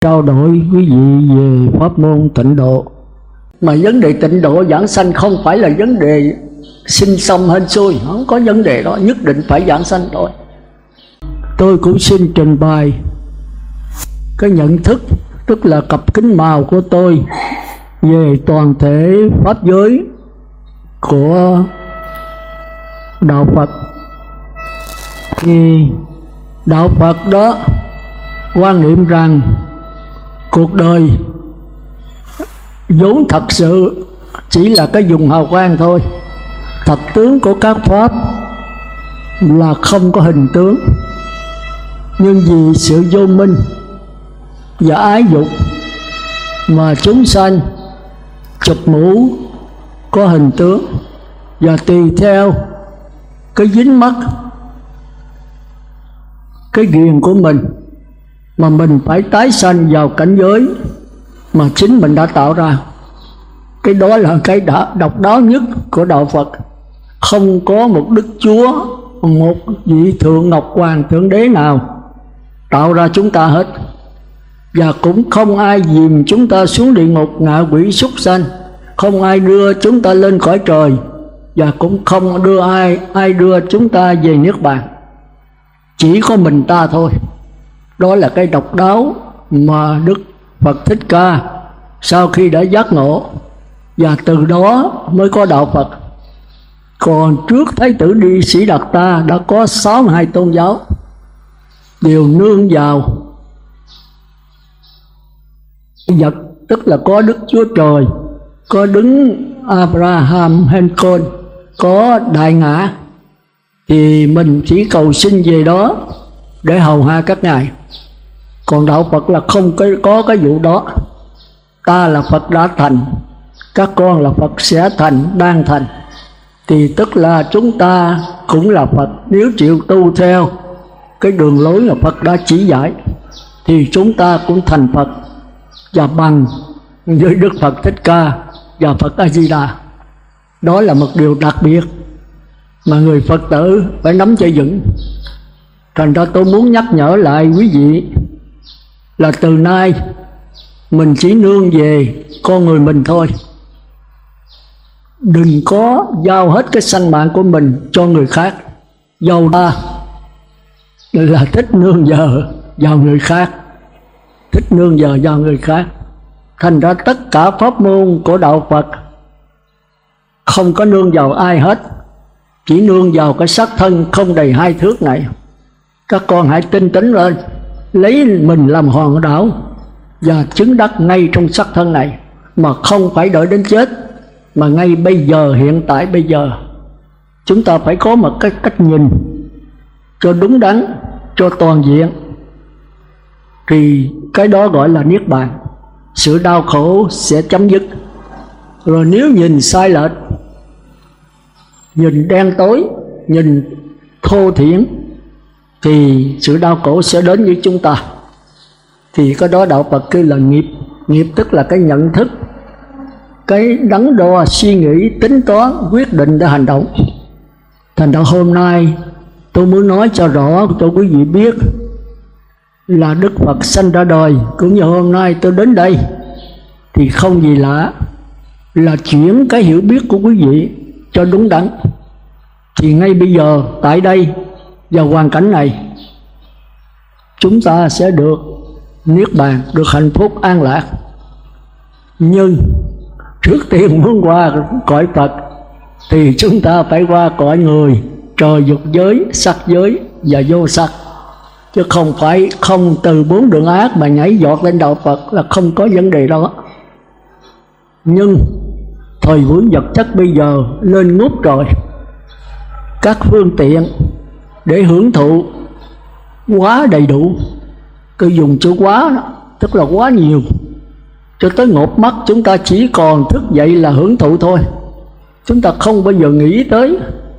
trao đổi quý vị về pháp môn tịnh độ. Mà vấn đề tịnh độ giảng sanh không phải là vấn đề sinh xong hên xui, không có vấn đề đó, nhất định phải giảng sanh thôi. Tôi cũng xin trình bày cái nhận thức, tức là cặp kính màu của tôi về toàn thể pháp giới của đạo Phật. Thì đạo Phật đó quan niệm rằng cuộc đời vốn thật sự chỉ là cái vùng hào quang thôi. Thật tướng của các pháp là không có hình tướng, nhưng vì sự vô minh và ái dục mà chúng sanh chụp mũ có hình tướng, và tùy theo cái dính mắc, cái ghiền của mình mà mình phải tái sanh vào cảnh giới mà chính mình đã tạo ra. Cái đó là cái độc đáo nhất của đạo Phật. Không có một Đức Chúa, một vị Thượng Ngọc Hoàng Thượng Đế nào tạo ra chúng ta hết. Và cũng không ai dìm chúng ta xuống địa ngục ngạ quỷ súc sanh, không ai đưa chúng ta lên cõi trời, và cũng không đưa ai đưa chúng ta về niết bàn. Chỉ có mình ta thôi. Đó là cái độc đáo mà Đức Phật Thích Ca sau khi đã giác ngộ, và từ đó mới có đạo Phật. Còn trước Thái tử Đi Sĩ Đạt Ta đã có 62 tôn giáo, đều nương vào vật, tức là có Đức Chúa Trời, có đứng Abraham Lincoln, có Đại Ngã. Thì mình chỉ cầu xin về đó để hầu hạ các ngài. Còn đạo Phật là không có cái vụ đó. Ta là Phật đã thành, các con là Phật sẽ thành, đang thành. Thì tức là chúng ta cũng là Phật. Nếu chịu tu theo cái đường lối mà Phật đã chỉ dạy thì chúng ta cũng thành Phật, và bằng với Đức Phật Thích Ca và Phật A Di Đà. Đó là một điều đặc biệt mà người Phật tử phải nắm cho vững. Thành ra tôi muốn nhắc nhở lại quý vị là từ nay mình chỉ nương về con người mình thôi. Đừng có giao hết cái sanh mạng của mình cho người khác. Dầu ta là thích nương nhờ vào người khác, thích nương nhờ vào người khác. Thành ra tất cả pháp môn của đạo Phật không có nương vào ai hết, chỉ nương vào cái xác thân không đầy 2 thước này. Các con hãy tinh tấn lên, lấy mình làm hòn đảo và chứng đắc ngay trong xác thân này, mà không phải đợi đến chết, mà ngay bây giờ, hiện tại bây giờ. Chúng ta phải có một cái cách nhìn cho đúng đắn, cho toàn diện, thì cái đó gọi là niết bàn. Sự đau khổ sẽ chấm dứt. Rồi nếu nhìn sai lệch, nhìn đen tối, nhìn thô thiển, thì sự đau khổ sẽ đến với chúng ta. Thì cái đó đạo Phật kêu là nghiệp. Nghiệp tức là cái nhận thức, cái đắn đo, suy nghĩ, tính toán, quyết định để hành động. Thành ra hôm nay tôi muốn nói cho rõ cho quý vị biết là Đức Phật sanh ra đời, cũng như hôm nay tôi đến đây, thì không gì lạ, là chuyển cái hiểu biết của quý vị cho đúng đắn. Thì ngay bây giờ, tại đây, vào hoàn cảnh này, chúng ta sẽ được niết bàn, được hạnh phúc an lạc. Nhưng trước tiên muốn qua cõi Phật thì chúng ta phải qua cõi người, trời dục giới, sắc giới và vô sắc. Chứ không phải không từ 4 đường ác mà nhảy giọt lên đạo Phật, là không có vấn đề đó. Nhưng thời buổi vật chất bây giờ lên ngút rồi, các phương tiện để hưởng thụ quá đầy đủ. Tôi dùng chữ quá đó, tức là quá nhiều, cho tới ngột mắt chúng ta chỉ còn thức dậy là hưởng thụ thôi. Chúng ta không bao giờ nghĩ tới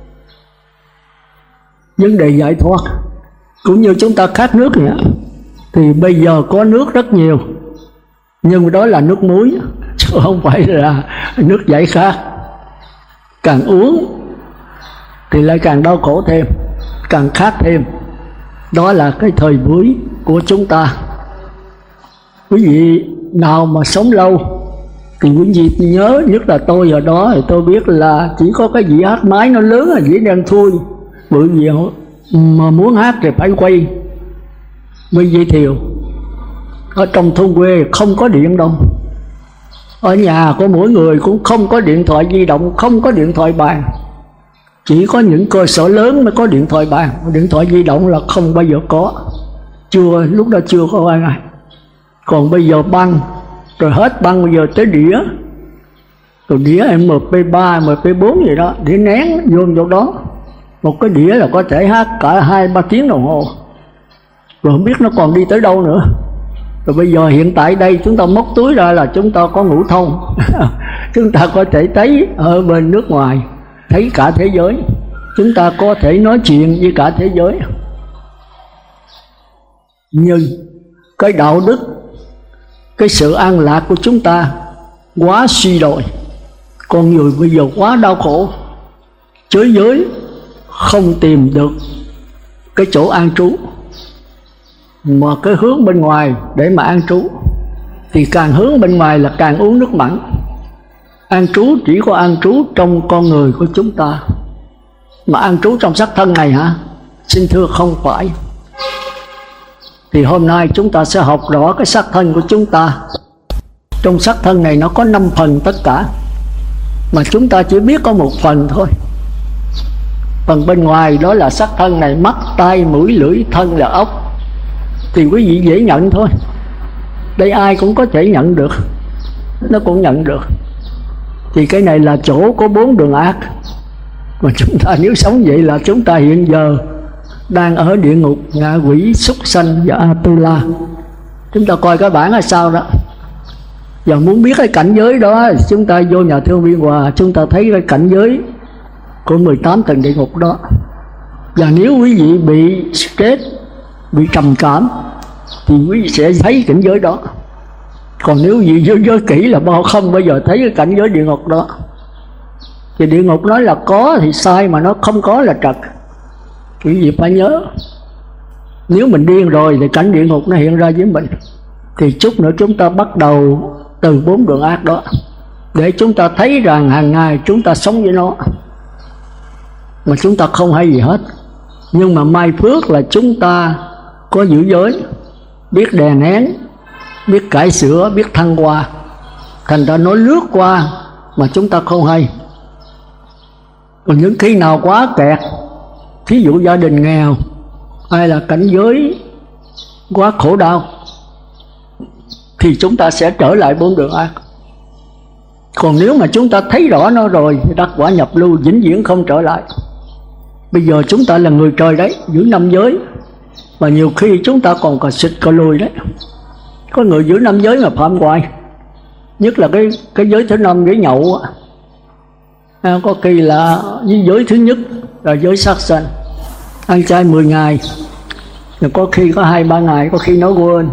vấn đề giải thoát. Cũng như chúng ta khát nước vậy, thì bây giờ có nước rất nhiều, nhưng đó là nước muối, chứ không phải là nước giải khát. Càng uống thì lại càng đau khổ thêm, càng khát thêm. Đó là cái thời buổi của chúng ta. Quý vị nào mà sống lâu thì quý vị nhớ, nhất là tôi ở đó thì tôi biết là chỉ có cái dĩa hát máy nó lớn là dĩa đen thui, bởi vì mà muốn hát thì phải quay mới dây thiều. Ở trong thôn quê không có điện đâu, ở nhà của mỗi người cũng không có điện thoại di động, không có điện thoại bàn, chỉ có những cơ sở lớn mới có điện thoại bàn. Điện thoại di động là không bao giờ có, lúc đó chưa có ai. Còn bây giờ băng, rồi hết băng bây giờ tới đĩa, rồi đĩa MP3, MP4 gì đó, đĩa nén vô chỗ đó. Một cái đĩa là có thể hát cả 2-3 tiếng đồng hồ, rồi không biết nó còn đi tới đâu nữa. Rồi bây giờ hiện tại đây chúng ta móc túi ra là chúng ta có ngũ thông chúng ta có thể thấy ở bên nước ngoài, thấy cả thế giới, chúng ta có thể nói chuyện với cả thế giới. Nhưng cái đạo đức, cái sự an lạc của chúng ta quá suy đồi, con người bây giờ quá đau khổ, chới giới không tìm được cái chỗ an trú, mà cái hướng bên ngoài để mà an trú thì càng hướng bên ngoài là càng uống nước mặn. An trú chỉ có an trú trong con người của chúng ta, mà an trú trong xác thân này hả? Xin thưa không phải. Thì hôm nay chúng ta sẽ học rõ cái xác thân của chúng ta. Trong xác thân này nó có 5 phần tất cả, mà chúng ta chỉ biết có 1 phần thôi. Phần bên ngoài đó là xác thân này, mắt, tai, mũi, lưỡi, thân là ốc, thì quý vị dễ nhận thôi. Đây ai cũng có thể nhận được, nó cũng nhận được. Thì cái này là chỗ có 4 đường ác. Mà chúng ta nếu sống vậy là chúng ta hiện giờ đang ở địa ngục, ngạ quỷ, súc sanh và Atula. Chúng ta coi cái bản là sao đó. Giờ muốn biết cái cảnh giới đó, chúng ta vô nhà thương Biên Hòa, chúng ta thấy cái cảnh giới của 18 tầng địa ngục đó. Và nếu quý vị bị stress, bị trầm cảm thì quý vị sẽ thấy cảnh giới đó. Còn nếu gì giới kỹ là không bao giờ thấy cái cảnh giới địa ngục đó. Thì địa ngục nói là có thì sai, mà nó không có là trật. Quý vị phải nhớ, nếu mình điên rồi thì cảnh địa ngục nó hiện ra với mình. Thì chút nữa chúng ta bắt đầu từ 4 đường ác đó, để chúng ta thấy rằng hàng ngày chúng ta sống với nó mà chúng ta không hay gì hết. Nhưng mà may phước là chúng ta có giữ giới, biết đè nén, biết cải sửa, biết thăng hoa, thành ra nó lướt qua mà chúng ta không hay. Còn những khi nào quá kẹt, thí dụ gia đình nghèo hay là cảnh giới quá khổ đau, thì chúng ta sẽ trở lại 4 đường ác. Còn nếu mà chúng ta thấy rõ nó rồi thì đắc quả nhập lưu, vĩnh viễn không trở lại. Bây giờ chúng ta là người trời đấy, giữ 5 giới, và nhiều khi chúng ta còn cà xịt cà lùi đấy. Có người giữ 5 giới mà phạm hoài, nhất là cái giới thứ 5, giới nhậu. Có khi là giới thứ nhất là giới sát sanh, ăn chay 10 ngày, rồi có khi có 2-3 ngày, có khi nó quên.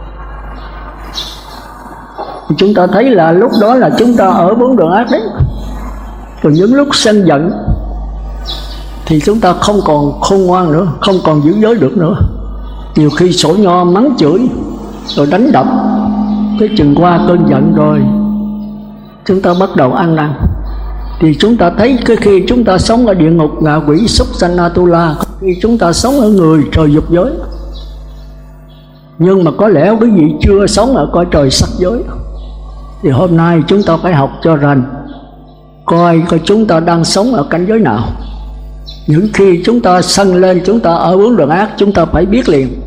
Thì chúng ta thấy là lúc đó là chúng ta ở 4 đường ác đấy. Còn những lúc sân giận thì chúng ta không còn khôn ngoan nữa, không còn giữ giới được nữa. Nhiều khi sổ nho mắng chửi rồi đánh đập, cái chừng qua cơn giận rồi chúng ta bắt đầu ăn năn. Thì chúng ta thấy cái khi chúng ta sống ở địa ngục, ngạ quỷ, súc sanh, Atula, khi chúng ta sống ở người trời dục giới. Nhưng mà có lẽ quý vị chưa sống ở cõi trời sắc giới. Thì hôm nay chúng ta phải học cho rành, coi chúng ta đang sống ở cảnh giới nào. Những khi chúng ta sân lên, chúng ta ở 4 đường ác, chúng ta phải biết liền.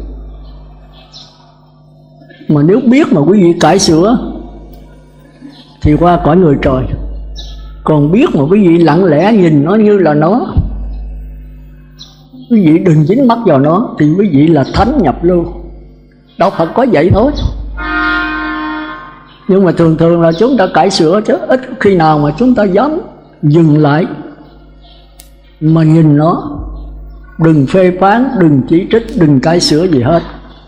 Mà nếu biết mà quý vị cải sửa thì qua cõi người trời. Còn biết mà quý vị lặng lẽ nhìn nó như là nó, quý vị đừng dính mắc vào nó, thì quý vị là thánh nhập lưu. Đạo Phật có vậy thôi. Nhưng mà thường là chúng ta cải sửa, chứ ít khi nào mà chúng ta dám dừng lại mà nhìn nó. Đừng phê phán, đừng chỉ trích, đừng cải sửa gì hết.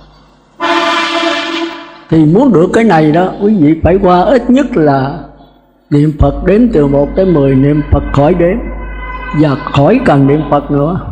Thì muốn được cái này đó, quý vị phải qua ít nhất là niệm Phật đếm từ 1 tới 10, niệm Phật khỏi đếm, và khỏi cần niệm Phật nữa.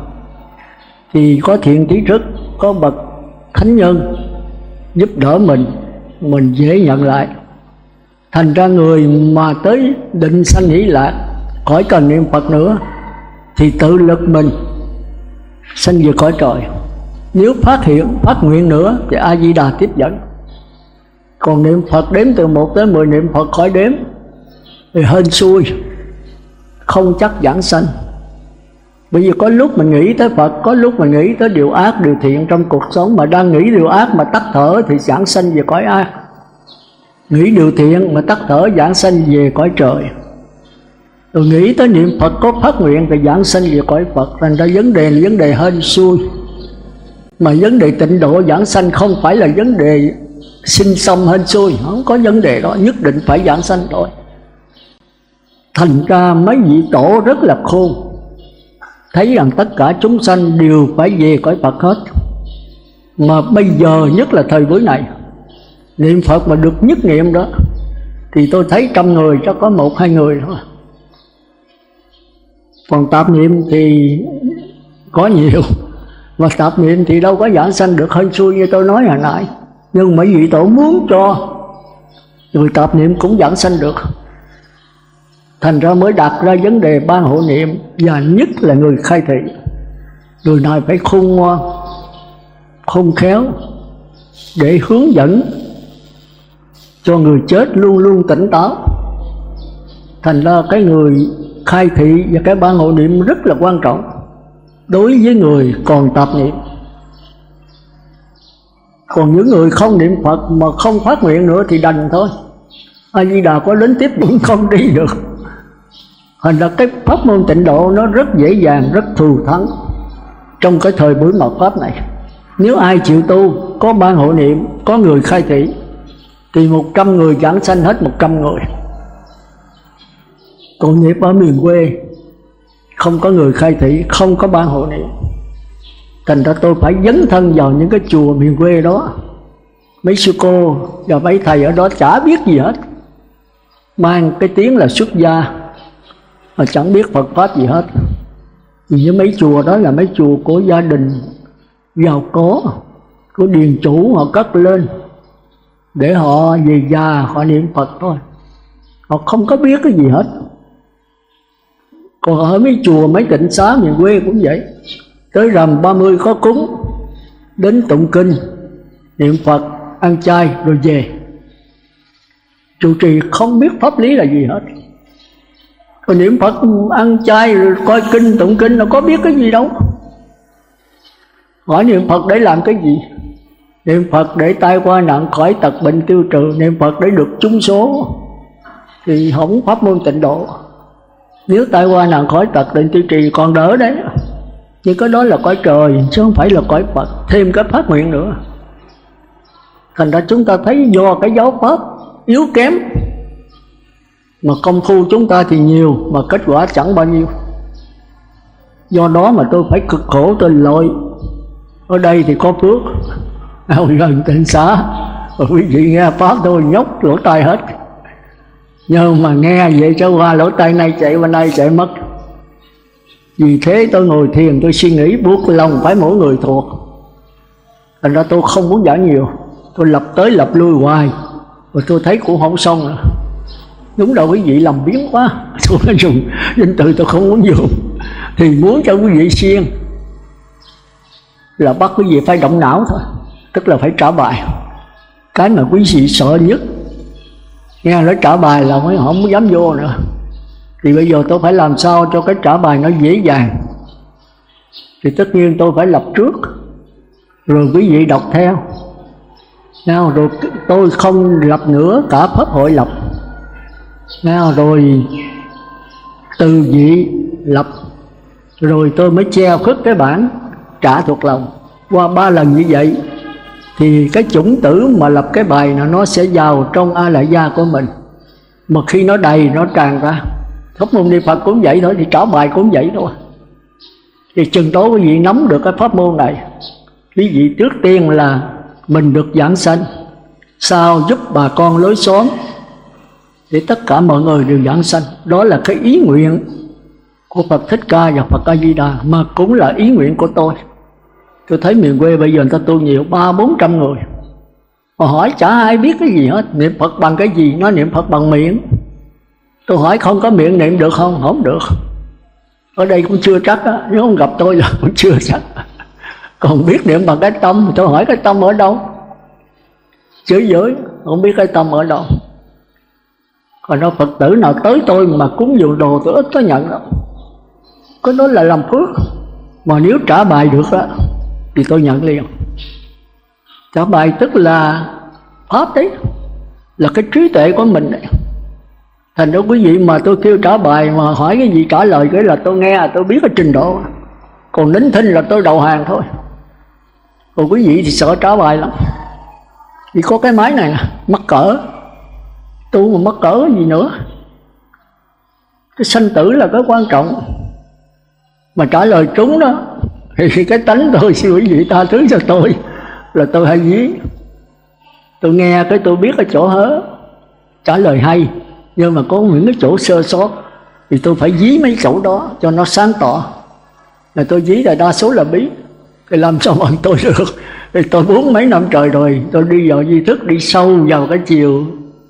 Thì có thiện trí thức, có bậc thánh nhân giúp đỡ mình, mình dễ nhận lại. Thành ra người mà tới định sanh hỷ lạc, khỏi cần niệm Phật nữa, thì tự lực mình sanh về cõi trời. Nếu phát nguyện nữa thì A Di Đà tiếp dẫn. Còn niệm Phật đếm từ 1 tới 10 niệm Phật khỏi đếm thì hên xui, không chắc giảng sanh. Bởi vì có lúc mình nghĩ tới Phật, có lúc mình nghĩ tới điều ác, điều thiện trong cuộc sống. Mà đang nghĩ điều ác mà tắt thở thì giảng sanh về cõi ác. Nghĩ điều thiện mà tắt thở giảng sanh về cõi trời. Rồi nghĩ tới niệm Phật có phát nguyện thì giảng sanh về cõi Phật. Thành ra vấn đề là vấn đề hên xui. Mà vấn đề tịnh độ giảng sanh không phải là vấn đề sinh xong hên xui, không có vấn đề đó, nhất định phải giảng sanh thôi. Thành ra mấy vị tổ rất là khôn, thấy rằng tất cả chúng sanh đều phải về cõi Phật hết. Mà bây giờ nhất là thời buổi này, niệm Phật mà được nhất niệm đó thì tôi thấy 100 người chắc có 1-2 người thôi. Còn tạp niệm thì có nhiều, mà tạp niệm thì đâu có giảng sanh được hên xui như tôi nói hồi nãy. Nhưng mấy vị tổ muốn cho người tạp niệm cũng giảng sanh được. Thành ra mới đặt ra vấn đề ban hộ niệm, và nhất là người khai thị. Người này phải khôn ngoan, khôn khéo để hướng dẫn cho người chết luôn luôn tỉnh táo. Thành ra cái người khai thị và cái ban hộ niệm rất là quan trọng đối với người còn tạp niệm. Còn những người không niệm Phật mà không phát nguyện nữa thì đành thôi. A Di Đà có đến tiếp cũng không đi được. Thành ra cái pháp môn tịnh độ nó rất dễ dàng, rất thù thắng trong cái thời buổi mạt pháp này. Nếu ai chịu tu, có ban hộ niệm, có người khai thị, thì 100 người giảng sanh hết 100 người. Còn nghiệp ở miền quê không có người khai thị, không có ban hộ niệm, thành ra tôi phải dấn thân vào những cái chùa miền quê đó. Mấy sư cô và mấy thầy ở đó chả biết gì hết, mang cái tiếng là xuất gia mà chẳng biết Phật pháp gì hết. Vì với mấy chùa đó là mấy chùa của gia đình giàu có, của điền chủ họ cất lên để họ về già họ niệm Phật thôi, họ không có biết cái gì hết. Còn ở mấy chùa, mấy tịnh xá miền quê cũng vậy, tới rằm 30 có cúng, đến tụng kinh, niệm Phật, ăn chay rồi về. Trụ trì không biết pháp lý là gì hết. Còn niệm Phật, ăn chay rồi coi kinh, tụng kinh, nó có biết cái gì đâu. Hỏi niệm Phật để làm cái gì? Niệm Phật để tai qua nạn khỏi, tật bệnh tiêu trừ, niệm Phật để được trúng số, thì không pháp môn tịnh độ. Nếu tai qua nạn khỏi, tật bệnh tiêu trì còn đỡ đấy, nhưng cái đó là cõi trời chứ không phải là cõi Phật, thêm cái phát nguyện nữa. Thành ra chúng ta thấy do cái giáo pháp yếu kém mà công phu chúng ta thì nhiều mà kết quả chẳng bao nhiêu. Do đó mà tôi phải cực khổ, tôi lội ở đây thì có phước ở gần tịnh xá, quý vị nghe pháp tôi nhóc lỗ tai hết. Nhưng mà nghe vậy cho qua lỗ tai này chạy bên đây chạy mất. Vì thế tôi ngồi thiền, tôi suy nghĩ buộc lòng phải mỗi người thuộc. Thành ra tôi không muốn giảng nhiều, tôi lập tới lập lui hoài, rồi tôi thấy cũng không xong nữa. Đúng đâu quý vị làm biến quá, tôi nói dùng danh từ tôi không muốn dùng. Thì muốn cho quý vị siêng là bắt quý vị phải động não thôi, tức là phải trả bài. Cái mà quý vị sợ nhất nghe nói trả bài là mới không dám vô nữa. Thì bây giờ tôi phải làm sao cho cái trả bài nó dễ dàng. Thì tất nhiên tôi phải lập trước, rồi quý vị đọc theo. Nào, rồi tôi không lập nữa, cả pháp hội lập. Nào, rồi từ vị lập, rồi tôi mới che khuất cái bản trả thuộc lòng. Qua 3 lần như vậy thì cái chủng tử mà lập cái bài nó sẽ vào trong A Lại Gia của mình. Mà khi nó đầy, nó tràn ra. Pháp môn niệm Phật cũng vậy thôi, thì trả bài cũng vậy thôi. Thì chừng đó quý vị nắm được cái pháp môn này, quý vị trước tiên là mình được giảng sanh, sau giúp bà con lối xóm, để tất cả mọi người đều giảng sanh. Đó là cái ý nguyện của Phật Thích Ca và Phật A Di Đà, mà cũng là ý nguyện của tôi. Tôi thấy miền quê bây giờ người ta tu nhiều, 300-400 người. Mà hỏi chả ai biết cái gì hết. Niệm Phật bằng cái gì? Nó niệm Phật bằng miệng. Tôi hỏi không có miệng niệm được không? Không được. Ở đây cũng chưa chắc á, nếu không gặp tôi là cũng chưa chắc. Còn biết niệm bằng cái tâm. Tôi hỏi cái tâm ở đâu? Chửi giới, không biết cái tâm ở đâu. Còn đâu Phật tử nào tới tôi mà cúng dường đồ tôi ít có nhận đâu. Cái đó là làm phước. Mà nếu trả bài được á thì tôi nhận liền. Trả bài tức là pháp đấy, là cái trí tuệ của mình đấy. Thành ra quý vị mà tôi kêu trả bài mà hỏi cái gì trả lời cái là tôi nghe, tôi biết cái trình độ. Còn nín thinh là tôi đầu hàng thôi. Còn quý vị thì sợ trả bài lắm. Vì có cái máy này mắc cỡ. Tu mà mắc cỡ gì nữa. Cái sanh tử là cái quan trọng. Mà trả lời trúng đó thì cái tánh tôi xin quý vị tha thứ cho tôi, là tôi hay dí. Tôi nghe cái tôi biết cái chỗ hớ, trả lời hay, nhưng mà có những cái chỗ sơ sót thì tôi phải dí mấy chỗ đó cho nó sáng tỏ. Là tôi dí là đa số là bí. Thì làm sao bằng tôi được? Thì tôi 40 mấy năm trời rồi, tôi đi vào di thức, đi sâu vào cái chiều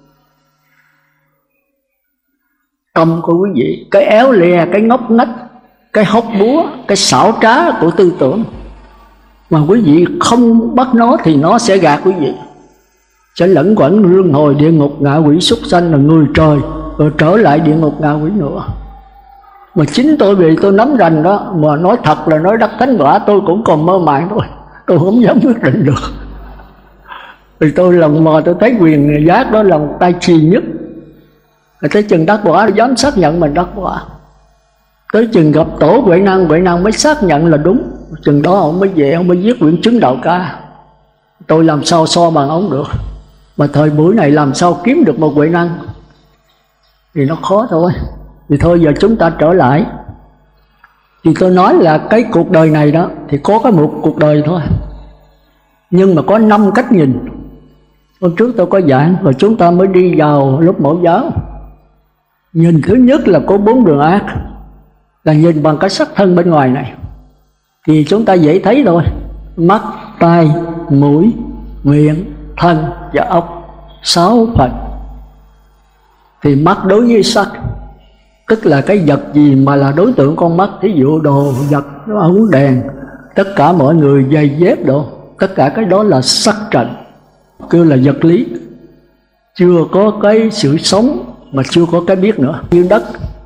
tâm của quý vị. Cái éo le, cái ngốc nghếch, cái hốc búa, cái xảo trá của tư tưởng. Mà quý vị không bắt nó thì nó sẽ gạt quý vị. Sẽ lẫn quẩn luân hồi địa ngục, ngạ quỷ, súc sanh là người trời, rồi trở lại địa ngục ngạ quỷ nữa. Mà chính tôi vì tôi nắm rành đó, mà nói thật là nói đắc thánh quả tôi cũng còn mơ màng thôi. Tôi không dám quyết định được. Vì tôi lần mò tôi thấy quyền giác đó là một tay trì nhất. Tới chừng đắc quả dám xác nhận mình đắc quả. Tới chừng gặp tổ Huệ Năng mới xác nhận là đúng. Chừng đó ông mới về, ông mới viết quyển chứng đạo ca. Tôi làm sao so bằng ông được. Mà thời buổi này làm sao kiếm được một Huệ Năng thì nó khó thôi. Thì thôi giờ chúng ta trở lại. Thì tôi nói là cái cuộc đời này đó thì có cái một cuộc đời thôi, nhưng mà có 5 cách nhìn. Hôm trước tôi có giảng, rồi chúng ta mới đi vào lúc mẫu giáo. Nhìn thứ nhất là có 4 đường ác, là nhìn bằng cái sắc thân bên ngoài này. Thì chúng ta dễ thấy thôi. Mắt, tai, mũi, miệng, thân và ốc, 6 phần. Thì mắt đối với sắc, tức là cái vật gì mà là đối tượng con mắt. Thí dụ đồ vật, ống đèn, tất cả mọi người, giày dép đồ, tất cả cái đó là sắc trần, kêu là vật lý. Chưa có cái sự sống mà chưa có cái biết nữa. Như đất,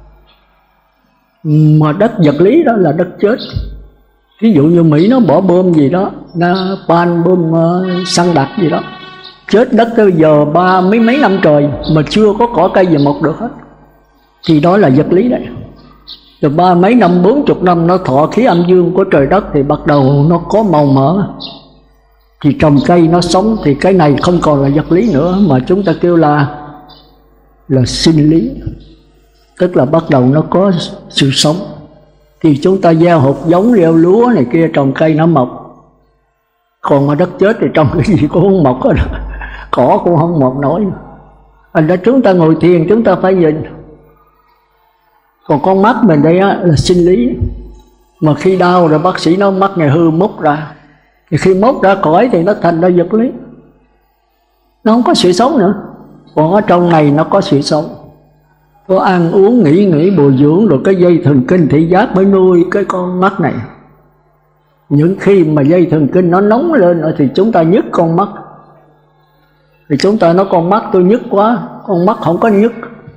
mà đất vật lý đó là đất chết. Ví dụ như Mỹ nó bỏ bom gì đó, napalm, bom xăng đặc gì đó, chết đất tới giờ 30 mấy năm trời mà chưa có cỏ cây gì mọc được hết. Thì đó là vật lý đấy. Rồi 30 mấy năm, 40 năm nó thọ khí âm dương của trời đất thì bắt đầu nó có màu mỡ. Thì trồng cây nó sống, thì cái này không còn là vật lý nữa, mà chúng ta kêu là sinh lý. Tức là bắt đầu nó có sự sống. Thì chúng ta gieo hột giống, gieo lúa này kia, trồng cây nó mọc. Còn mà đất chết thì trồng cái gì cũng không mọc hết. Cỏ cũng không mọc nổi. Thành ra chúng ta ngồi thiền chúng ta phải nhìn. Còn con mắt mình đây á, là sinh lý. Mà khi đau rồi bác sĩ nói mắt này hư, móc ra. Thì khi móc ra khỏi thì nó thành ra vật lý. Nó không có sự sống nữa. Còn ở trong này nó có sự sống. Có ăn uống, nghỉ bồi dưỡng, rồi cái dây thần kinh thị giác mới nuôi cái con mắt này. Những khi mà dây thần kinh nó nóng lên thì chúng ta nhức con mắt. Thì chúng ta nói con mắt tôi nhức quá. Con mắt không có nhức,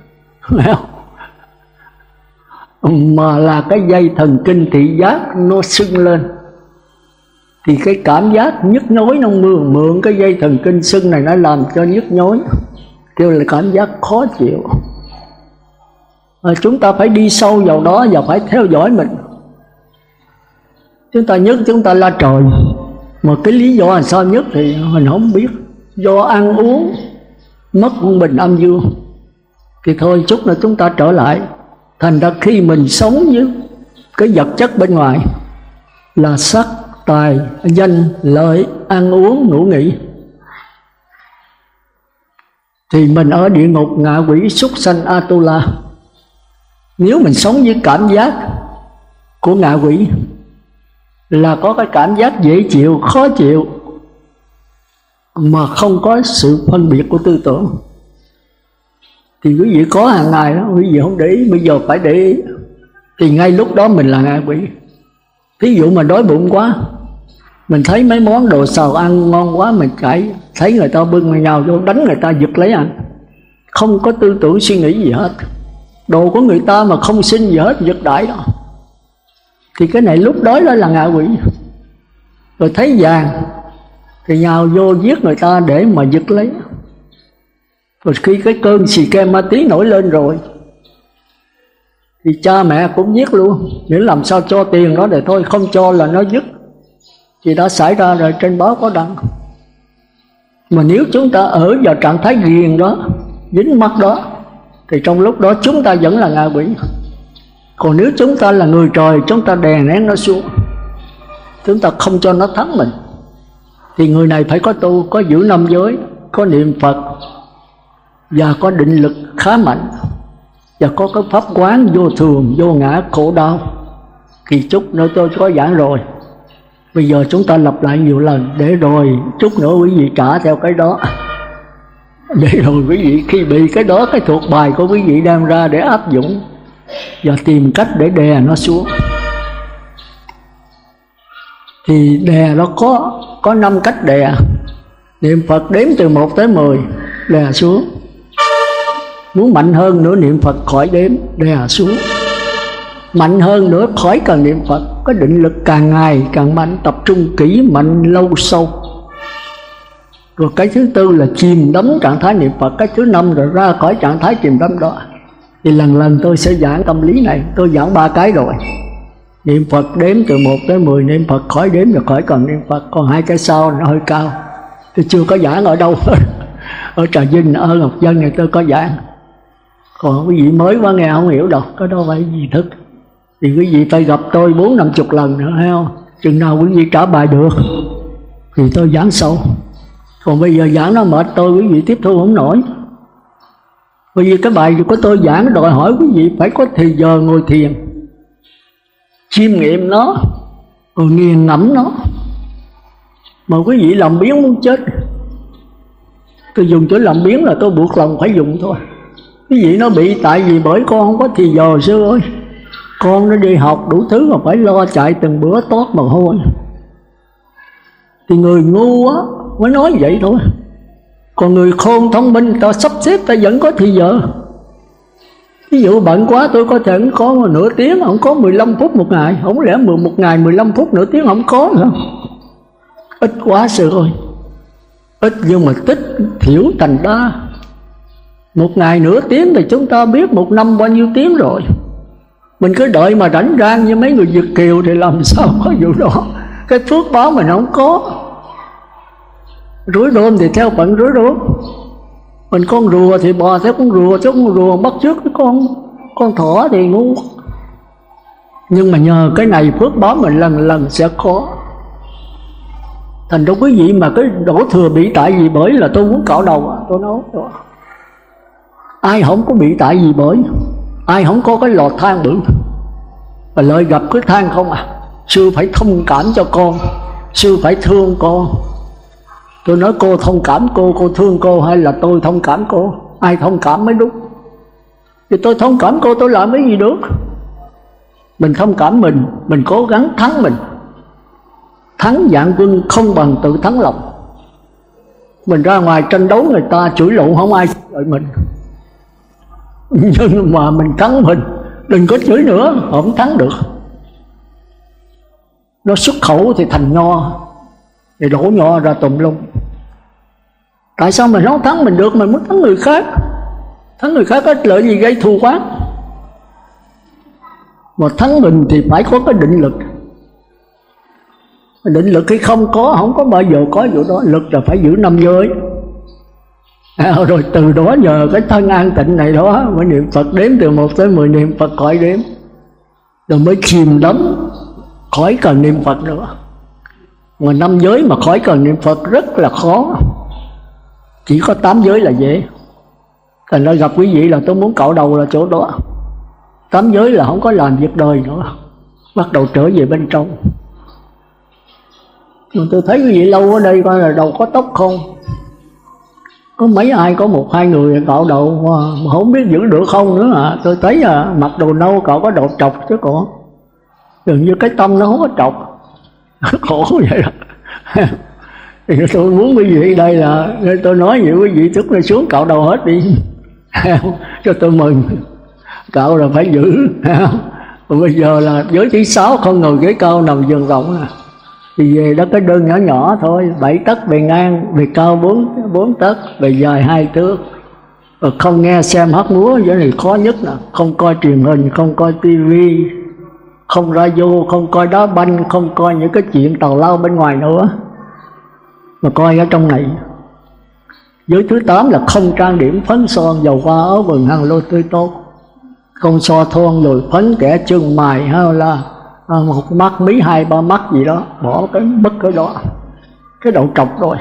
mà là cái dây thần kinh thị giác nó sưng lên. Thì cái cảm giác nhức nhối nó mượn cái dây thần kinh sưng này, nó làm cho nhức nhối, kêu là cảm giác khó chịu. Chúng ta phải đi sâu vào đó và phải theo dõi mình. Chúng ta nhức chúng ta la trời, mà cái lý do là sao nhức thì mình không biết. Do ăn uống mất quân bình âm dương. Thì thôi chút nữa chúng ta trở lại. Thành ra khi mình sống với cái vật chất bên ngoài là sắc, tài, danh, lợi, ăn uống, ngủ nghỉ, thì mình ở địa ngục, ngạ quỷ, súc sanh, Atula. Nếu mình sống với cảm giác của ngạ quỷ là có cái cảm giác dễ chịu, khó chịu, mà không có sự phân biệt của tư tưởng. Thì quý vị có hàng ngày đó, quý vị không để ý, bây giờ phải để ý. Thì ngay lúc đó mình là ngạ quỷ. Ví dụ mà đói bụng quá, mình thấy mấy món đồ xào ăn ngon quá, mình chạy, thấy người ta bưng người nhào vô đánh người ta giật lấy ăn, không có tư tưởng suy nghĩ gì hết. Đồ của người ta mà không xin gì hết, giật đại đó. Thì cái này lúc đói đó là ngạ quỷ. Rồi thấy vàng thì nhào vô giết người ta để mà giật lấy. Rồi khi cái cơn xì ke ma tí nổi lên rồi thì cha mẹ cũng giết luôn, để làm sao cho tiền nó để thôi, không cho là nó dứt. Thì đã xảy ra rồi, trên báo có đăng. Mà nếu chúng ta ở vào trạng thái ghiền đó, dính mắt đó, thì trong lúc đó chúng ta vẫn là ngạ quỷ. Còn nếu chúng ta là người trời, chúng ta đè nén nó xuống, chúng ta không cho nó thắng mình, thì người này phải có tu, có giữ năm giới, có niệm Phật, và có định lực khá mạnh, và có cái pháp quán vô thường, vô ngã, khổ đau. Thì chút nữa tôi có giảng rồi. Bây giờ chúng ta lặp lại nhiều lần, để rồi chút nữa quý vị trả theo cái đó. Để rồi quý vị khi bị cái đó, cái thuộc bài của quý vị đem ra để áp dụng, và tìm cách để đè nó xuống. Thì đè nó có 5 cách đè. Niệm Phật đếm từ 1 tới 10, đè xuống. Muốn mạnh hơn nữa niệm Phật khỏi đếm, đè xuống. Mạnh hơn nữa khỏi cần niệm Phật, có định lực càng ngày càng mạnh, tập trung kỹ, mạnh, lâu, sâu. Rồi cái thứ tư là chìm đắm trạng thái niệm Phật. Cái thứ 5 rồi ra khỏi trạng thái chìm đắm đó. Thì lần lần tôi sẽ giảng tâm lý này. Tôi giảng 3 cái rồi. Niệm Phật đếm từ 1 tới 10, niệm Phật khỏi đếm rồi khỏi cần niệm Phật. Còn 2 cái sau nó hơi cao, tôi chưa có giảng ở đâu. Ở Trà Vinh, ở Ngọc Dân này tôi có giảng. Còn quý vị mới quá nghe không hiểu đâu, cái đó phải gì thức. Thì quý vị phải gặp tôi 40-50 lần nữa, thấy không? Chừng nào quý vị trả bài được thì tôi giảng sâu. Còn bây giờ giảng nó mệt tôi, quý vị tiếp thu không nổi. Bởi vì cái bài của tôi giảng đòi hỏi quý vị phải có thời giờ ngồi thiền, chiêm nghiệm nó, rồi nghiền ngẫm nó. Mà quý vị làm biếng muốn chết. Tôi dùng chữ làm biếng là tôi buộc lòng phải dùng thôi. Quý vị nó bị tại vì bởi con không có thì giờ sư ơi. Con nó đi học đủ thứ mà phải lo chạy từng bữa tót mồ hôi. Thì người ngu á mới nói vậy thôi. Còn người khôn thông minh ta sắp xếp ta vẫn có thì giờ. Ví dụ bận quá tôi có thể có nửa tiếng, không có 15 phút một ngày. Không lẽ một ngày 15 phút nửa tiếng không có nữa. Ít quá sư ơi. Ít nhưng mà tích thiểu thành đa. Một ngày nửa tiếng thì chúng ta biết một năm bao nhiêu tiếng rồi. Mình cứ đợi mà rảnh rang như mấy người Việt kiều thì làm sao có vụ đó. Cái phước báo mình không có. Rủi đôm thì theo phận rủi đôm. Mình con rùa thì bò theo con rùa, chứ con rùa bắt chước cái con thỏ thì ngu. Nhưng mà nhờ cái này phước báo mình lần lần sẽ có. Thành ra quý vị mà cái đổ thừa bị tại vì bởi là tôi muốn cạo đầu, tôi nói đó. Ai không có bị tại vì bởi, ai không có cái lò than bự và lợi gặp cái than không à. Sư phải thông cảm cho con, sư phải thương con. Tôi nói cô thông cảm cô thương cô, hay là tôi thông cảm cô? Ai thông cảm mới đúng. Thì tôi thông cảm cô, tôi làm cái gì được. Mình thông cảm mình cố gắng thắng mình. Thắng vạn quân không bằng tự thắng lòng. Mình ra ngoài tranh đấu người ta chửi lộn không ai đợi mình. Nhưng mà mình thắng mình, đừng có chửi nữa, không thắng được. Nó xuất khẩu thì thành nho, thì đổ nho ra tùm lum. Tại sao mình không thắng mình được, mình muốn thắng người khác? Thắng người khác có lợi gì, gây thù quán. Mà thắng mình thì phải có cái định lực. Định lực khi không có bao giờ có vụ đó. Lực là phải giữ 5 giới. Rồi từ đó nhờ cái thân an tịnh này đó mới niệm Phật đếm từ 1 tới 10, niệm Phật khỏi đếm. Rồi mới chìm đắm, khỏi cần niệm Phật nữa. Mà 5 giới mà khỏi cần niệm Phật rất là khó. Chỉ có 8 giới là dễ. Thành ra gặp quý vị là tôi muốn cạo đầu là chỗ đó. 8 giới là không có làm việc đời nữa, bắt đầu trở về bên trong. Tôi thấy cái vị lâu ở đây coi là đầu có tóc không, có mấy ai, có một hai người cạo đầu mà không biết giữ được không nữa à. Tôi thấy mặc đồ nâu cạo có đầu trọc chứ còn dường như cái tâm nó không có trọc. Khổ vậy đó. Thì tôi muốn quý vị đây là tôi nói vậy, quý vị tức là xuống cạo đầu hết đi cho tôi mừng. Cạo là phải giữ. Còn bây giờ là giới thứ 6 không ngồi ghế cao nằm giường rộng à. Thì về đó cái đơn nhỏ nhỏ thôi, 7 tấc bề ngang, bề cao 4 tấc, bề dài 2 thước. Rồi không nghe xem hát múa, cái này khó nhất nè. Không coi truyền hình, không coi tivi, không radio, không coi đá banh, không coi những cái chuyện tào lao bên ngoài nữa, mà coi ở trong này. Giới thứ 8 là không trang điểm phấn son, dầu hoa áo vừng hàng lô tươi tốt, không so thon lồi phấn kẻ chân mày hay là một mắt mí 2-3 mắt gì đó, bỏ cái mất cái đó, cái đầu trọc rồi.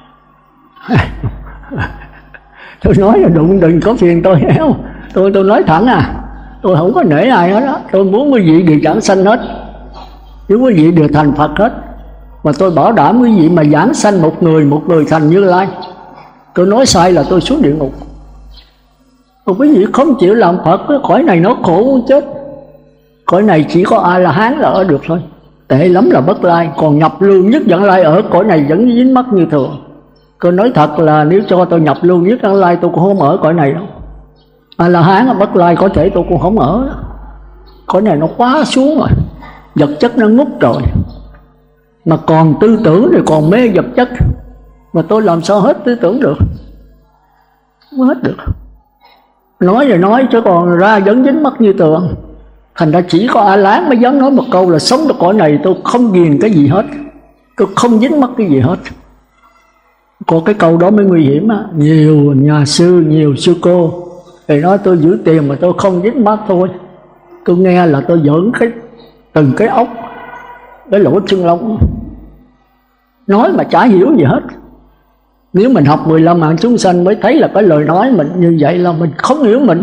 Tôi nói là đừng có phiền tôi héo. Tôi nói thẳng tôi không có nể ai hết đó. Tôi muốn quý vị đều giảng sanh hết, nếu quý vị đều thành Phật hết. Mà tôi bảo đảm quý vị mà giảng sanh một người thành Như Lai, tôi nói sai là tôi xuống địa ngục. Còn quý vị không chịu làm Phật, cái cõi này nó khổ muốn chết. Cõi này chỉ có A-la-hán là ở được thôi, tệ lắm là Bất Lai. Còn nhập lưu nhất Vãng Lai ở cõi này vẫn dính mắc như thường. Tôi nói thật là nếu cho tôi nhập lưu nhất Vãng Lai tôi cũng không ở cõi này đâu. A-la-hán Bất Lai có thể tôi cũng không ở. Cõi này nó quá xuống rồi, vật chất nó ngút rồi, mà còn tư tưởng thì còn mê vật chất, mà tôi làm sao hết tư tưởng được, không hết được. Nói rồi nói chứ còn ra vẫn dính mắc như tượng. Thành ra chỉ có A-la-hán mới dám nói một câu là sống được cõi này tôi không ghiền cái gì hết, tôi không dính mắc cái gì hết. Có cái câu đó mới nguy hiểm á. Nhiều nhà sư, nhiều sư cô thì nói tôi giữ tiền mà tôi không dính mắc thôi. Tôi nghe là tôi giỡn từng cái ốc, cái lỗ chân lông, nói mà chả hiểu gì hết. Nếu mình học 15 mạng chúng sanh mới thấy là cái lời nói mình như vậy là mình không hiểu mình.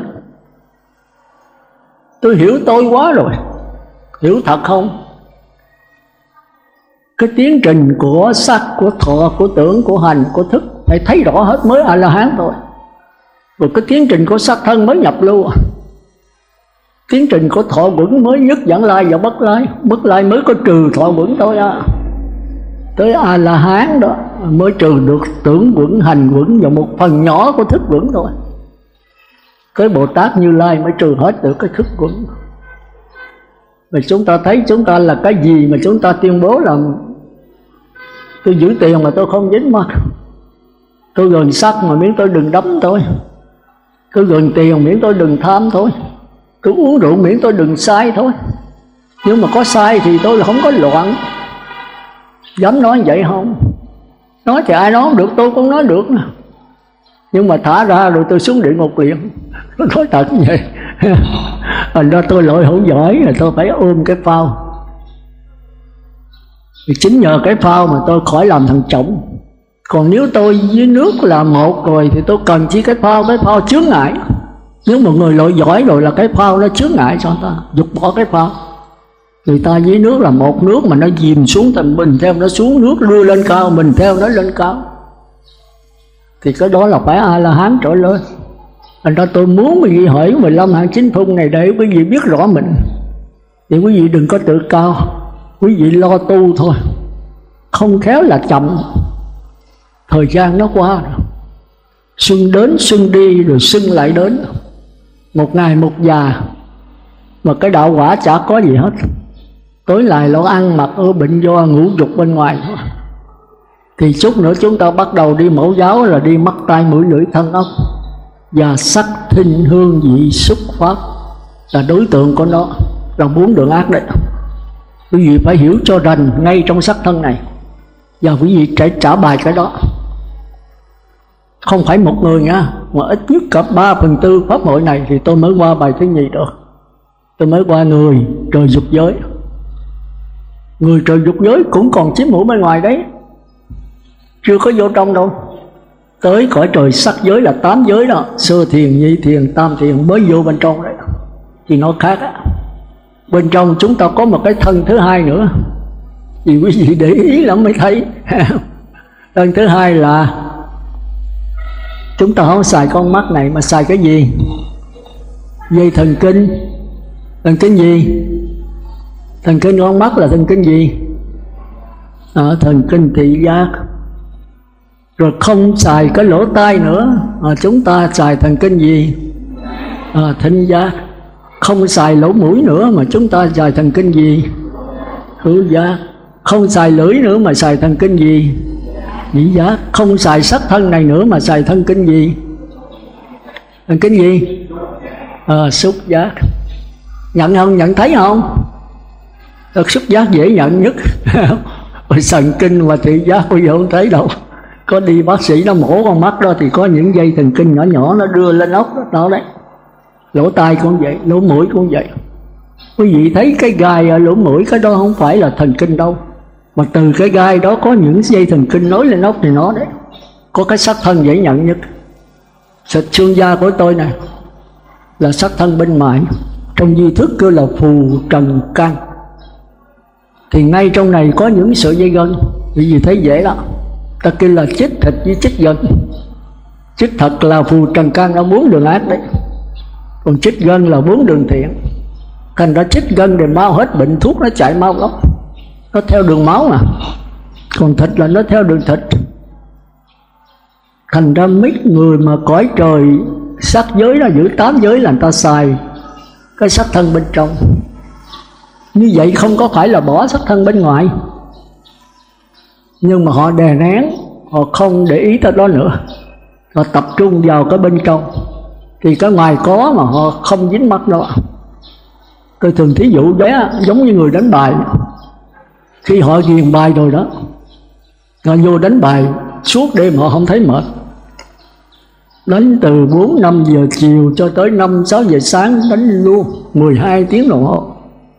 Tôi hiểu tôi quá rồi, hiểu thật không? Cái tiến trình của sắc, của thọ, của tưởng, của hành, của thức phải thấy rõ hết mới A-la-hán thôi. Rồi cái tiến trình của sắc thân mới nhập lưu. Tiến trình của thọ vững mới nhất Vãng Lai và Bất Lai. Bất Lai mới có trừ thọ vững thôi Tới A-la-hán đó mới trừ được tưởng vững, hành vững và một phần nhỏ của thức vững thôi. Cái Bồ Tát Như Lai mới trừ hết được cái thức vững. Và chúng ta thấy chúng ta là cái gì mà chúng ta tuyên bố là tôi giữ tiền mà tôi không dính mắc, tôi gần sắc mà miễn tôi đừng đấm thôi, tôi gần tiền miễn tôi đừng tham thôi, tôi uống rượu miễn tôi đừng sai thôi. Nhưng mà có sai thì tôi là không có loạn. Dám nói vậy không? Nói thì ai nói không được, tôi cũng nói được nè. Nhưng mà thả ra rồi tôi xuống địa ngục liền. Tôi nói thật như vậy. Thành ra tôi lội không giỏi là tôi phải ôm cái phao. Thì chính nhờ cái phao mà tôi khỏi làm thằng chổng. Còn nếu tôi với nước là một rồi thì tôi cần chỉ cái phao chướng ngại. Nếu một người lội giỏi rồi là cái phao nó chướng ngại cho người ta, dục bỏ cái phao. Người ta với nước là một nước mà nó dìm xuống thành mình theo nó xuống, nước đưa lên cao mình theo nó lên cao. Thì cái đó là phải A-la-hán trở lên. Thành ra tôi muốn quý vị hỏi 15 hạng chính phung này để quý vị biết rõ mình. Thì quý vị đừng có tự cao, quý vị lo tu thôi. Không khéo là chậm, thời gian nó qua rồi. Xuân đến xuân đi rồi xuân lại đến. Một ngày một già, mà cái đạo quả chả có gì hết. Tối lại lo ăn mặc ở bệnh do ngũ dục bên ngoài thôi. Thì chút nữa chúng ta bắt đầu đi mẫu giáo là đi mắt tai mũi lưỡi thân ốc, và sắc thinh hương vị xúc pháp là đối tượng của nó, là 4 đường ác đấy. Quý vị phải hiểu cho rành ngay trong sắc thân này, và quý vị phải trả bài cái đó. Không phải một người nha, mà ít nhất cả 3/4 pháp hội này thì tôi mới qua bài thứ nhì được. Tôi mới qua người trời dục giới. Người trời dục giới cũng còn chiếm hữu bên ngoài đấy, chưa có vô trong đâu. Tới cõi trời sắc giới là 8 giới đó, sơ thiền, nhị thiền, tam thiền mới vô bên trong đấy. Thì nó khác á. Bên trong chúng ta có một cái thân thứ hai nữa, Vì quý vị để ý lắm mới thấy. Lần thứ hai là chúng ta không xài con mắt này mà xài cái gì? Dây thần kinh. Thần kinh gì? Thần kinh con mắt là thần kinh gì? Thần kinh thị giác. Rồi không xài cái lỗ tai nữa, chúng ta xài thần kinh gì? Thính giác. Không xài lỗ mũi nữa mà chúng ta xài thần kinh gì? Khứu giác. Không xài lưỡi nữa mà xài thần kinh gì? Vị giác. Không xài sắc thân này nữa mà xài thân kinh gì? Thần kinh gì? Xúc giác. Nhận không? Nhận thấy không? Xúc giác dễ nhận nhất. Thần kinh và thị giác bây giờ không thấy đâu. Có đi bác sĩ nó mổ con mắt đó thì có những dây thần kinh nhỏ nhỏ nó đưa lên ốc đó đấy. Lỗ tai cũng vậy, lỗ mũi cũng vậy. Quý vị thấy cái gai ở lỗ mũi, cái đó không phải là thần kinh đâu, mà từ cái gai đó có những dây thần kinh nối lên ốc thì nó đấy. Có cái sắc thân dễ nhận nhất. Xịt xương da của tôi này là sắc thân bên ngoài, trong di thức kêu là phù trần căn. Thì ngay trong này có những sợi dây gân, quý vị thấy dễ lắm. Ta kêu là chích thịt với chích gân. Chích thật là phù trần căn, nó 4 đường ác đấy. Còn chích gân là 4 đường thiện. Thành ra chích gân để mau hết bệnh, thuốc nó chạy mau lắm. Nó theo đường máu mà. Còn thịt là nó theo đường thịt. Thành ra mấy người mà cõi trời sắc giới là giữ 8 giới là người ta xài cái sắc thân bên trong. Như vậy không có phải là bỏ sắc thân bên ngoài, nhưng mà họ đè nén, họ không để ý tới đó nữa, họ tập trung vào cái bên trong. Thì cái ngoài có mà họ không dính mắt đâu. Tôi thường thí dụ bé giống như người đánh bài. Khi họ ghiền bài rồi đó, họ vô đánh bài suốt đêm họ không thấy mệt. Đánh từ 4-5 giờ chiều cho tới 5-6 giờ sáng đánh luôn 12 tiếng đồng hồ.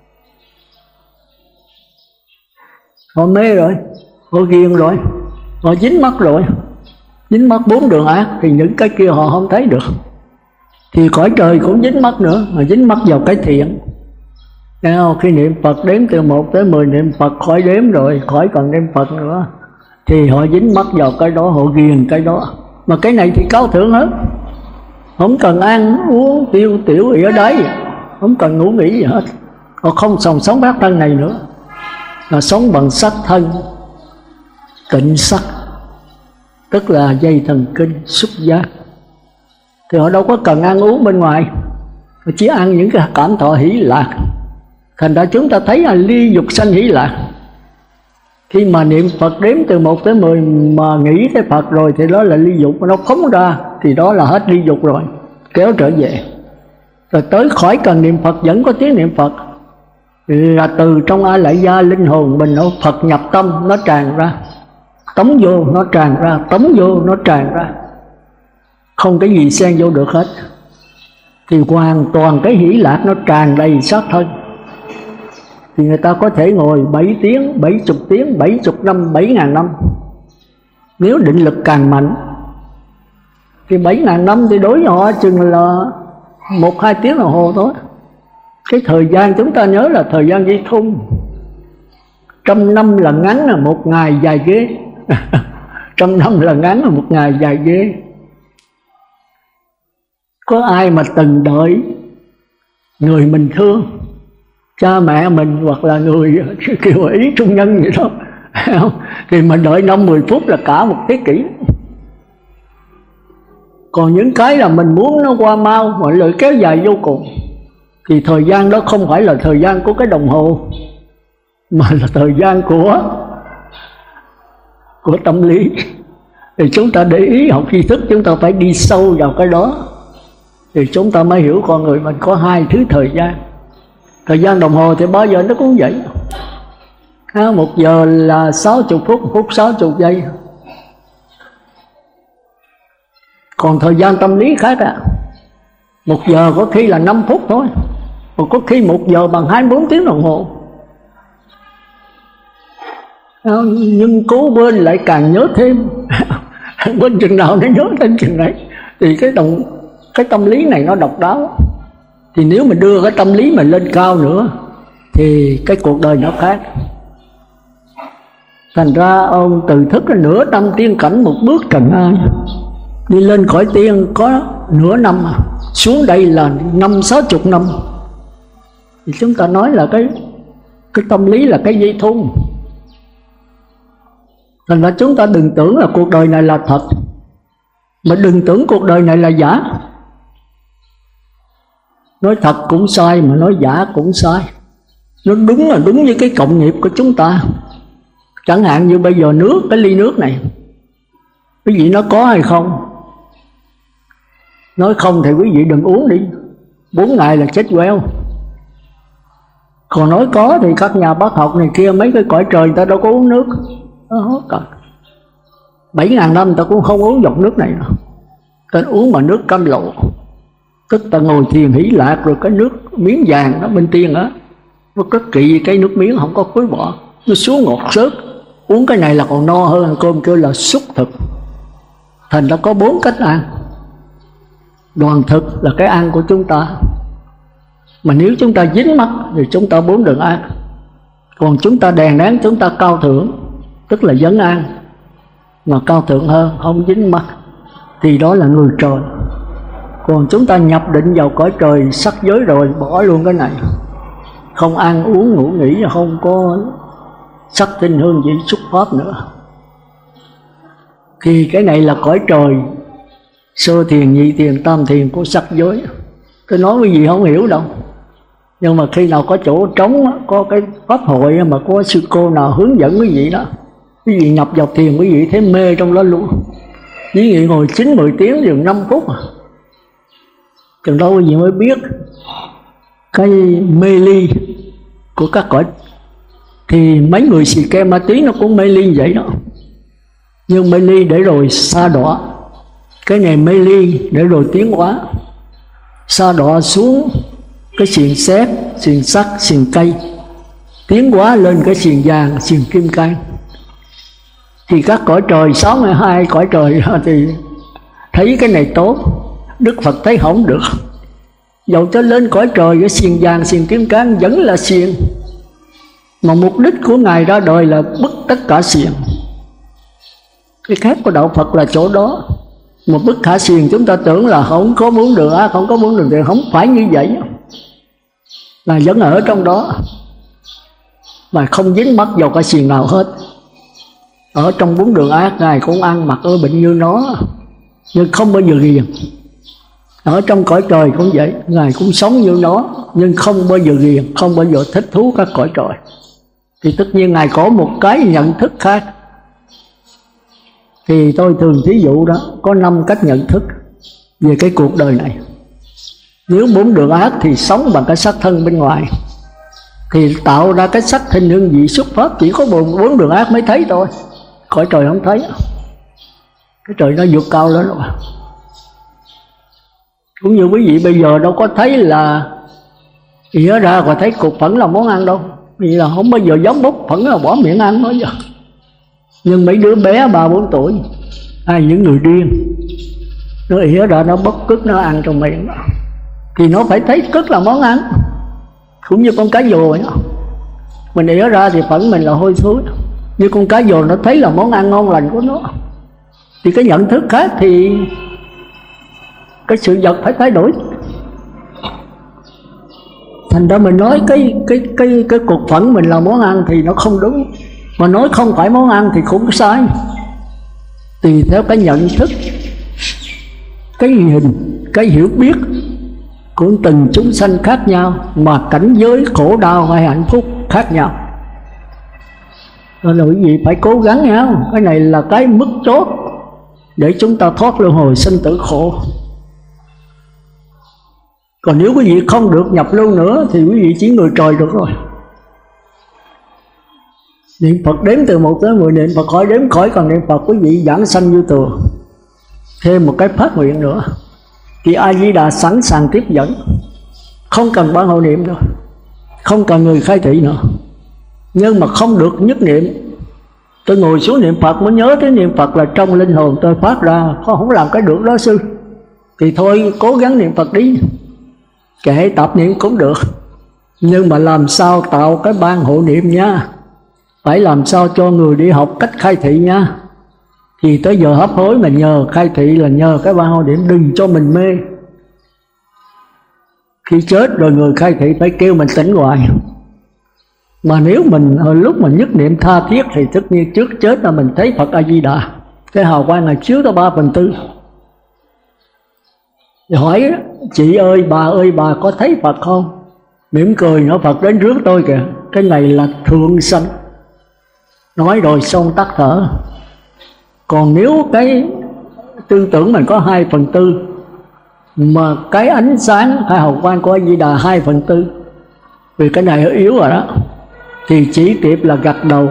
Họ mê rồi, họ ghiền rồi, họ dính mắt rồi. Dính mắt 4 đường ác thì những cái kia họ không thấy được. Thì cõi trời cũng dính mắt nữa, mà dính mắt vào cái thiện. Khi niệm Phật đếm từ 1 tới 10 niệm Phật khỏi đếm rồi, khỏi cần niệm Phật nữa, thì họ dính mắt vào cái đó, họ ghiền cái đó. Mà cái này thì cao thượng hết, không cần ăn uống tiêu tiểu gì ở đấy, không cần ngủ nghỉ gì hết. Họ không sống bát thân này nữa, là sống bằng sắc thân tịnh sắc, tức là dây thần kinh xúc giác. Thì họ đâu có cần ăn uống bên ngoài, họ chỉ ăn những cái cảm thọ hỷ lạc. Thành ra chúng ta thấy là ly dục sanh hỷ lạc. Khi mà niệm Phật đếm từ 1 tới 10 mà nghĩ tới Phật rồi thì đó là ly dục, nó phóng ra thì đó là hết ly dục rồi, kéo trở về. Rồi tới khỏi cần niệm Phật vẫn có tiếng niệm Phật, là từ trong A Lại Gia linh hồn mình nó Phật nhập tâm, nó tràn ra, tống vô nó tràn ra, tống vô nó tràn ra, không cái gì xen vô được hết. Thì hoàn toàn cái hỷ lạc nó tràn đầy xác thân. Thì người ta có thể ngồi 7 tiếng, 70 tiếng, 70 năm, 7.000 năm. Nếu định lực càng mạnh thì 7.000 năm thì đối với họ chừng là 1-2 tiếng đồng hồ thôi. Cái thời gian chúng ta nhớ là thời gian dây thun. 100 năm là ngắn là 1 ngày dài ghê. 100 năm là ngắn là 1 ngày dài ghê. Có ai mà từng đợi người mình thương, cha mẹ mình hoặc là người kêu ý trung nhân vậy đó, thì mình đợi 5-10 phút là cả 1 thế kỷ. Còn những cái là mình muốn nó qua mau mà lại kéo dài vô cùng, thì thời gian đó không phải là thời gian của cái đồng hồ, mà là thời gian của tâm lý. Thì chúng ta để ý học tri thức, chúng ta phải đi sâu vào cái đó, thì chúng ta mới hiểu con người mình có 2 thứ thời gian. Thời gian đồng hồ thì bao giờ nó cũng vậy. 1 giờ là 60 phút, phút 60 giây. Còn thời gian tâm lý khác 1 giờ có khi là 5 phút thôi, còn có khi 1 giờ bằng 24 tiếng đồng hồ. Nhưng cố quên lại càng nhớ thêm. Quên chừng nào nó nhớ thêm chừng đấy. Thì cái tâm lý này nó độc đáo. Thì nếu mình đưa cái tâm lý mình lên cao nữa thì cái cuộc đời nó khác. Thành ra ông từ thức là nửa năm tiên cảnh một bước trần ai. Đi lên khỏi tiên có nửa năm à, xuống đây là 50-60 năm. Thì chúng ta nói là cái tâm lý là cái dây thun. Thành ra chúng ta đừng tưởng là cuộc đời này là thật, mà đừng tưởng cuộc đời này là giả. Nói thật cũng sai, mà nói giả cũng sai. Nó đúng là đúng với cái cộng nghiệp của chúng ta. Chẳng hạn như bây giờ nước, cái ly nước này, quý vị nó có hay không? Nói không thì quý vị đừng uống đi, 4 ngày là chết queo. Còn nói có thì các nhà bác học này kia, mấy cái cõi trời người ta đâu có uống nước. 7.000 năm ta cũng không uống giọt nước này đâu. Ta uống mà nước cam lộ, tức ta ngồi thiền hỷ lạc, rồi cái nước miếng vàng đó bên tiên á, nó rất kỵ cái nước miếng không có khối bỏ, nó xuống ngọt xớt. Uống cái này là còn no hơn ăn cơm, kêu là xúc thực. Thành ra có 4 cách ăn. Đoàn thực là cái ăn của chúng ta, mà nếu chúng ta dính mắc thì chúng ta 4 đường ác. Còn chúng ta đèn nén, chúng ta cao thượng, tức là vấn an, mà cao thượng hơn, không dính mắc, thì đó là người trời. Còn chúng ta nhập định vào cõi trời sắc giới rồi, bỏ luôn cái này, không ăn uống ngủ nghỉ, không có sắc tinh hương vị xúc pháp nữa. Thì cái này là cõi trời sơ thiền, nhị thiền, tam thiền của sắc giới. Tôi nói quý vị không hiểu đâu, nhưng mà khi nào có chỗ trống, có cái pháp hội mà có sư cô nào hướng dẫn quý vị đó, quý vị nhập vào thiền, quý vị thấy mê trong đó luôn. Quý vị ngồi 9-10 tiếng chừng 5 phút, chừng đâu quý vị mới biết cái mê ly của các cõi. Thì mấy người xì ke ma túy nó cũng mê ly vậy đó, nhưng mê ly để rồi sa đọa. Cái này mê ly để rồi tiến hóa, sa đọa xuống cái xiềng sét, xiềng sắt, xiềng cây, tiến hóa lên cái xiềng vàng, xiềng kim cang. Thì các cõi trời 62 cõi trời thì thấy cái này tốt, Đức Phật thấy không được. Dẫu cho lên cõi trời cái xiềng vàng, xiềng kim cang vẫn là xiềng, mà mục đích của Ngài ra đời là bứt tất cả xiềng. Cái khác của đạo Phật là chỗ đó. Một bức khả xiềng chúng ta tưởng là không có muốn đường ác, không có muốn đường thiện, không phải như vậy, là vẫn ở trong đó mà không dính mắc vào cái xiềng nào hết. Ở trong 4 đường ác, Ngài cũng ăn mặc ở bệnh như nó, nhưng không bao giờ ghiền. Ở trong cõi trời cũng vậy, Ngài cũng sống như nó, nhưng không bao giờ ghiền, không bao giờ thích thú các cõi trời. Thì tất nhiên Ngài có một cái nhận thức khác. Thì tôi thường thí dụ đó, có 5 cách nhận thức về cái cuộc đời này. Nếu 4 đường ác thì sống bằng cái sắc thân bên ngoài, thì tạo ra cái sắc hình hương vị xuất pháp chỉ có 4 đường ác mới thấy thôi. Cõi trời không thấy, cái trời nó vượt cao lên rồi. Cũng như quý vị bây giờ đâu có thấy là ỉa ra và thấy cục phẫn là món ăn đâu, vì là không bao giờ giống bốc phẫn là bỏ miệng ăn nói giờ. Nhưng mấy đứa bé 3-4 tuổi hay những người điên, nó ỉa ra nó bốc cứt nó ăn trong miệng đó, thì nó phải thấy cứt là món ăn. Cũng như con cá dồ đó, mình ỉa ra thì phẫn mình là hôi thối, như con cá dồ nó thấy là món ăn ngon lành của nó. Thì cái nhận thức khác thì cái sự vật phải thay đổi. Thành ra mình nói cái cục phẫn mình là món ăn thì nó không đúng, mà nói không phải món ăn thì cũng sai. Tùy theo cái nhận thức, cái hình, cái hiểu biết của từng chúng sanh khác nhau, mà cảnh giới khổ đau hay hạnh phúc khác nhau. Nên là quý vị phải cố gắng nha. Cái này là cái mức chót để chúng ta thoát luân hồi sinh tử khổ. Còn nếu quý vị không được nhập lưu nữa thì quý vị chỉ người trời được rồi. Niệm Phật đếm từ 1 tới 10, niệm Phật khỏi đếm khỏi, còn niệm Phật quý vị giảng sanh vô tường. Thêm một cái phát nguyện nữa thì A Di Đà sẵn sàng tiếp dẫn, không cần ban hộ niệm đâu, không cần người khai thị nữa. Nhưng mà không được nhất niệm. Tôi ngồi xuống niệm Phật mới nhớ tới niệm Phật là trong linh hồn tôi phát ra, không làm cái được đó sư. Thì thôi cố gắng niệm Phật đi, kệ tập niệm cũng được, nhưng mà làm sao tạo cái ban hộ niệm nha. phải làm sao cho người đi học cách khai thị nha. Thì tới giờ hấp hối mà nhờ khai thị là nhờ cái ban hộ niệm, đừng cho mình mê. Khi chết rồi người khai thị phải kêu mình tỉnh hoài. Mà nếu mình lúc mà nhất niệm tha thiết thì tất nhiên trước chết là mình thấy Phật A Di Đà, cái hào quang này chiếu tới 3/4. Thì hỏi chị ơi bà có thấy Phật không? Mỉm cười nói Phật đến rước tôi kìa, cái này là thượng sanh. Nói rồi xong tắt thở. Còn nếu cái tư tưởng mình có 2/4, mà cái ánh sáng hay hào quang của A Di Đà 2/4, vì cái này yếu rồi đó, thì chỉ kịp là gật đầu,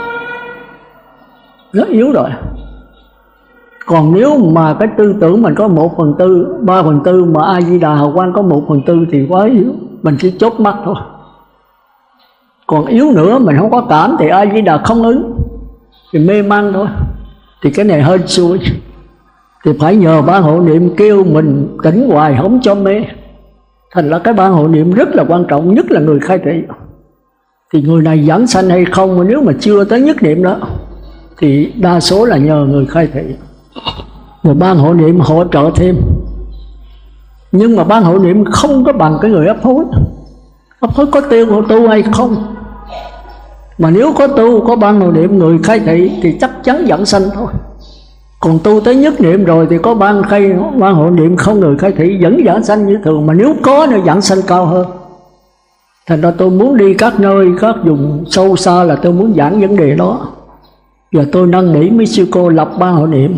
nó yếu rồi. Còn nếu mà cái tư tưởng mình có 1/4, 3/4 mà A Di Đà hào quang có 1/4 thì quá yếu, mình chỉ chốt mắt thôi. Còn yếu nữa mình không có cảm thì A Di Đà không ứng, thì mê man thôi. Thì cái này hơi xui, thì phải nhờ ban hộ niệm kêu mình tỉnh hoài, không cho mê. Thành ra cái ban hộ niệm rất là quan trọng, nhất là người khai thị. Thì người này giảng sanh hay không, mà nếu mà chưa tới nhất niệm đó thì đa số là nhờ người khai thị. Rồi ban hộ niệm hỗ trợ thêm. Nhưng mà ban hộ niệm không có bằng cái người ấp hối. Ấp hối có tiêu tu hay không? Mà nếu có tu, có ban hộ niệm người khai thị thì chắc chắn giảng sanh thôi. Còn tu tới nhất niệm rồi thì có ban hộ niệm không người khai thị vẫn giảng sanh như thường. Mà nếu có nữa giảng sanh cao hơn. Thành ra tôi muốn đi các nơi, các vùng sâu xa là tôi muốn giảng vấn đề đó. Và tôi năn nỉ mấy sư cô lập ban hộ niệm.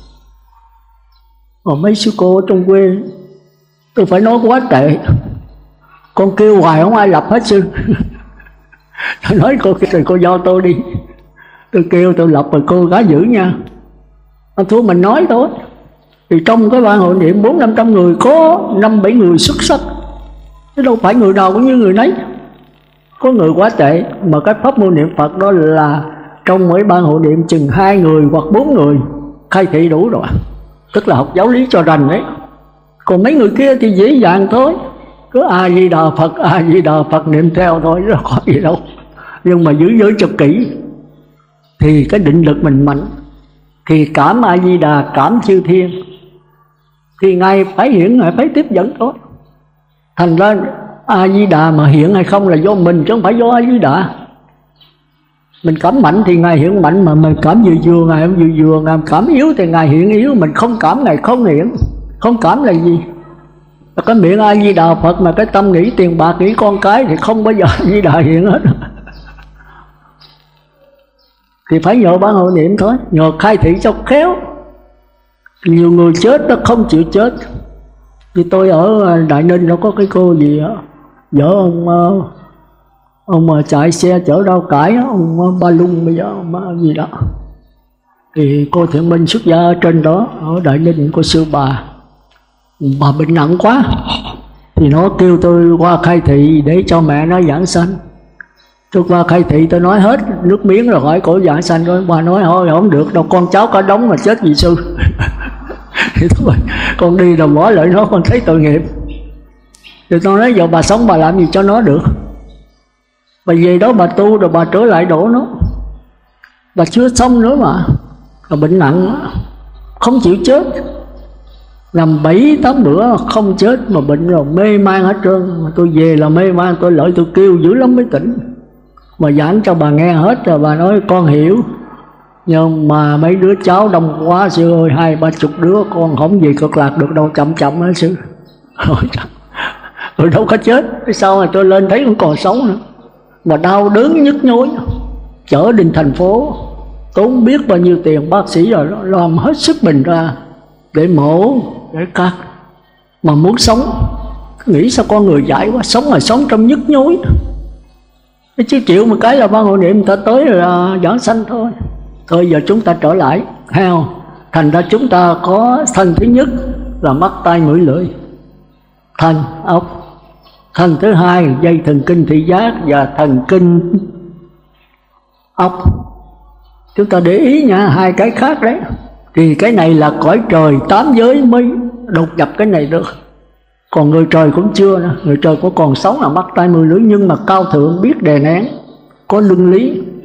Còn mấy sư cô ở trong quê tôi phải nói quá tệ, con kêu hoài không ai lập hết sư. Tôi nói cô rồi cô giao tôi đi, tôi kêu tôi lập rồi cô gái giữ nha. Thua mình nói thôi. Thì trong cái ban hộ niệm 400-500 người có 5-7 người xuất sắc, chứ đâu phải người nào cũng như người nấy. Có người quá tệ, mà cái pháp môn niệm Phật đó là trong mỗi ban hộ niệm chừng 2 người hoặc 4 người khai thị đủ rồi, tức là học giáo lý cho rành đấy. Còn mấy người kia thì dễ dàng thôi, cứ A Di Đà Phật, A Di Đà Phật niệm theo thôi, chứ có gì đâu. Nhưng mà giữ giới cho kỹ thì cái định lực mình mạnh, thì cảm A Di Đà, cảm chư thiên, thì Ngài phải hiện, Ngài phải tiếp dẫn thôi. Thành ra A Di Đà mà hiện hay không là do mình, chứ không phải do A Di Đà. Mình cảm mạnh thì Ngài hiện mạnh, mà mình cảm vừa Ngài không vừa. Ngài cảm yếu thì Ngài hiện yếu, mình không cảm Ngài không hiện. Không cảm là gì? Là cái miệng A Di Đà Phật mà cái tâm nghĩ tiền bạc, nghĩ con cái thì không bao giờ A Di Đà hiện hết. Thì phải nhờ ban hộ niệm thôi, nhờ khai thị cho khéo. Nhiều người chết nó không chịu chết. Như tôi ở Đại Ninh nó có cái cô gì đó, vợ ông mà chạy xe chở rau cải, ông Ba Lung bây giờ ông gì đó, thì cô Thiện Minh xuất gia ở trên đó ở Đại Ninh, cô sư bà bệnh nặng quá, thì nó kêu tôi qua khai thị để cho mẹ nó giảng sanh. Tôi qua khai thị tôi nói hết nước miếng rồi, hỏi cổ giảng sanh rồi, bà nói thôi không được đâu, con cháu cả đống mà chết vì sư. Thì thôi con đi rồi bỏ lại nó, con thấy tội nghiệp. Thì tôi nói giờ bà sống bà làm gì cho nó được, bà về đó bà tu rồi bà trở lại đổ nó. Bà chưa xong nữa mà, bà bệnh nặng không chịu chết, làm 7-8 bữa không chết mà bệnh rồi mê man hết trơn. Mà tôi về là mê man, tôi lợi tôi kêu dữ lắm mới tỉnh. Mà giảng cho bà nghe hết rồi, bà nói con hiểu, nhưng mà mấy đứa cháu đông quá sư ơi, 20-30 đứa con không về cực lạc được đâu, chậm hả sư. Rồi đâu có chết, sau này tôi lên thấy cũng còn sống nữa, mà đau đớn nhức nhối, chở đến thành phố tốn biết bao nhiêu tiền, bác sĩ rồi làm hết sức mình ra để mổ, để cắt. Mà muốn sống, nghĩ sao con người dại quá, sống là sống trong nhức nhối. Chứ chịu một cái là ban hộ niệm người ta tới là giảng sanh thôi. Thôi giờ chúng ta trở lại heo. Thành ra chúng ta có thân thứ nhất là mắt tai mũi lưỡi, thân ốc. Thân thứ hai dây thần kinh thị giác và thần kinh ốc. Chúng ta để ý nha, hai cái khác đấy. Thì cái này là cõi trời 8 giới mới đột nhập cái này được. Còn người trời cũng chưa nữa. Người trời có còn sống là mắt tai mũi lưỡi, nhưng mà cao thượng biết đè nén, có luân lý.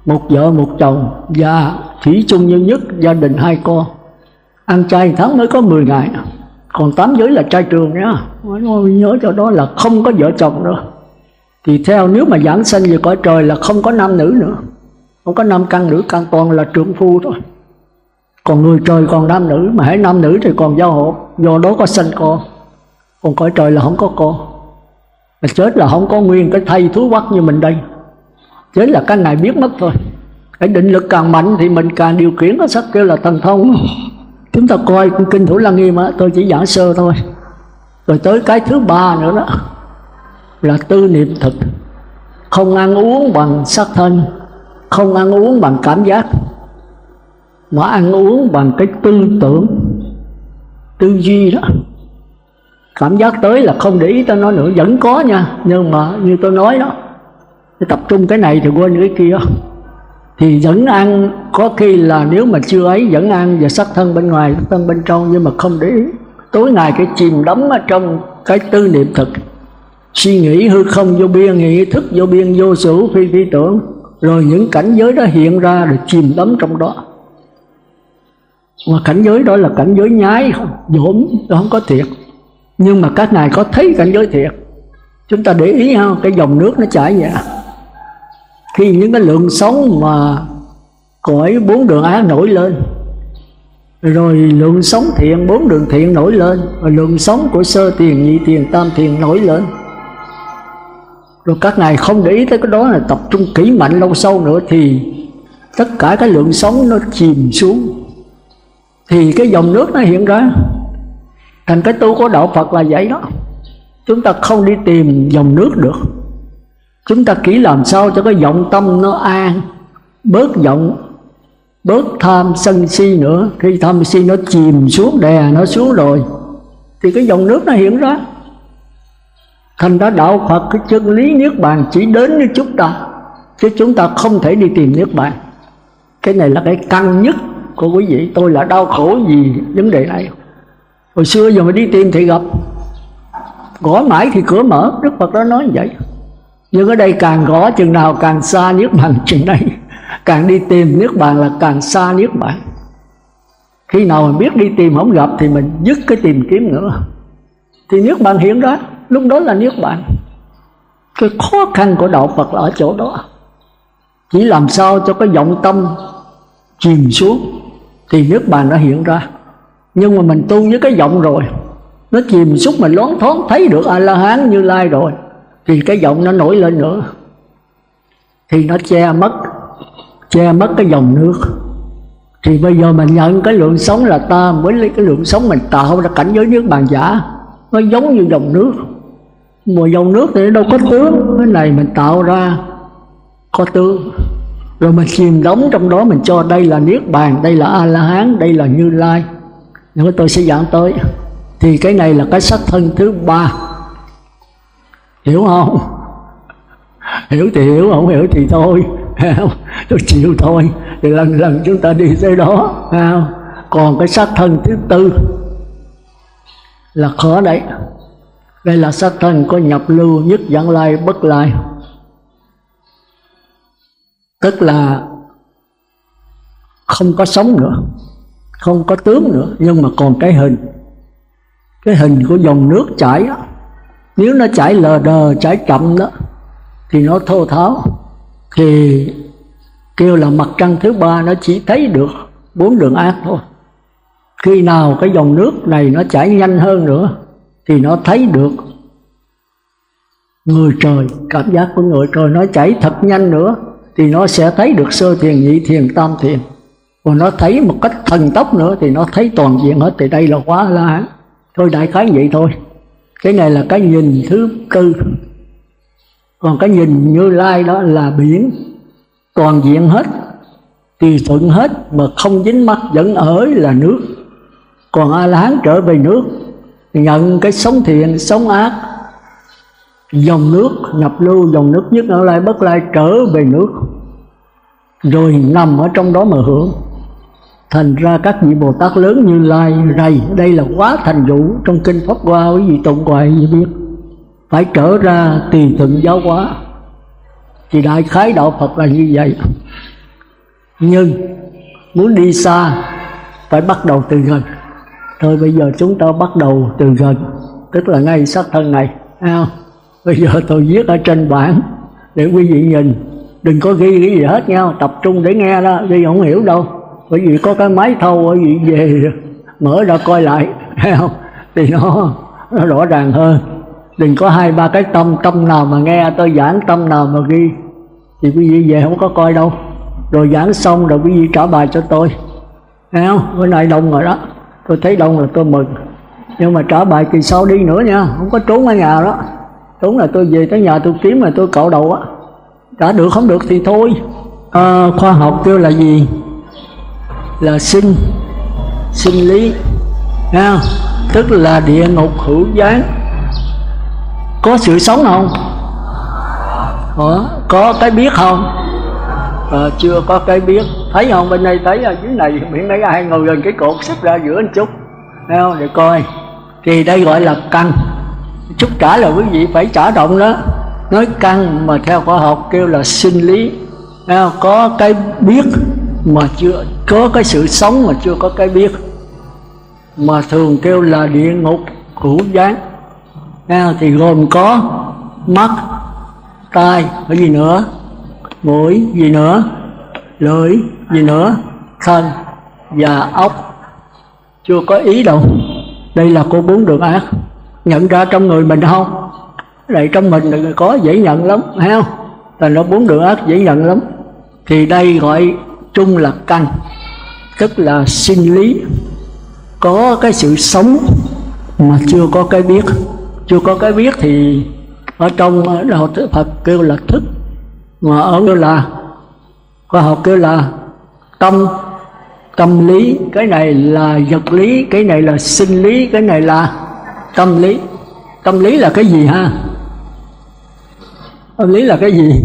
một vợ một chồng, và thủy chung như nhất, gia đình 2 con. Ăn chay tháng mới có 10 ngày, còn 8 giới là trai trường nhá. Nhớ cho đó là không có vợ chồng nữa. Thì theo nếu mà giảng sanh về cõi trời là không có nam nữ nữa, không có nam căn nữ căn, toàn là trượng phu thôi. Còn người trời còn nam nữ, mà hãy nam nữ thì còn giao hộ, do đó có sanh con. Còn cõi trời là không có con. Mà chết là không có nguyên cái thây thú quắc như mình đây. Chết là cái này biết mất thôi. Cái định lực càng mạnh thì mình càng điều khiển nó sắc kêu là thần thông. Chúng ta coi kinh Thủ Lăng Nghiêm á, tôi chỉ giảng sơ thôi. Rồi tới cái thứ 3 nữa đó là tư niệm thực. Không ăn uống bằng sắc thân, không ăn uống bằng cảm giác, mà ăn uống bằng cái tư tưởng, tư duy đó. Cảm giác tới là không để ý tới nó nữa, vẫn có nha, nhưng mà như tôi nói đó, tập trung cái này thì quên cái kia. Thì vẫn ăn, có khi là nếu mà chưa ấy vẫn ăn và sắc thân bên ngoài, sắc thân bên trong, nhưng mà không để ý. Tối ngày cái chìm đắm ở trong cái tư niệm thực, suy nghĩ hư không vô biên, nghĩ thức vô biên, vô số phi phi tưởng, rồi những cảnh giới đó hiện ra rồi chìm đắm trong đó. Mà cảnh giới đó là cảnh giới nhái, dỗm, không có thiệt. Nhưng mà các ngài có thấy cảnh giới thiệt. Chúng ta để ý không, cái dòng nước nó chảy vậy. Khi những cái lượng sống mà cõi 4 đường ác nổi lên, rồi lượng sống thiện 4 đường thiện nổi lên, rồi lượng sống của sơ thiền, nhị thiền, tam thiền nổi lên, rồi các ngài không để ý tới cái đó, là tập trung kỹ mạnh lâu sâu nữa, thì tất cả cái lượng sống nó chìm xuống, thì cái dòng nước nó hiện ra. Thành cái tu của đạo Phật là vậy đó. Chúng ta không đi tìm dòng nước được. Chúng ta chỉ làm sao cho cái vọng tâm nó an, bớt vọng, bớt tham sân si nữa. Khi tham si nó chìm xuống, đè nó xuống rồi, thì cái dòng nước nó hiện ra. Thành ra đạo Phật cái chân lý niết bàn chỉ đến với chúng ta, chứ chúng ta không thể đi tìm niết bàn. Cái này là cái căn nhất của quý vị. Tôi là đau khổ vì vấn đề này. Hồi xưa giờ mà đi tìm thì gặp, gõ mãi thì cửa mở, Đức Phật đó nói như vậy. Nhưng ở đây càng gõ chừng nào càng xa niết bàn chừng đây. Càng đi tìm niết bàn là càng xa niết bàn. Khi nào mình biết đi tìm không gặp thì mình dứt cái tìm kiếm nữa, thì niết bàn hiện ra, lúc đó là niết bàn. Cái khó khăn của đạo Phật là ở chỗ đó. Chỉ làm sao cho cái vọng tâm chìm xuống thì niết bàn đã hiện ra. Nhưng mà mình tu với cái vọng rồi, nó chìm xuống, mình loáng thoáng thấy được A-la-hán Như Lai rồi, thì cái vọng nó nổi lên nữa, thì nó che mất cái dòng nước. Thì bây giờ mình nhận cái lượng sống là ta, mới lấy cái lượng sống mình tạo ra cảnh giới niết bàn giả. Nó giống như dòng nước, mà dòng nước thì đâu có tướng. Cái này mình tạo ra có tướng, rồi mình chìm đóng trong đó, mình cho đây là niết bàn, đây là A-la-hán, đây là Như Lai. Nếu tôi sẽ giảng tới, thì cái này là cái sắc thân thứ 3. Hiểu không? Hiểu thì hiểu, không hiểu thì thôi. Tôi chịu thôi. Thì lần lần chúng ta đi tới đó. Còn cái sắc thân thứ 4 là khó đấy. Đây là sắc thân có nhập lưu, nhất vãng lai, bất lai. Tức là không có sống nữa, không có tướng nữa, nhưng mà còn cái hình. Cái hình của dòng nước chảy đó. Nếu nó chảy lờ đờ, chảy chậm đó, thì nó thô tháo. Thì kêu là mặt trăng thứ 3, nó chỉ thấy được 4 đường ác thôi. Khi nào cái dòng nước này nó chảy nhanh hơn nữa, thì nó thấy được người trời. Cảm giác của người trời nó chảy thật nhanh nữa, thì nó sẽ thấy được sơ thiền, nhị thiền, tam thiền. Còn nó thấy một cách thần tốc nữa thì nó thấy toàn diện hết. Thì đây là quá la. Thôi đại khái vậy thôi. Cái này là cái nhìn thứ 4. Còn cái nhìn Như Lai đó là biển, toàn diện hết, tùy thuận hết, mà không dính mắc, vẫn ở là nước. Còn A-la-hán trở về nước, nhận cái sống thiện, sống ác, dòng nước nhập lưu, dòng nước nhất ở lai bất lai, trở về nước, rồi nằm ở trong đó mà hưởng. Thành ra các vị Bồ Tát lớn Như Lai rầy, đây là quá thành vụ trong kinh Pháp Hoa, quý vị tụng hoài gì biết, phải trở ra tùy thuận giáo hóa. Thì đại khái đạo Phật là như vậy. Nhưng muốn đi xa phải bắt đầu từ gần. Thôi bây giờ chúng ta bắt đầu từ gần, tức là ngay xác thân này, thấy không? Bây giờ tôi viết ở trên bảng để quý vị nhìn, đừng có ghi gì hết nha, tập trung để nghe đó, ghi không hiểu đâu. Bởi vì có cái máy thâu, bởi vì về mở ra coi lại, thấy không? Thì nó rõ ràng hơn. Đừng có 2-3 cái tâm nào mà nghe tôi giảng, tâm nào mà ghi, thì quý vị về không có coi đâu. Rồi giảng xong rồi quý vị trả bài cho tôi, thấy không? Bữa nay đông rồi đó, tôi thấy đông là tôi mừng. Nhưng mà trả bài kỳ sau đi nữa nha, không có trốn ở nhà đó. Trốn là tôi về tới nhà tôi kiếm là tôi cạo đầu á. Trả được không được thì thôi. Khoa học kêu là gì? Là sinh lý, nha. Tức là địa ngục hữu gián. Có sự sống không? Có cái biết không? Chưa có cái biết. Thấy không? Bên đây thấy ở dưới này miệng nãy ai ngồi gần cái cột xếp ra giữa một chút, thấy không? Để coi. Thì đây gọi là căn. Chút trả là quý vị phải trả động đó. Nói căn mà theo khoa học kêu là sinh lý, thấy không? Có cái biết mà chưa có cái sự sống, mà chưa có cái biết, mà thường kêu là địa ngục hữu gián. Thì gồm có mắt, tai, cái gì nữa, mũi, gì nữa, lưỡi, gì nữa, thân và ốc. Chưa có ý đâu. Đây là cô 4 đường ác. Nhận ra trong người mình không? Đây trong mình là có dễ nhận lắm, thấy không? Là nó 4 đường ác dễ nhận lắm. Thì đây gọi chung là căn, tức là sinh lý, có cái sự sống mà chưa có cái biết. Chưa có cái biết thì ở trong đạo Phật kêu là thức, mà ở kêu là khoa học kêu là tâm lý. Cái này là vật lý, cái này là sinh lý, cái này là tâm lý. Tâm lý là cái gì ha? Tâm lý là cái gì?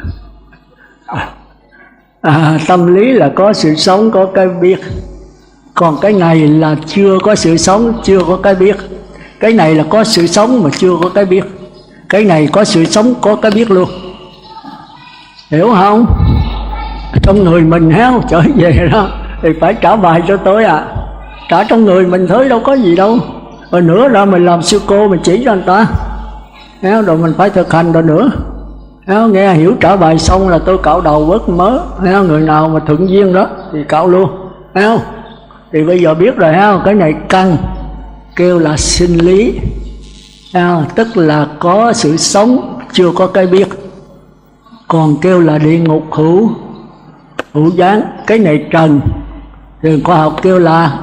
Tâm lý là có sự sống, có cái biết. Còn cái này là chưa có sự sống, chưa có cái biết. Cái này là có sự sống mà chưa có cái biết. Cái này có sự sống, có cái biết luôn. Hiểu không? Trong người mình thấy không? Trở về đó thì phải trả bài cho tôi trả trong người mình thôi, đâu có gì đâu. Rồi nữa ra mình làm sư cô mình chỉ cho người ta, rồi mình phải thực hành rồi nữa. Nghe hiểu trả bài xong là tôi cạo đầu bớt mớ. Người nào mà thuận duyên đó thì cạo luôn. Thì bây giờ biết rồi, cái này căn kêu là sinh lý, tức là có sự sống chưa có cái biết. Còn kêu là địa ngục hữu gián. Cái này trần, thì khoa học kêu là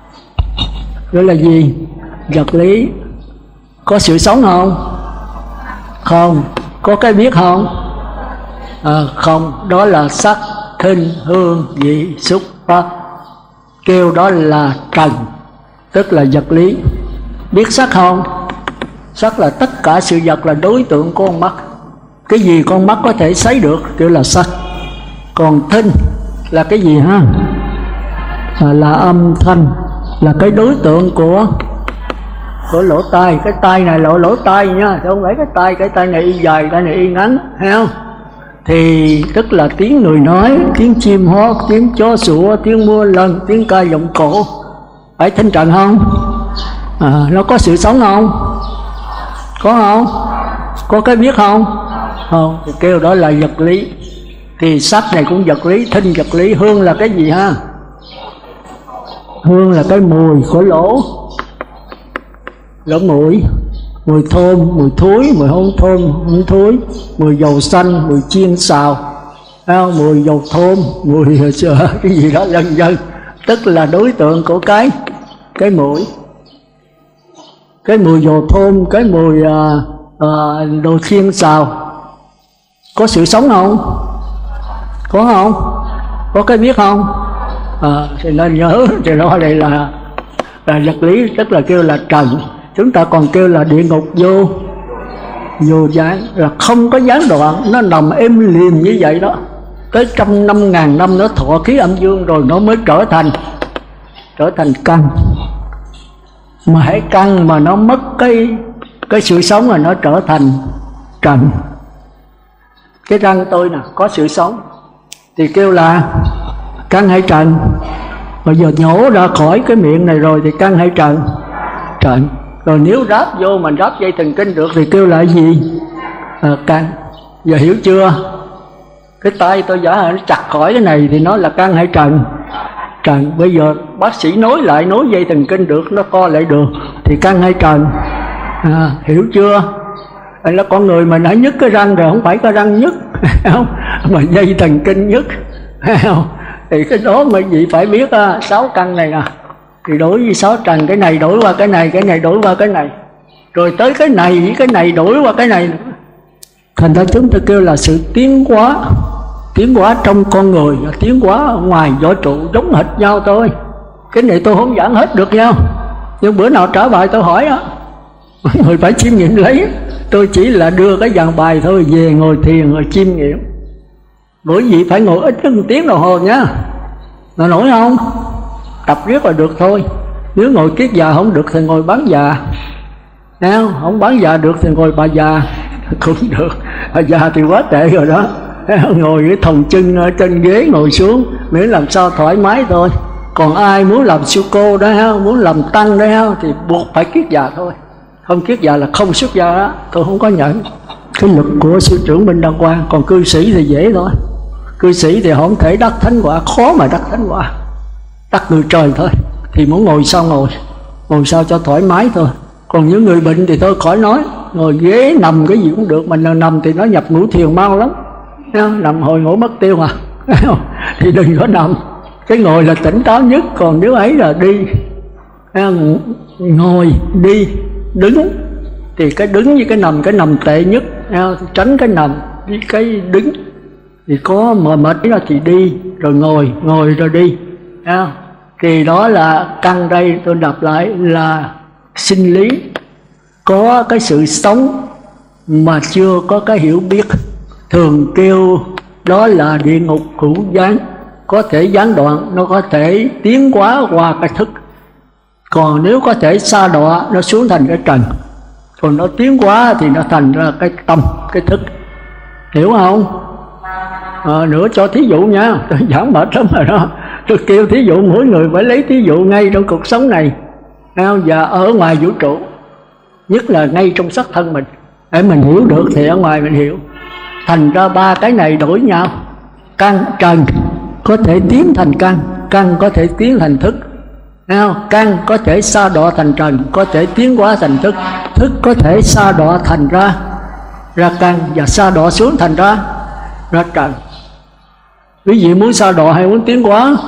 gì? Vật lý. Có sự sống không? Không. Có cái biết không? Không. Đó là sắc, thinh, hương, vị, xúc, pháp. Kêu đó là trần, tức là vật lý. Biết sắc không? Sắc là tất cả sự vật là đối tượng của con mắt. Cái gì con mắt có thể thấy được kêu là sắc. Còn thinh là cái gì ha? Là âm thanh, là cái đối tượng của lỗ tai. Cái tai này là lỗ tai nha, không phải cái tai này y dài, tai này y ngắn, thấy không? Thì tức là tiếng người nói, tiếng chim hót, tiếng chó sủa, tiếng mưa lần, tiếng ca giọng cổ. Phải thinh trần không? Nó có sự sống không? Có không? Có cái biết không? Không. Thì kêu đó là vật lý. Thì sắc này cũng vật lý, thinh vật lý. Hương là cái gì ha? Hương là cái mùi của lỗ mũi. Mùi thơm, mùi thối, mùi hôn thơm, hôn thối. Mùi dầu xanh, mùi chiên xào, mùi dầu thơm, mùi cái gì đó vân vân. Tức là đối tượng của cái mũi. Cái mùi dầu thơm, cái mùi đồ chiên xào. Có sự sống không? Có không? Có cái biết không? Thì nên nhớ, thì đó đây là vật lý, tức là kêu là trần. Chúng ta còn kêu là địa ngục vô gián, là không có gián đoạn. Nó nằm êm liềm như vậy đó, tới 150.000 năm nó thọ khí âm dương rồi nó mới trở thành căn. Mà hãy căn mà nó mất cái sự sống là nó trở thành trần. Cái răng tôi nè có sự sống thì kêu là căn hay trần? Bây giờ nhổ ra khỏi cái miệng này rồi thì căn hay trần? Trần. Rồi nếu ráp vô mình ráp dây thần kinh được thì kêu là gì? Căn. Giờ hiểu chưa? Cái tay tôi giả nó chặt khỏi cái này thì nó là căn hay trần? Trần. Bây giờ bác sĩ nối dây thần kinh được, nó co lại được thì căn hay trần? Hiểu chưa? Là con người mình đã nhức cái răng rồi, không phải cái răng nhức không? Mà dây thần kinh nhức không? Thì cái đó mấy vị phải biết 6 căn này nè. Thì đổi với 6 trần, cái này đổi qua cái này đổi qua cái này, rồi tới cái này với cái này đổi qua cái này. Thành ra chúng ta kêu là sự tiến hóa trong con người, tiến hóa ở ngoài vũ trụ giống hệt nhau thôi. Cái này tôi không giảng hết được nhau, nhưng bữa nào trả bài tôi hỏi á, người phải chiêm nghiệm lấy. Tôi chỉ là đưa cái dàn bài thôi, về ngồi thiền rồi chiêm nghiệm. Mỗi vị phải ngồi ít nhất 1 tiếng đồng hồ nhá. Nó nổi không? Tập riết là được thôi. Nếu ngồi kiết già không được thì ngồi bán già. Không bán già được thì ngồi bà già cũng được. Bà già thì quá tệ rồi đó. Ngồi cái thòng chân ở trên ghế ngồi xuống, miễn làm sao thoải mái thôi. Còn ai muốn làm sư cô đó, muốn làm tăng đó thì buộc phải kiết già thôi. Không kiết già là không xuất gia đó. Tôi không có nhận cái luật của sư trưởng Minh Đăng Quang. Còn cư sĩ thì dễ thôi. Cư sĩ thì không thể đắc thánh quả, khó mà đắc thánh quả. Đắc người trời thôi. Thì muốn ngồi sao ngồi sao cho thoải mái thôi. Còn những người bệnh thì thôi khỏi nói, ngồi ghế nằm cái gì cũng được. Mình nằm thì nó nhập ngũ thiền mau lắm, nằm hồi ngủ mất tiêu à. Thì đừng có nằm. Cái ngồi là tỉnh táo nhất, còn nếu ấy là đi. Ngồi, đi, đứng. Thì cái đứng với cái nằm tệ nhất. Tránh cái nằm với cái đứng. Thì có mệt đó thì đi, rồi ngồi rồi đi. Thì đó là căn. Đây tôi đọc lại là sinh lý. Có cái sự sống mà chưa có cái hiểu biết, thường kêu đó là địa ngục hữu gián. Có thể gián đoạn, nó có thể tiến hóa qua cái thức. Còn nếu có thể sa đọa, nó xuống thành cái trần. Còn nó tiến hóa thì nó thành ra cái tâm, cái thức. Hiểu không? Nữa cho thí dụ nha. Tôi giảng mệt lắm rồi đó. Tôi kêu thí dụ, mỗi người phải lấy thí dụ ngay trong cuộc sống này và ở ngoài vũ trụ, nhất là ngay trong xác thân mình, để mình hiểu được thì ở ngoài mình hiểu. Thành ra 3 cái này đổi nhau. Căn, trần có thể tiến thành căn, căn có thể tiến thành thức. Căn có thể sa đọa thành trần, có thể tiến hóa thành thức. Thức có thể sa đọa thành ra căn, và sa đọa xuống thành ra trần. Quý vị muốn sa đọa hay muốn tiến hóa?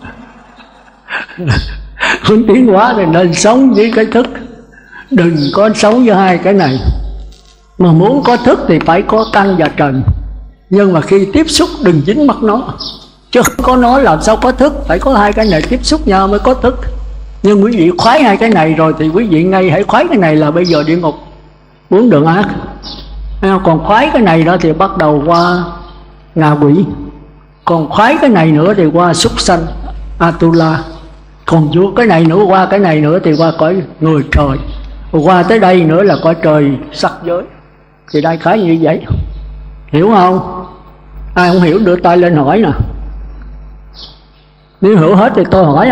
Muốn tiến hóa thì nên sống với cái thức, đừng có sống với 2 cái này. Mà muốn có thức thì phải có căn và trần. Nhưng mà khi tiếp xúc đừng dính mắc nó. Chứ không có nó làm sao có thức. Phải có 2 cái này tiếp xúc nhau mới có thức. Nhưng quý vị khoái 2 cái này rồi thì quý vị ngay hãy khoái cái này là bây giờ địa ngục, muốn đường ác. Còn khoái cái này đó thì bắt đầu qua ngạ quỷ. Còn khoái cái này nữa thì qua súc sanh, Atula. Còn vô cái này nữa, qua cái này nữa thì qua cõi người trời. Qua tới đây nữa là cõi trời sắc giới. Thì đại khái như vậy. Hiểu không? Ai không hiểu đưa tay lên hỏi nè. Nếu hiểu hết thì tôi hỏi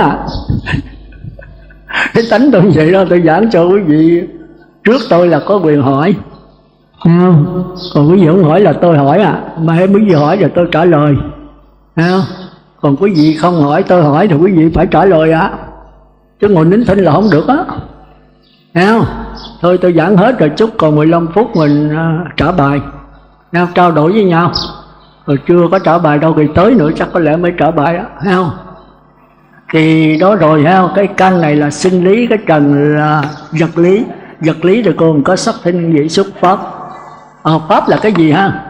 Cái tánh tôi vậy đó, tôi giảng cho quý vị trước tôi là có quyền hỏi. Còn quý vị không hỏi là tôi hỏi mà quý vị hỏi rồi tôi trả lời. Còn quý vị không hỏi tôi hỏi thì quý vị phải trả lời chứ ngồi nín thinh là không được Thôi tôi giảng hết rồi, chút còn 15 phút mình trả bài, trao đổi với nhau. Rồi chưa có trả bài đâu, thì tới nữa chắc có lẽ mới trả bài Thì đó rồi cái căn này là sinh lý, cái trần là vật lý. Vật lý thì còn có sắc thinh vị xúc pháp. Pháp là cái gì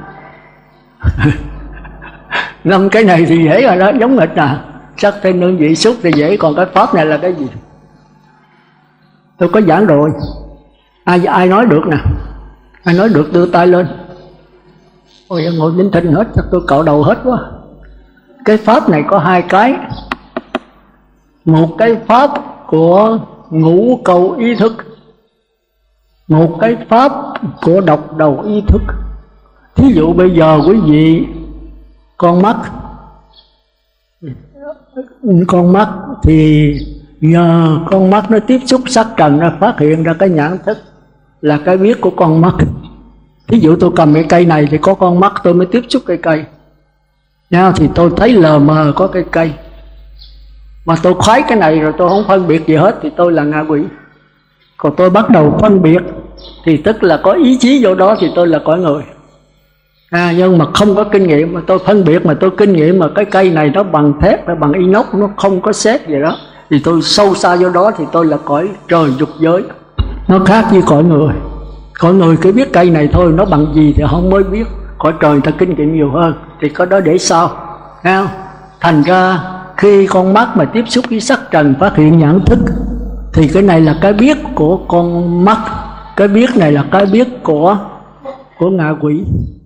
5 cái này thì dễ rồi đó, giống nghịch sắc thinh hương vị xúc thì dễ, còn cái pháp này là cái gì? Tôi có giảng rồi. Ai nói được nè? Ai nói được đưa tay lên. Ôi ngồi nín thinh hết, chắc tôi cạo đầu hết quá. Cái pháp này có 2 cái. Một cái pháp của ngũ cầu ý thức, một cái pháp của độc đầu ý thức. Thí dụ bây giờ quý vị con mắt con mắt thì nhờ con mắt nó tiếp xúc sắc trần, nó phát hiện ra cái nhãn thức là cái biết của con mắt. Ví dụ tôi cầm cái cây này thì có con mắt tôi mới tiếp xúc cái cây nha, thì tôi thấy lờ mờ có cái cây, mà tôi khoái cái này rồi tôi không phân biệt gì hết thì tôi là ngạ quỷ. Còn tôi bắt đầu phân biệt thì tức là có ý chí vô đó thì tôi là cõi người. Nhưng mà không có kinh nghiệm mà tôi phân biệt, mà tôi kinh nghiệm mà cái cây này nó bằng thép hay bằng inox, nó không có xét gì đó, thì tôi sâu xa vô đó thì tôi là cõi trời dục giới. Nó khác với cõi người. Cõi người cứ biết cây này thôi, nó bằng gì thì không mới biết. Cõi trời ta kinh nghiệm nhiều hơn thì có đó để sau. Thành ra khi con mắt mà tiếp xúc với sắc trần phát hiện nhãn thức thì cái này là cái biết của con mắt, cái biết này là cái biết của ngạ quỷ.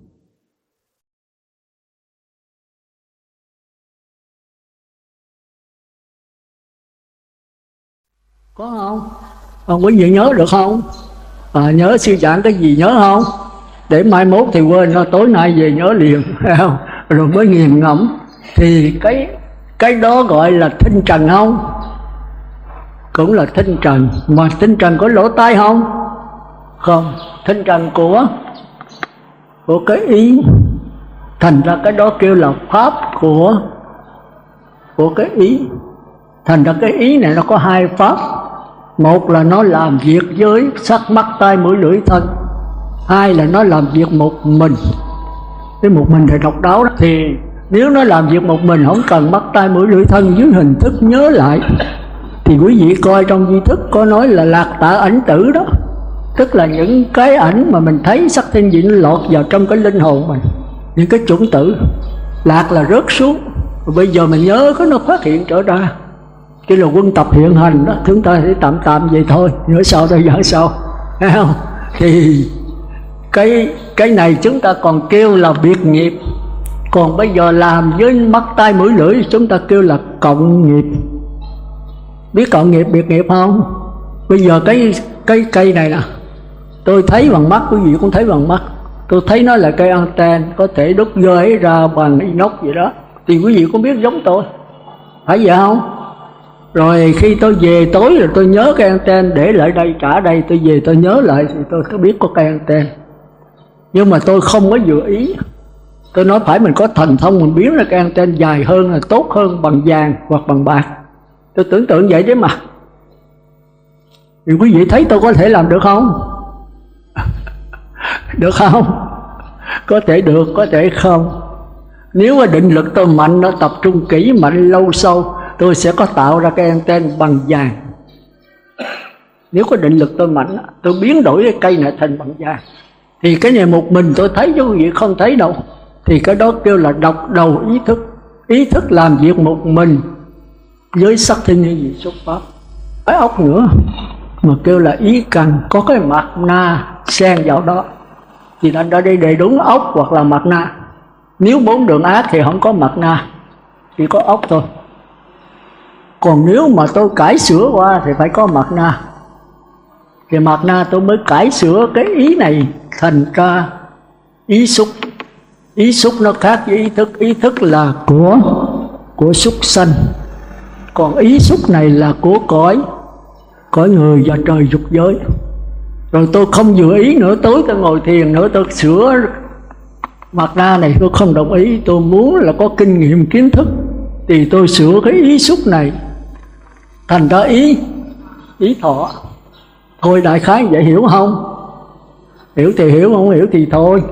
Có không? Quý vị nhớ được không? Nhớ sư giảng cái gì nhớ không? Để mai mốt thì quên, tối nay về nhớ liền, không? Rồi mới nghiền ngẫm. Thì cái đó gọi là thinh trần không? Cũng là thinh trần. Mà thinh trần có lỗ tai không? Không. Thinh trần của cái ý. Thành ra cái đó kêu là pháp của cái ý. Thành ra cái ý này nó có hai pháp. Một là nó làm việc với sắc mắt tai mũi lưỡi thân, hai là nó làm việc một mình. Cái một mình thì độc đáo đó. Thì nếu nó làm việc một mình không cần mắt tai mũi lưỡi thân dưới hình thức nhớ lại, thì quý vị coi trong di thức có nói là lạc tạ ảnh tử đó, tức là những cái ảnh mà mình thấy sắc thiên vị nó lọt vào trong cái linh hồn mình, những cái chủng tử lạc là rớt xuống. Bây giờ mình nhớ có nó phát hiện trở ra. Cái là quân tập hiện hành đó, chúng ta sẽ tạm vậy thôi, nữa sau đây giảng sau, thấy không? Thì cái này chúng ta còn kêu là biệt nghiệp. Còn bây giờ làm với mắt tai mũi lưỡi chúng ta kêu là cộng nghiệp. Biết cộng nghiệp biệt nghiệp không? Bây giờ cái cây này nè, tôi thấy bằng mắt, quý vị cũng thấy bằng mắt. Tôi thấy nó là cây anten, có thể đúc rơi ra bằng inox vậy đó, thì quý vị cũng biết giống tôi, phải vậy không? Rồi khi tôi về tối rồi tôi nhớ cái anten để lại đây, trả đây, tôi về tôi nhớ lại thì tôi có biết có cây anten. Nhưng mà tôi không có vừa ý. Tôi nói phải mình có thần thông mình biến ra cái anten dài hơn, là tốt hơn bằng vàng hoặc bằng bạc. Tôi tưởng tượng vậy đấy mà. Thì quý vị thấy tôi có thể làm được không? Được không? Có thể được, có thể không. Nếu mà định lực tôi mạnh, nó tập trung kỹ, mạnh, lâu sâu, tôi sẽ có tạo ra cái anten bằng vàng. Nếu có định lực tôi mạnh, tôi biến đổi cái cây này thành bằng vàng. Thì cái này một mình tôi thấy chứ quý vị không thấy đâu. Thì cái đó kêu là độc đầu ý thức. Ý thức làm việc một mình với sắc thiên như gì xuất pháp. Cái ốc nữa mà kêu là ý cần, có cái mặt na xen vào đó thì anh đã đi đầy đúng ốc hoặc là mặt na. Nếu bốn đường ác thì không có mặt na, chỉ có ốc thôi. Còn nếu mà tôi cải sửa qua thì phải có mặt na. Thì mặt na tôi mới cải sửa cái ý này thành ra ý xúc. Ý xúc nó khác với ý thức. Ý thức là của súc sanh, còn ý xúc này là của cõi người và trời dục giới. Rồi tôi không vừa ý nữa, tối tôi ngồi thiền nữa, tôi sửa mặt na này tôi không đồng ý. Tôi muốn là có kinh nghiệm kiến thức thì tôi sửa cái ý xúc này thành ra ý thọ. Thôi đại khái vậy, hiểu không? Hiểu thì hiểu, không hiểu thì thôi.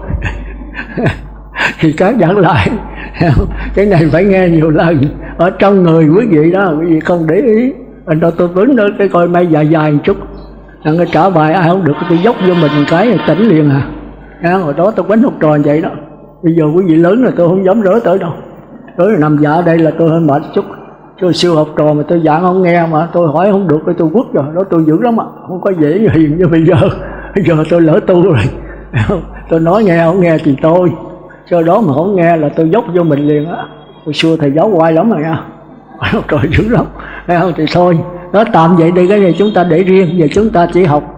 Thì các giảng lại. Cái này phải nghe nhiều lần. Ở trong người quý vị đó, quý vị không để ý. Anh đó tôi đứng đó cái coi may dài dài một chút, anh trả bài ai không được tôi dốc vô mình cái là tỉnh liền à. Hồi đó tôi quánh học trò vậy đó. Bây giờ quý vị lớn rồi tôi không dám rỡ tới đâu. Tới nằm dạ ở đây là tôi hơi mệt chút. Tôi siêu học trò mà tôi giảng không nghe, mà tôi hỏi không được tôi quất rồi. Đó tôi dữ lắm ạ, không có dễ hiền như bây giờ tôi lỡ tu rồi. Tôi nói nghe không nghe thì tôi, sau đó mà không nghe là tôi dốc vô mình liền á. Hồi xưa thầy giáo oai lắm rồi nha, trời dữ lắm. Thì thôi, nó tạm vậy đi, cái này chúng ta để riêng. Giờ chúng ta chỉ học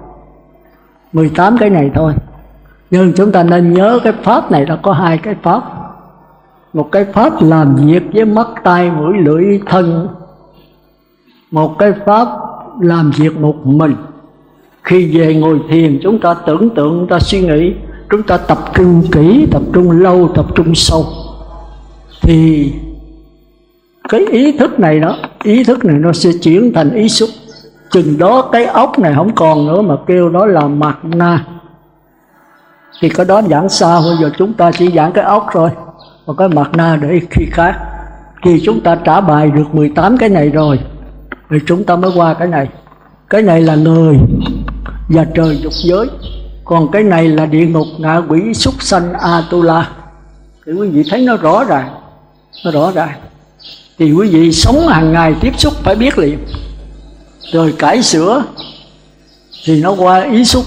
18 cái này thôi. Nhưng chúng ta nên nhớ cái pháp này là có hai cái pháp. một cái pháp làm việc với mắt tai mũi lưỡi thân, một cái pháp làm việc một mình. Khi về ngồi thiền chúng ta tưởng tượng, chúng ta suy nghĩ, chúng ta tập trung kỹ, tập trung lâu, tập trung sâu, thì cái ý thức này nó sẽ chuyển thành ý xúc. Chừng đó cái ốc này không còn nữa mà kêu đó là mạt na. Thì cái đó giảng xa, bây giờ chúng ta chỉ giảng cái ốc thôi, còn cái mạt na để khi khác. Khi chúng ta trả bài được 18 cái này rồi thì chúng ta mới qua cái này. Cái này là người và trời dục giới, còn cái này là địa ngục, ngạ quỷ, súc sanh, Atula. Thì quý vị thấy nó rõ ràng, thì quý vị sống hàng ngày tiếp xúc phải biết liền. Rồi cải sửa thì nó qua ý xúc,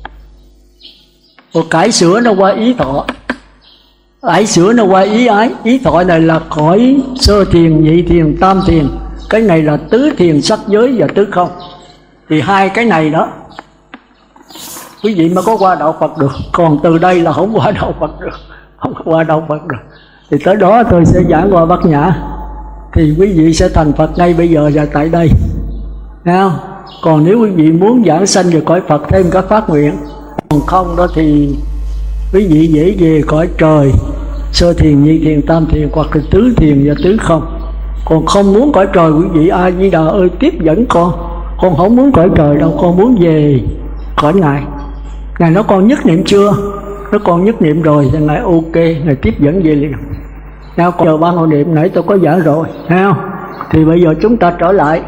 rồi cải sửa nó qua ý thọ, cải sửa nó qua ý ái. Ý thọ này là cõi sơ thiền, nhị thiền, tam thiền. Cái này là tứ thiền, sắc giới và tứ không. Thì hai cái này đó quý vị mới có qua đạo Phật được. Còn từ đây là không qua đạo Phật được, không qua đạo Phật được. Thì tới đó tôi sẽ giảng qua Bát Nhã, thì quý vị sẽ thành Phật ngay bây giờ và tại đây. Thấy không? Còn nếu quý vị muốn giảng sanh về cõi Phật thêm các phát nguyện, còn không đó thì quý vị dễ về cõi trời sơ thiền, nhị thiền, tam thiền, hoặc là tứ thiền và tứ không. Còn không muốn cõi trời, quý vị A Di Đà ơi tiếp dẫn con không muốn cõi trời đâu, con muốn về cõi Ngài. Ngài nói con nhất niệm chưa? Nó con nhất niệm rồi thì Ngài ok, Ngài tiếp dẫn về liền. Nào, còn giờ ba ngôi niệm nãy tôi có giảng rồi, thấy không? Thì bây giờ chúng ta trở lại.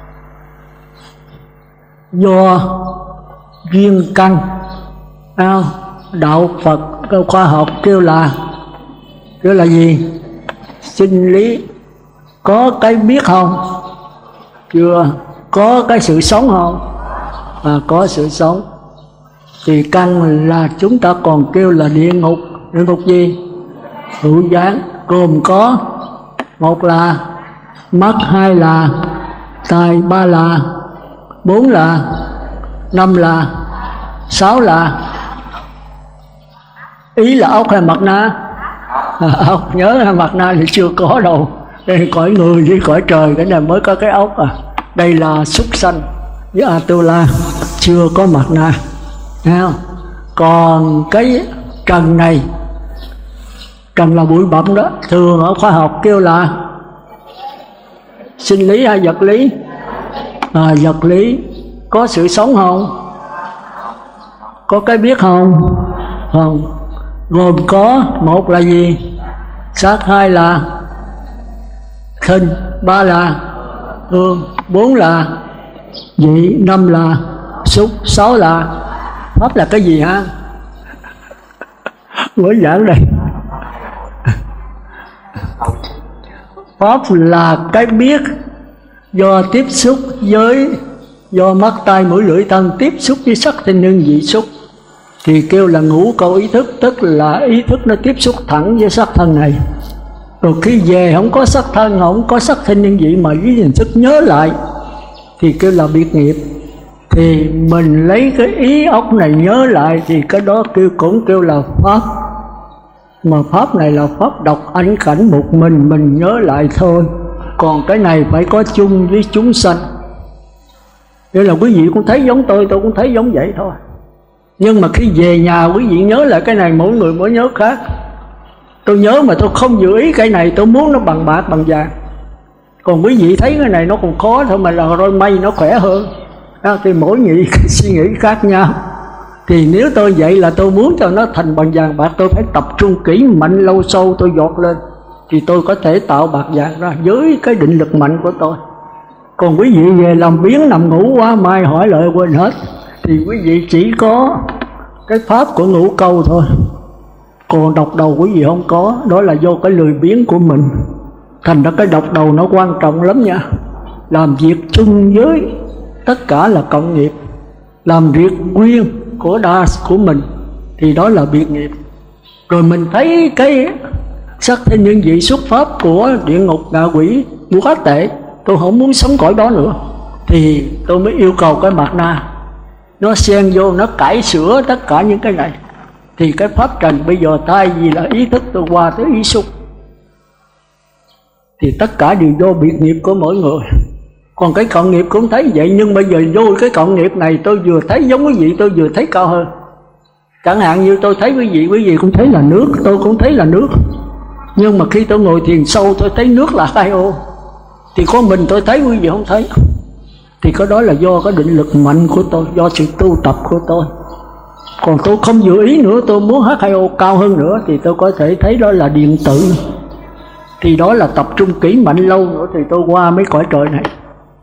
Do duyên căn, đạo Phật khoa học kêu là gì? Sinh lý. Có cái biết không? Chưa. Có cái sự sống không? Có sự sống. Thì căn là chúng ta còn kêu là địa ngục. Địa ngục gì? Hữu gián, gồm có một là mắt, hai là tai, ba là, bốn là, năm là, sáu là. Ý là ốc hay mặt na? Ốc, nhớ là mặt na thì chưa có đâu. Đây cõi người với cõi trời, cái này mới có cái ốc à. Đây là súc sanh với Atula, chưa có mặt na. Thấy không? Còn cái trần này, trần là bụi bặm đó, thường ở khoa học kêu là sinh lý hay vật lý? Vật lý. Có sự sống không? Có cái biết không? Không. Gồm có một là gì? Sắc, hai là khinh, ba là hương, bốn là vị, năm là xúc, sáu là pháp. Là cái gì hả? Mới giảng đây. Pháp là cái biết do tiếp xúc với, do mắt tai mũi lưỡi thân tiếp xúc với sắc thanh nhân vị xúc, thì kêu là ngũ câu ý thức. Tức là ý thức nó tiếp xúc thẳng với sắc thân này, rồi khi về không có sắc thân, không có sắc thanh nhân vị mà với hình thức nhớ lại thì kêu là biệt nghiệp. Thì mình lấy cái ý ốc này nhớ lại thì cái đó cũng kêu là pháp. Mà pháp này là pháp độc ảnh cảnh một mình nhớ lại thôi. Còn cái này phải có chung với chúng sanh. Nên là quý vị cũng thấy giống tôi cũng thấy giống vậy thôi. Nhưng mà khi về nhà quý vị nhớ lại cái này, mỗi người mỗi nhớ khác. Tôi nhớ mà tôi không dự ý cái này, tôi muốn nó bằng bạc bằng vàng. Còn quý vị thấy cái này nó còn khó thôi, mà là rồi may nó khỏe hơn. Thì mỗi người suy nghĩ khác nhau. Thì nếu tôi vậy là tôi muốn cho nó thành bằng vàng bạc, tôi phải tập trung kỹ, mạnh, lâu sâu, tôi giọt lên thì tôi có thể tạo bạc vàng ra với cái định lực mạnh của tôi. Còn quý vị về làm biếng nằm ngủ quá, mai hỏi lại quên hết, thì quý vị chỉ có cái pháp của ngũ câu thôi. Còn độc đầu quý vị không có. Đó là do cái lười biếng của mình. Thành ra cái độc đầu nó quan trọng lắm nha. Làm việc chung với tất cả là cộng nghiệp, làm việc riêng của mình thì đó là biệt nghiệp. Rồi mình thấy cái sắc thanh nhân vị xuất pháp của địa ngục, ngạ quỷ quá tệ, tôi không muốn sống cõi đó nữa, thì tôi mới yêu cầu cái mạt na nó xen vô, nó cải sửa tất cả những cái này. Thì cái pháp trần bây giờ thay vì là ý thức tôi qua tới ý xúc, thì tất cả đều do biệt nghiệp của mỗi người. Còn cái cộng nghiệp cũng thấy vậy, nhưng bây giờ vô cái cộng nghiệp này tôi vừa thấy giống quý vị, tôi vừa thấy cao hơn. Chẳng hạn như tôi thấy quý vị cũng thấy là nước, tôi cũng thấy là nước. Nhưng mà khi tôi ngồi thiền sâu tôi thấy nước là hai ô, thì có mình tôi thấy, quý vị không thấy. Thì cái đó là do cái định lực mạnh của tôi, do sự tu tập của tôi. Còn tôi không dự ý nữa, tôi muốn H2O cao hơn nữa thì tôi có thể thấy đó là điện tử. Thì đó là tập trung kỹ mạnh lâu nữa thì tôi qua mấy cõi trời này.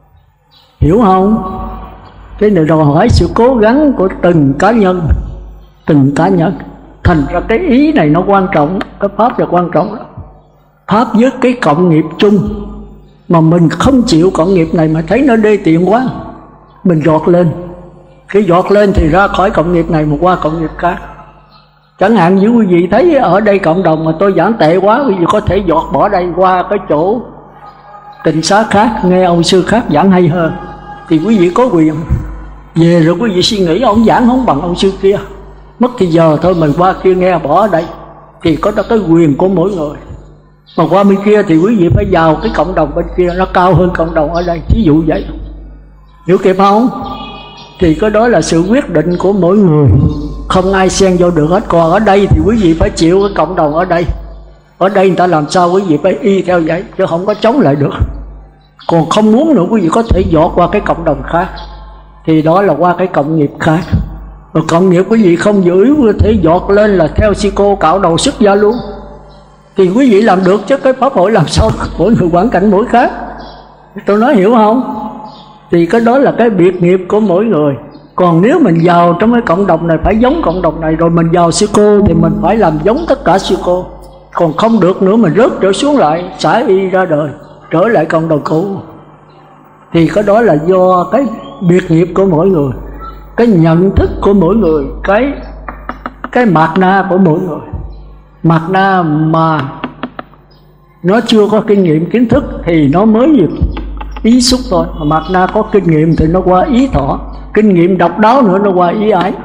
Hiểu không? Cái này đòi hỏi sự cố gắng của từng cá nhân. Từng cá nhân. Thành ra cái ý này nó quan trọng, cái pháp là quan trọng. Pháp với cái cộng nghiệp chung, mà mình không chịu cộng nghiệp này mà thấy nó đê tiện quá, mình giọt lên. Khi giọt lên thì ra khỏi cộng nghiệp này mà qua cộng nghiệp khác. Chẳng hạn như quý vị thấy ở đây cộng đồng mà tôi giảng tệ quá, quý vị có thể giọt bỏ đây qua cái chỗ tịnh xá khác, nghe ông sư khác giảng hay hơn, thì quý vị có quyền. Về rồi quý vị suy nghĩ ông giảng không bằng ông sư kia, mất thì giờ thôi mình qua kia nghe, bỏ ở đây. Thì có đó cái quyền của mỗi người. Mà qua bên kia thì quý vị phải vào cái cộng đồng bên kia, nó cao hơn cộng đồng ở đây, ví dụ vậy. Hiểu kịp không? Thì cái đó là sự quyết định của mỗi người, không ai xen vô được hết. Còn ở đây thì quý vị phải chịu cái cộng đồng ở đây. Ở đây người ta làm sao quý vị phải y theo vậy, chứ không có chống lại được. Còn không muốn nữa quý vị có thể dọt qua cái cộng đồng khác, thì đó là qua cái cộng nghiệp khác. Rồi cộng nghiệp quý vị không giữ ý, có thể dọt lên là theo sư cô cạo đầu xuất gia luôn. Thì quý vị làm được, chứ cái pháp hội làm sao mỗi người hoàn cảnh mỗi khác. Tôi nói hiểu không? Thì cái đó là cái biệt nghiệp của mỗi người. Còn nếu mình vào trong cái cộng đồng này phải giống cộng đồng này, rồi mình vào sư cô thì mình phải làm giống tất cả sư cô. Còn không được nữa mình rớt trở xuống lại, xả y ra đời, trở lại cộng đồng cũ. Thì cái đó là do cái biệt nghiệp của mỗi người, cái nhận thức của mỗi người, cái mạt na của mỗi người. Mạt na mà nó chưa có kinh nghiệm kiến thức thì nó mới được ý xúc thôi. Mà mạt na có kinh nghiệm thì nó qua ý thọ, kinh nghiệm độc đáo nữa nó qua ý ái.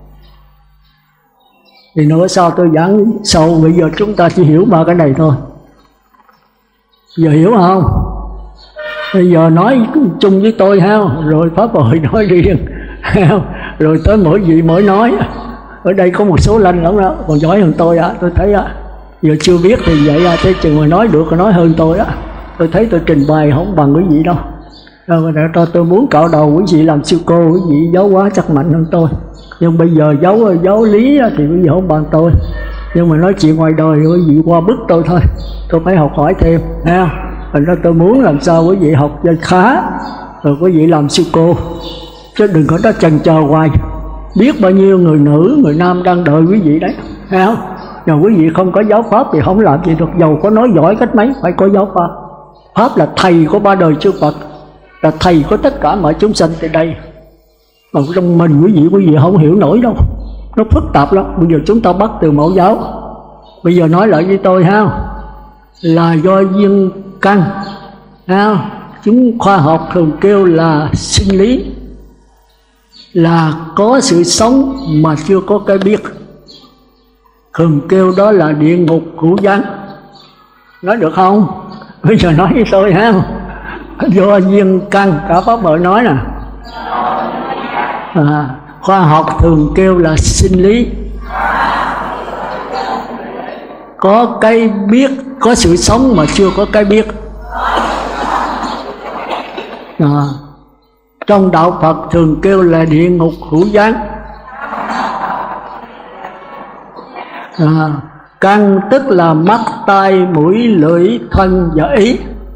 Thì nữa sao tôi giảng sâu, bây giờ chúng ta chỉ hiểu ba cái này thôi. Giờ hiểu không? Bây giờ nói chung với tôi ha, rồi pháp hội nói riêng ha, rồi tới mỗi vị mỗi nói. Ở đây có một số lanh lắm đó, còn giỏi hơn tôi á, tôi thấy á. Giờ chưa biết thì vậy á, thế chừng mà nói được thì nói hơn tôi á. Tôi thấy tôi trình bày không bằng quý vị đâu. Rồi tôi muốn cạo đầu quý vị làm sư cô, quý vị giáo hóa chắc mạnh hơn tôi. Nhưng bây giờ giáo lý thì quý vị không bằng tôi. Nhưng mà nói chuyện ngoài đời quý vị qua bức tôi thôi, tôi phải học hỏi thêm ha. Thành ra tôi muốn làm sao quý vị học cho khá, rồi quý vị làm sư cô, chứ đừng có đó chần chờ hoài. Biết bao nhiêu người nữ, người nam đang đợi quý vị đấy, thấy không? Rồi quý vị không có giáo pháp thì không làm gì được, dầu có nói giỏi cách mấy, phải có giáo pháp. Pháp là thầy của ba đời chư Phật, là thầy của tất cả mọi chúng sanh tại đây. Mà trong mình quý vị không hiểu nổi đâu, nó phức tạp lắm. Bây giờ chúng ta bắt từ mẫu giáo. Bây giờ nói lại với tôi ha, là do duyên căn ha. Chúng khoa học thường kêu là sinh lý, là có sự sống mà chưa có cái biết, thường kêu đó là địa ngục hữu gián. Nói được không? Bây giờ nói với tôi ha, do duyên căn, cả pháp hội nói nè, khoa học thường kêu là sinh lý, có cái biết, có sự sống mà chưa có cái biết. Trong đạo Phật thường kêu là địa ngục hữu gián. Căn tức là mắt, tai, mũi, lưỡi, thân và ý.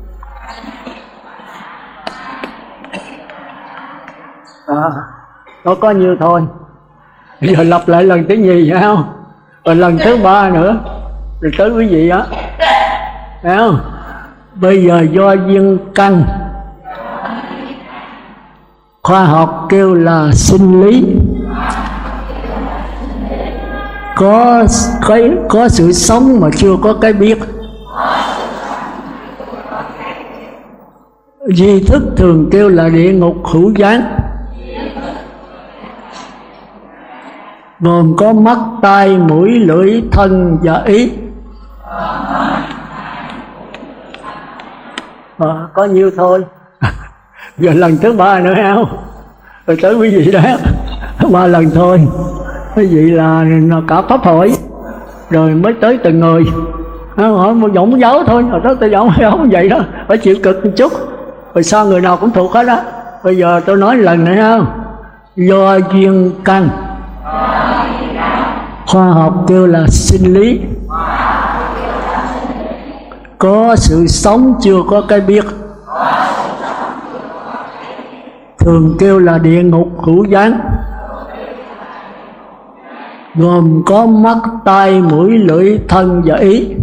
Nó có như thôi. Bây giờ lặp lại lần thứ nhì phải không? Rồi lần thứ ba nữa, rồi tới quý vị á, phải không? Bây giờ do duyên căn, khoa học kêu là sinh lý, có sự sống mà chưa có cái biết. Duy thức thường kêu là địa ngục hữu gián, gồm có mắt, tai, mũi, lưỡi, thân và ý. Có nhiêu thôi. Giờ lần thứ 3 nữa không? Rồi tới quý vị đó 3 lần thôi. Quý vị là cả pháp hội rồi mới tới từng người. Họ một giọng giáo thôi, rồi đó tôi giọng không vậy đó, phải chịu cực một chút. Rồi sao người nào cũng thuộc hết á. Bây giờ tôi nói lần nữa không? Do duyên căn, khoa học kêu là sinh lý. Có sự sống chưa có cái biết, thường kêu là địa ngục hữu gián. Gồm có mắt, tai, mũi, lưỡi, thân và ý.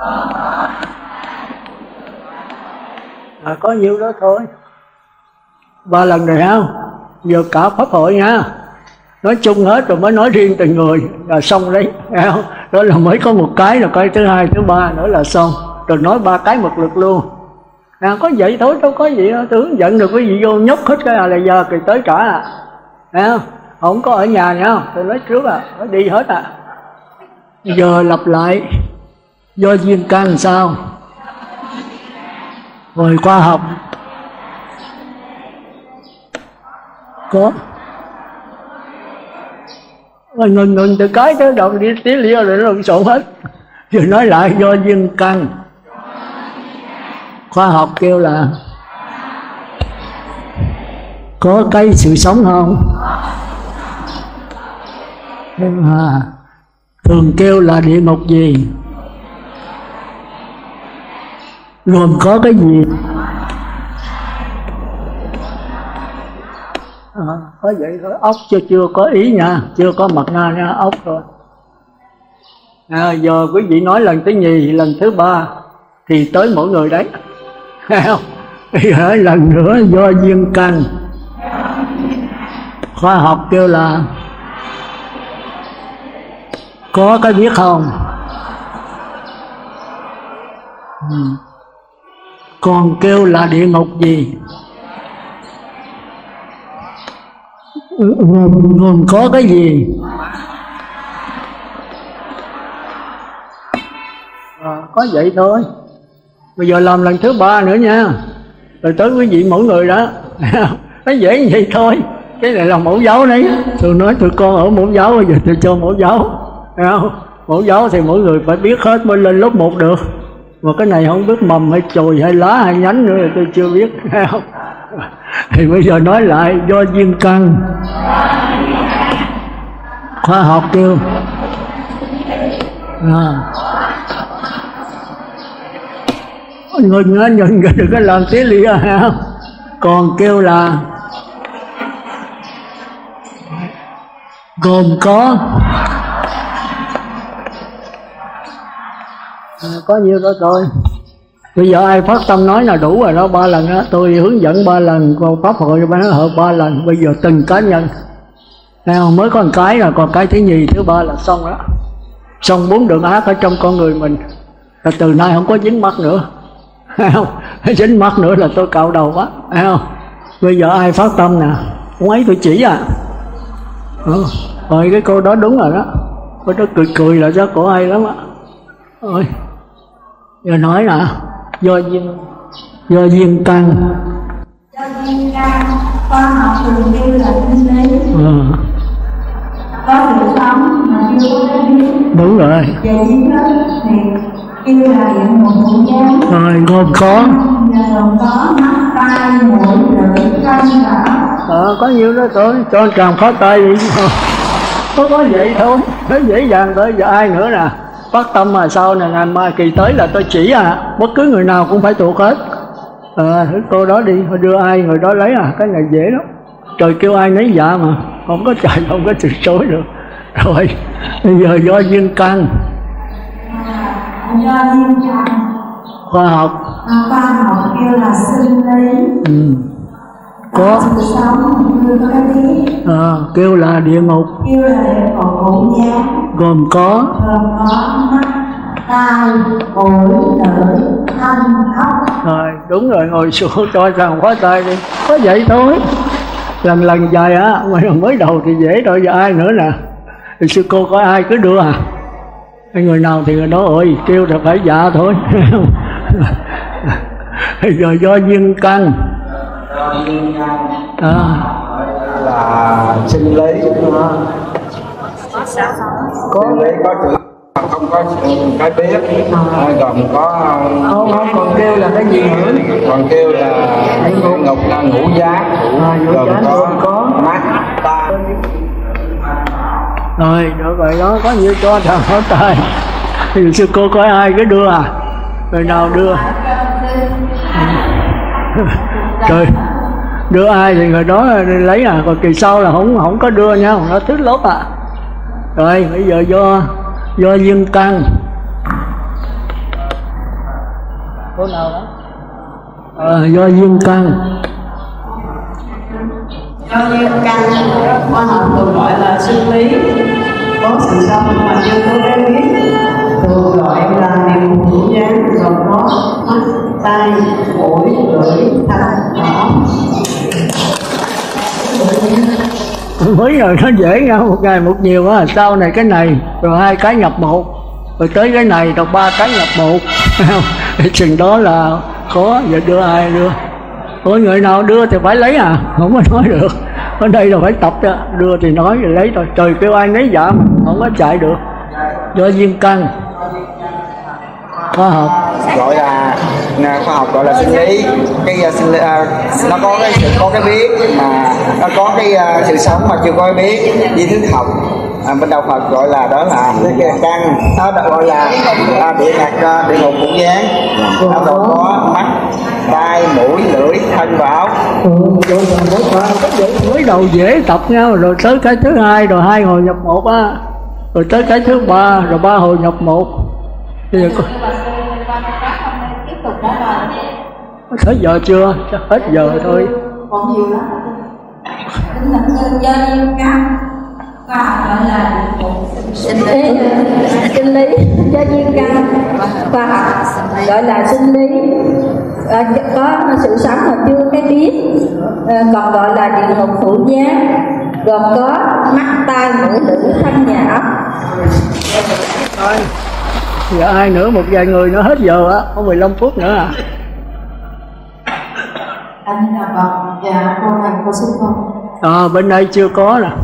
Có nhiêu đó thôi. 3 lần rồi không? Giờ cả pháp hội nha, nói chung hết rồi mới nói riêng từng người là xong đấy, không? Đó là mới có một cái, rồi cái thứ 2, thứ 3 nữa là xong. Rồi nói 3 cái một lượt luôn. Có vậy thôi, đâu có gì đâu. Tôi hướng dẫn được quý vị vô nhốt hết cái là giờ kỳ tới cả không? Không có ở nhà nha, tôi nói trước phải đi hết Giờ lặp lại. Do duyên căn sao? Rồi khoa học có ngừng từ cái tới đoạn đi tí lia rồi nó lộn xộn hết. Rồi nói lại do duyên căn, khoa học kêu là có cái sự sống không? Thường kêu là địa ngục gì? Gồm có cái gì? Có vậy thôi. Ốc chưa có ý nha, chưa có mặt nga nha, ốc thôi. Giờ quý vị nói lần thứ nhì, lần thứ 3 thì tới mỗi người đấy. Không? Lần nữa do duyên căn, khoa học kêu là có cái biết không? Còn kêu là địa ngục gì? Gồm có cái gì? Có vậy thôi. Bây giờ làm lần thứ 3 nữa nha, rồi tới quý vị mỗi người đó. Nó dễ như vậy thôi. Cái này là mẫu giáo đấy. Tôi nói tụi con ở mẫu giáo, bây giờ tôi cho mẫu giáo. Không? Mẫu giáo thì mỗi người phải biết hết mới lên lớp 1 được. Mà cái này không biết mầm hay chồi hay lá hay nhánh nữa là tôi chưa biết. Không? Thì bây giờ nói lại do duyên căn, khoa học kêu ngừng đừng có làm tí lịa. Còn kêu là gồm có nhiêu đó thôi. Bây giờ ai phát tâm nói là đủ rồi đó. 3 lần đó, tôi hướng dẫn 3 lần, còn pháp hội bán hợp 3 lần. Bây giờ từng cá nhân mới có một cái rồi, còn cái thứ nhì, thứ 3 là xong đó. Xong 4 đường ác ở trong con người mình. Rồi từ nay không có dính mắc nữa. Không? Dính mắc nữa là tôi cạo đầu quá. Không? Bây giờ ai phát tâm nè, ông ấy tôi chỉ rồi cái cô đó đúng rồi đó. Cô đó cười là cho cổ hay lắm á. Ôi, giờ nói nè, do duyên căn. Do duyên căn, khoa học thường kêu là sinh lý. Có sự sống mà chưa có cái biết. Đúng rồi. Về duyên thức thì kêu là địa ngục hữu gián. Rồi gồm có mắt, tai, mũi, lưỡi, thân và có nhiêu đó thôi, cho tràn khó tay đi. Có vậy thôi, nó dễ dàng tới. Giờ ai nữa nè, phát tâm mà sau này ngày mai kỳ tới là tôi chỉ bất cứ người nào cũng phải thuộc hết. Cô đó đi, đưa ai người đó lấy cái này dễ lắm. Trời kêu ai nấy dạ mà, không có trời, không có từ chối được. Rồi bây giờ do duyên căn, do duyên căn, khoa học kêu là sinh lý. Có sự sống chưa có cái biết. Kêu là địa ngục hữu gián. Gồm có mắt, tai, mũi, lưỡi, thân, ốc. Rồi đúng rồi, ngồi xuống cho rằng khóa tay đi. Có vậy thôi. Lần dài mà mới đầu thì dễ rồi. Giờ ai nữa nè, thì sư cô có ai cứ đưa người nào thì người đó ơi, kêu là phải dạ thôi. Rồi do duyên căn. Là sinh lý. Có lý có chữ không có cái biết, gồm có không còn kêu là cái gì nữa, còn kêu là ngục là ngũ giác, gồm có mắt tai. Rồi vậy đó, có như cho thằng hỏi tay thì sư cô có ai cái đưa à, người nào đưa trời đưa ai thì người đó lấy à, còn kỳ sau là không có đưa nha, nó thích lốt à. Rồi bây giờ do duyên căn. Cô nào đó do duyên căn. Do duyên căn khoa học thường gọi là sinh lý, có sự sống mà chưa có cái biết, thường gọi là niệm hữu dáng, gồm có mắt, tai, mũi, lưỡi, thân, não. Mới rồi nó dễ nhau, một ngày một nhiều á, sau này cái này rồi 2 cái nhập 1, rồi tới cái này rồi 3 cái nhập 1. Chừng đó là khó. Giờ đưa ai đưa? Ôi người nào đưa thì phải lấy à, không có nói được. Ở đây là phải tập đó, đưa thì nói rồi lấy thôi. Trời kêu ai nấy dạ mà không có chạy được. Do duyên căn. Khoa học gọi là khoa học gọi là sinh lý. Cái sinh lý, nó có cái sự có cái biết mà nó có cái sự sống mà chưa có cái biết. Di thức học bên đạo Phật gọi là đó là cái căn, nó gọi là địa ngục ngũ dáng. Nó còn có mắt, tai, mũi, lưỡi, thân và óc. mới đầu dễ tập nhau, rồi tới cái thứ 2 rồi 2 hồi nhập 1 á, rồi tới cái thứ 3 rồi 3 hồi nhập 1. Bây giờ có tới giờ chưa? Chắc hết giờ thôi. Còn nhiều lắm. Kính thỉnh sư do duyên căn khoa học gọi là sinh lý. Do duyên căn khoa học gọi là sinh lý, có sự sống mà chưa cái biết, còn gọi là địa ngục hữu giác, gồm có mắt, tai, mũi, lưỡi, thân và óc. Giờ ai nữa, một vài người nữa hết giờ á, có 15 phút nữa à. Anh là Phật và cô này cô xin con. Bên đây chưa có nè.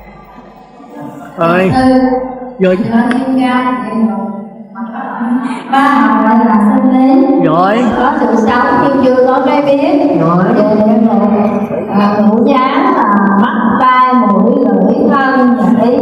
Rồi do duyên căn ba học gọi là sinh lý, giỏi, có sự sống nhưng chưa có cái biết, ngũ giác là mắt, tai, mũi, lưỡi, thân và ý.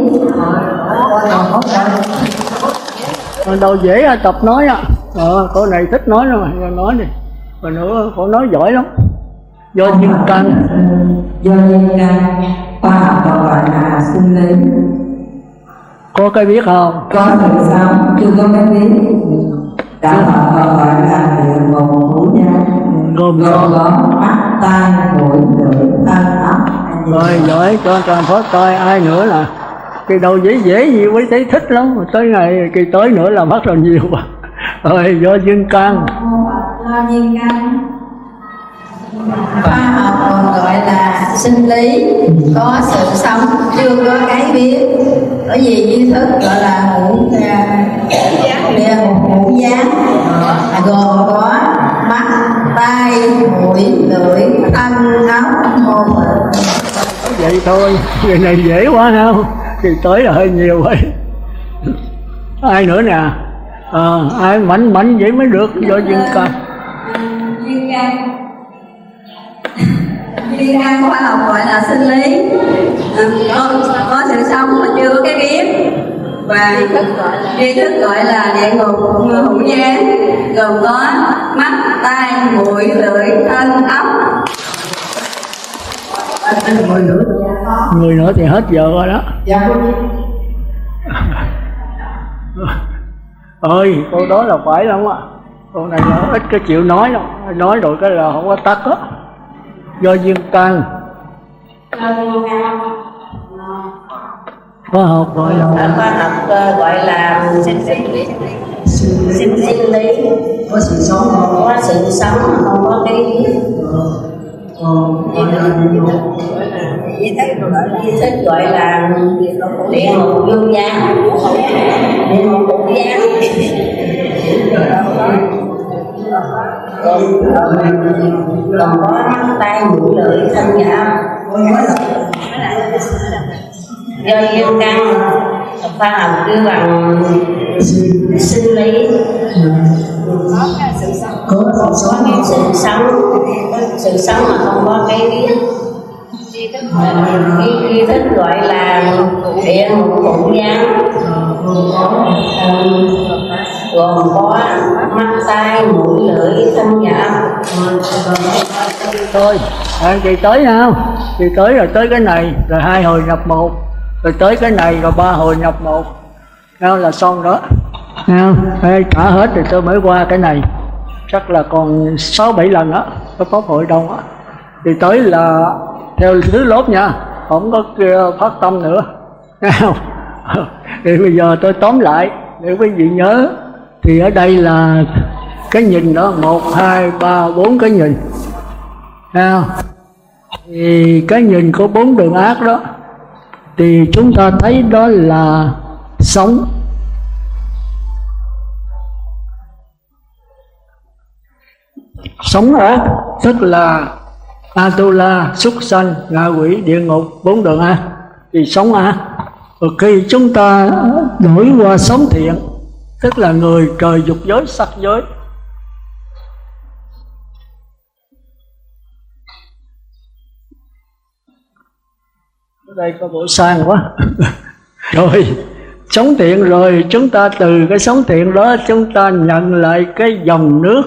còn đâu dễ tập nói á. Cô này thích nói nữa mà, nói đi. Còn nữa cô nói giỏi lắm. Do duyên căn. Do duyên căn khoa học gọi là sinh lý, có cái biết không? có sự sống chưa có cái biết. Đạo Phật gọi là địa ngục hữu giác, Gồm có mắt, tai, mũi, lưỡi, thân, óc. Rồi giỏi, cho toàn phó coi ai nữa là kỳ đầu dễ nhiều mới thấy thích lắm, mà tới ngày kỳ tới nữa là bắt đầu nhiều quá. Rồi do duyên căn. Do duyên căn khoa học còn gọi là sinh lý, có sự sống chưa có cái biết. Bởi vì duy thức gọi là địa ngục ngũ giác, gồm có mắt, tai, mũi, lưỡi, thân, óc, hồn. Vậy thôi, người này dễ quá không? Kỳ tới là hơi nhiều vậy. Ai nữa nè? Ai mạnh vậy mới được. Do duyên căn. Duyên căn khoa học gọi là sinh lý, có sự sống mà chưa có cái biết. Và duy thức gọi là địa ngục hữu giác, gồm có mắt, tai, mũi, lưỡi, thân, óc. Người nữa thì hết giờ rồi đó. Dạ. Ơi, cô đó là phải lắm á. Cô này là ít cái chịu nói đâu. Nói rồi cái là không có tắt á. Do duyên căn. Khoa học gọi là khoa học gọi là sinh lý, có sự sống không có cái di thức gọi là địa ngục vô giá, địa ngục vô giá. còn có mắt tai mũi lưỡi thân dạ do duyên căn khoa học kêu bằng sinh lý có sự sống mà không có cái tri thức gọi là địa ngục ngũ gián, gồm có mắt tai mũi lưỡi thân dạ. Thôi chị tới không? Chị tới rồi tới cái này rồi 2 hồi nhập 1, rồi tới cái này rồi 3 hồi nhập 1, là xong đó. Ê, trả hết rồi tôi mới qua cái này, chắc là còn 6-7 lần á, có pháp hội đông á. Thì tới là theo thứ lớp nha, không có phát tâm nữa. Thì bây giờ tôi tóm lại để quý vị nhớ. Thì ở đây là cái nhìn đó, 1, 2, 3, 4 cái nhìn. Thì cái nhìn của 4 đường ác đó thì chúng ta thấy đó là sống. Sống ác tức là Atula, súc sanh, ngạ quỷ, địa ngục, 4 đường ác thì sống ác. Rồi khi chúng ta đổi qua sống thiện tức là người trời dục giới, sắc giới, ở đây có bộ sang quá. Rồi sống thiện rồi chúng ta từ cái sống thiện đó chúng ta nhận lại cái dòng nước.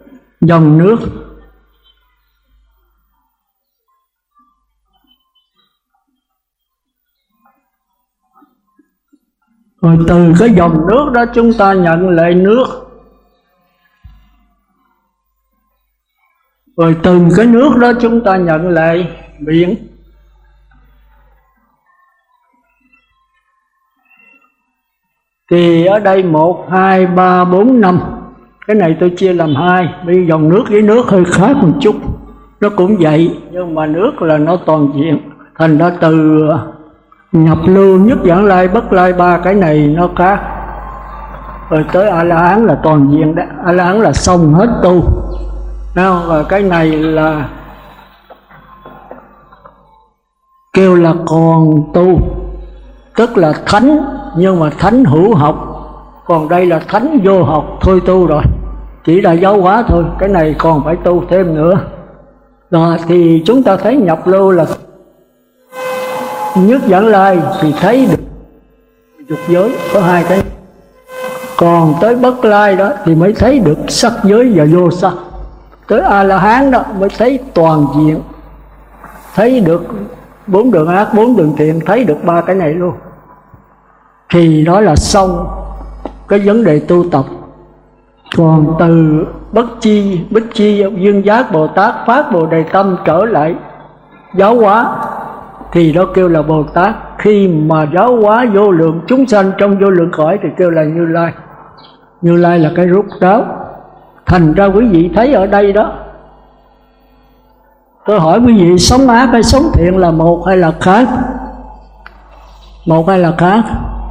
Rồi từ cái dòng nước đó chúng ta nhận lại nước. Rồi từ cái nước đó chúng ta nhận lại biển. Thì ở đây 1, 2, 3, 4, 5. Cái này tôi chia làm 2. Vì dòng nước với nước hơi khác một chút. Nó cũng vậy, nhưng mà nước là nó toàn diện. Thành ra từ nhập lưu, nhất giảng lai, bất lai, 3 cái này nó khác. Rồi tới A-la-hán là toàn diện đó. A-la-hán là xong hết tu. Và cái này là kêu là còn tu, tức là thánh, nhưng mà thánh hữu học. Còn đây là thánh vô học, thôi tu rồi, chỉ là giáo hóa thôi. Cái này còn phải tu thêm nữa. Rồi thì chúng ta thấy nhập lưu là nhất giảng lai thì thấy được dục giới, có 2 cái. Còn tới bất lai đó thì mới thấy được sắc giới và vô sắc. Tới A-la-hán đó mới thấy toàn diện, thấy được 4 đường ác, 4 đường thiện, thấy được 3 cái này luôn. Thì đó là xong cái vấn đề tu tập. Còn từ bất chi, bích chi, duyên giác Bồ Tát phát Bồ Đề tâm trở lại giáo hóa thì đó kêu là Bồ Tát. Khi mà giáo hóa vô lượng chúng sanh trong vô lượng cõi thì kêu là Như Lai. Như Lai là cái rút ráo. Thành ra quý vị thấy ở đây đó, tôi hỏi quý vị sống ác hay sống thiện là một hay là khác? Một hay là khác?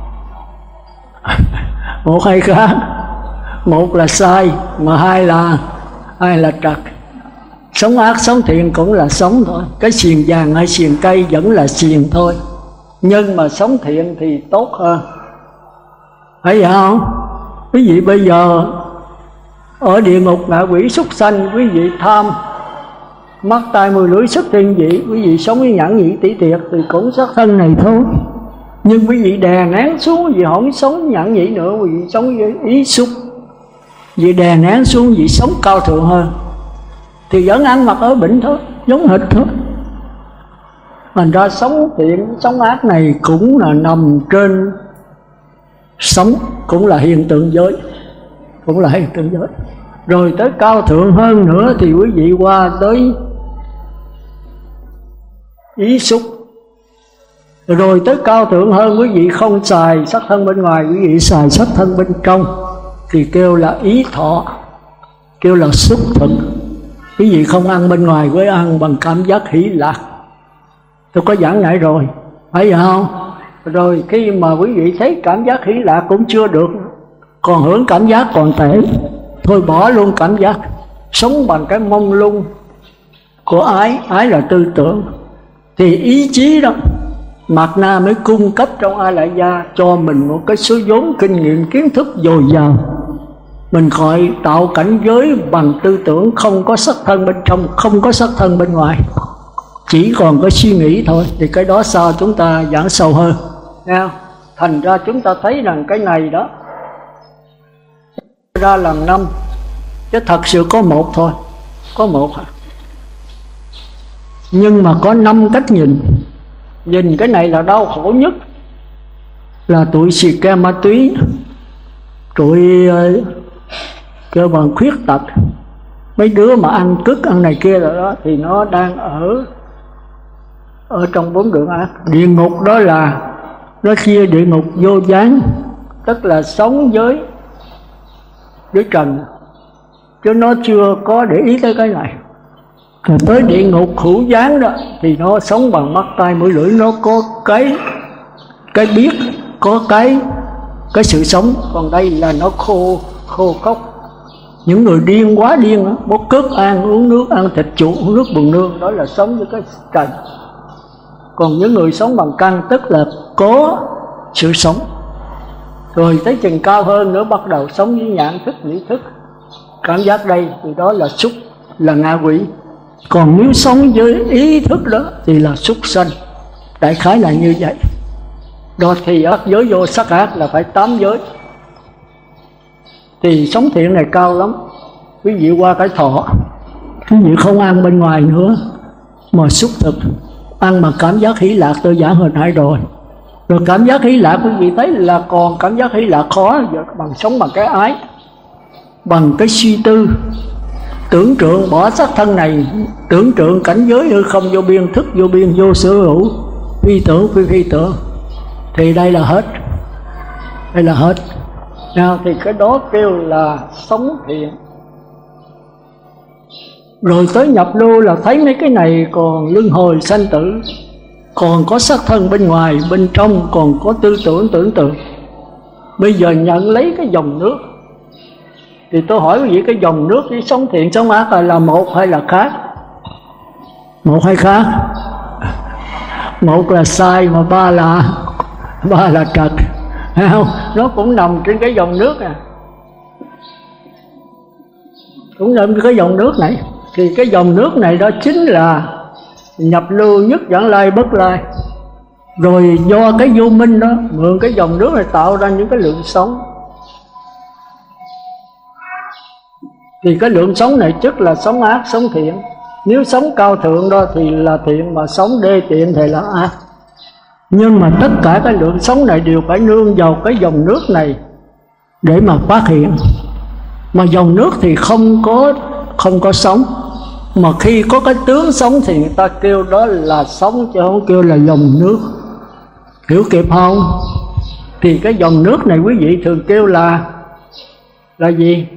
Một hay khác? Một là sai, mà hai là trật. Sống ác sống thiện cũng là sống thôi. Cái xiềng vàng hay xiềng cây vẫn là xiềng thôi. Nhưng mà sống thiện thì tốt hơn. Phải vậy không? Quý vị bây giờ ở địa ngục ngạ quỷ súc sanh, quý vị tham mắt tai mũi lưỡi sức thiên vị, quý vị sống với nhẫn nhị tỷ tiệt thì cũng xác thân này thôi. Nhưng quý vị đè nén xuống, quý vị không sống nhẫn nhị nữa, quý vị sống với ý xúc, vì đè nén xuống, vì sống cao thượng hơn thì vẫn ăn mặc ở bệnh thôi, giống hệt thôi. Thành ra sống thiện, sống ác này cũng là nằm trên sống, cũng là hiện tượng giới, cũng là hiện tượng giới. Rồi tới cao thượng hơn nữa thì quý vị qua tới ý xúc. Rồi tới cao thượng hơn quý vị không xài sắc thân bên ngoài, quý vị xài sắc thân bên trong thì kêu là ý thọ, kêu là xúc thực. Quý vị không ăn bên ngoài, với ăn bằng cảm giác hỷ lạc. Tôi có giảng lại rồi, phải vậy không? Rồi khi mà quý vị thấy cảm giác hỷ lạc cũng chưa được, còn hưởng cảm giác còn tệ, thôi bỏ luôn cảm giác. sống bằng cái mông lung của ái. Ái là tư tưởng, thì ý chí đó Mạt Na mới cung cấp trong A Lại Gia cho mình một cái số vốn kinh nghiệm kiến thức dồi dào. Mình gọi tạo cảnh giới bằng tư tưởng, không có sắc thân bên trong, không có sắc thân bên ngoài, chỉ còn có suy nghĩ thôi. Thì cái đó sao chúng ta giảng sâu hơn, nghe không? Thành ra chúng ta thấy rằng cái này đó ra làm 5, chứ thật sự có một thôi, có một. Nhưng mà có 5 cách nhìn. Nhìn cái này là đau khổ nhất, là tụi xì ke ma túy, tụi cơ bằng khuyết tật, mấy đứa mà ăn cứt ăn này kia rồi đó, thì nó đang ở trong 4 đường ác. Địa ngục đó là nó chia địa ngục vô gián, tức là sống với trần, chứ nó chưa có để ý tới cái này. Rồi tới địa ngục hữu gián đó thì nó sống bằng mắt tai mũi lưỡi, nó có cái biết, có cái sự sống. Còn đây là nó khô cốc. Những người điên, quá điên đó, bốc cước ăn, uống nước, ăn thịt chuột, uống nước bùn nương, đó là sống với cái trần. Còn những người sống bằng căn tức là có sự sống. Rồi tới chừng cao hơn nữa bắt đầu sống với nhãn thức, nhĩ thức, cảm giác đây, thì đó là súc, là ngạ quỷ. Còn nếu sống với ý thức đó thì là súc sanh. Đại khái là như vậy. Đó thì ác giới vô sắc ác là phải 8 giới. Thì sống thiện này cao lắm. Quý vị qua cái thọ, quý vị không ăn bên ngoài nữa, mà xúc thực, ăn mà cảm giác hỷ lạc. Tôi giảng hồi nãy rồi. Rồi cảm giác hỷ lạc quý vị thấy là còn cảm giác hỷ lạc khó, bằng sống bằng cái ái, bằng cái suy tư, tưởng tượng bỏ sắc thân này, tưởng tượng cảnh giới hư không vô biên, thức vô biên, vô sở hữu, phi tưởng phi tưởng. Thì đây là hết, đây là hết. Nào thì cái đó kêu là sống thiện. Rồi tới nhập lưu là thấy mấy cái này còn luân hồi sanh tử, còn có sắc thân bên ngoài, bên trong còn có tư tưởng tưởng tượng. Bây giờ nhận lấy cái dòng nước, thì tôi hỏi quý vị, cái dòng nước với sống thiện sống ác là một hay là khác? Một hay khác? Một là sai mà ba là trật, thấy không? Nó cũng nằm trên cái dòng nước à, cũng nằm trên cái dòng nước này. Thì cái dòng nước này đó chính là nhập lưu nhất vãng lai bất lai. Rồi do cái vô minh đó mượn cái dòng nước này tạo ra những cái lượng sống. Thì cái lượng sống này tức là sống ác, sống thiện. Nếu sống cao thượng đó thì là thiện, mà sống đê tiện thì là ác. Nhưng mà tất cả cái lượng sống này đều phải nương vào cái dòng nước này để mà phát hiện. Mà dòng nước thì không có sống. Mà khi có cái tướng sống thì người ta kêu đó là sống, chứ không kêu là dòng nước. Hiểu kịp không? Thì cái dòng nước này quý vị thường kêu là gì?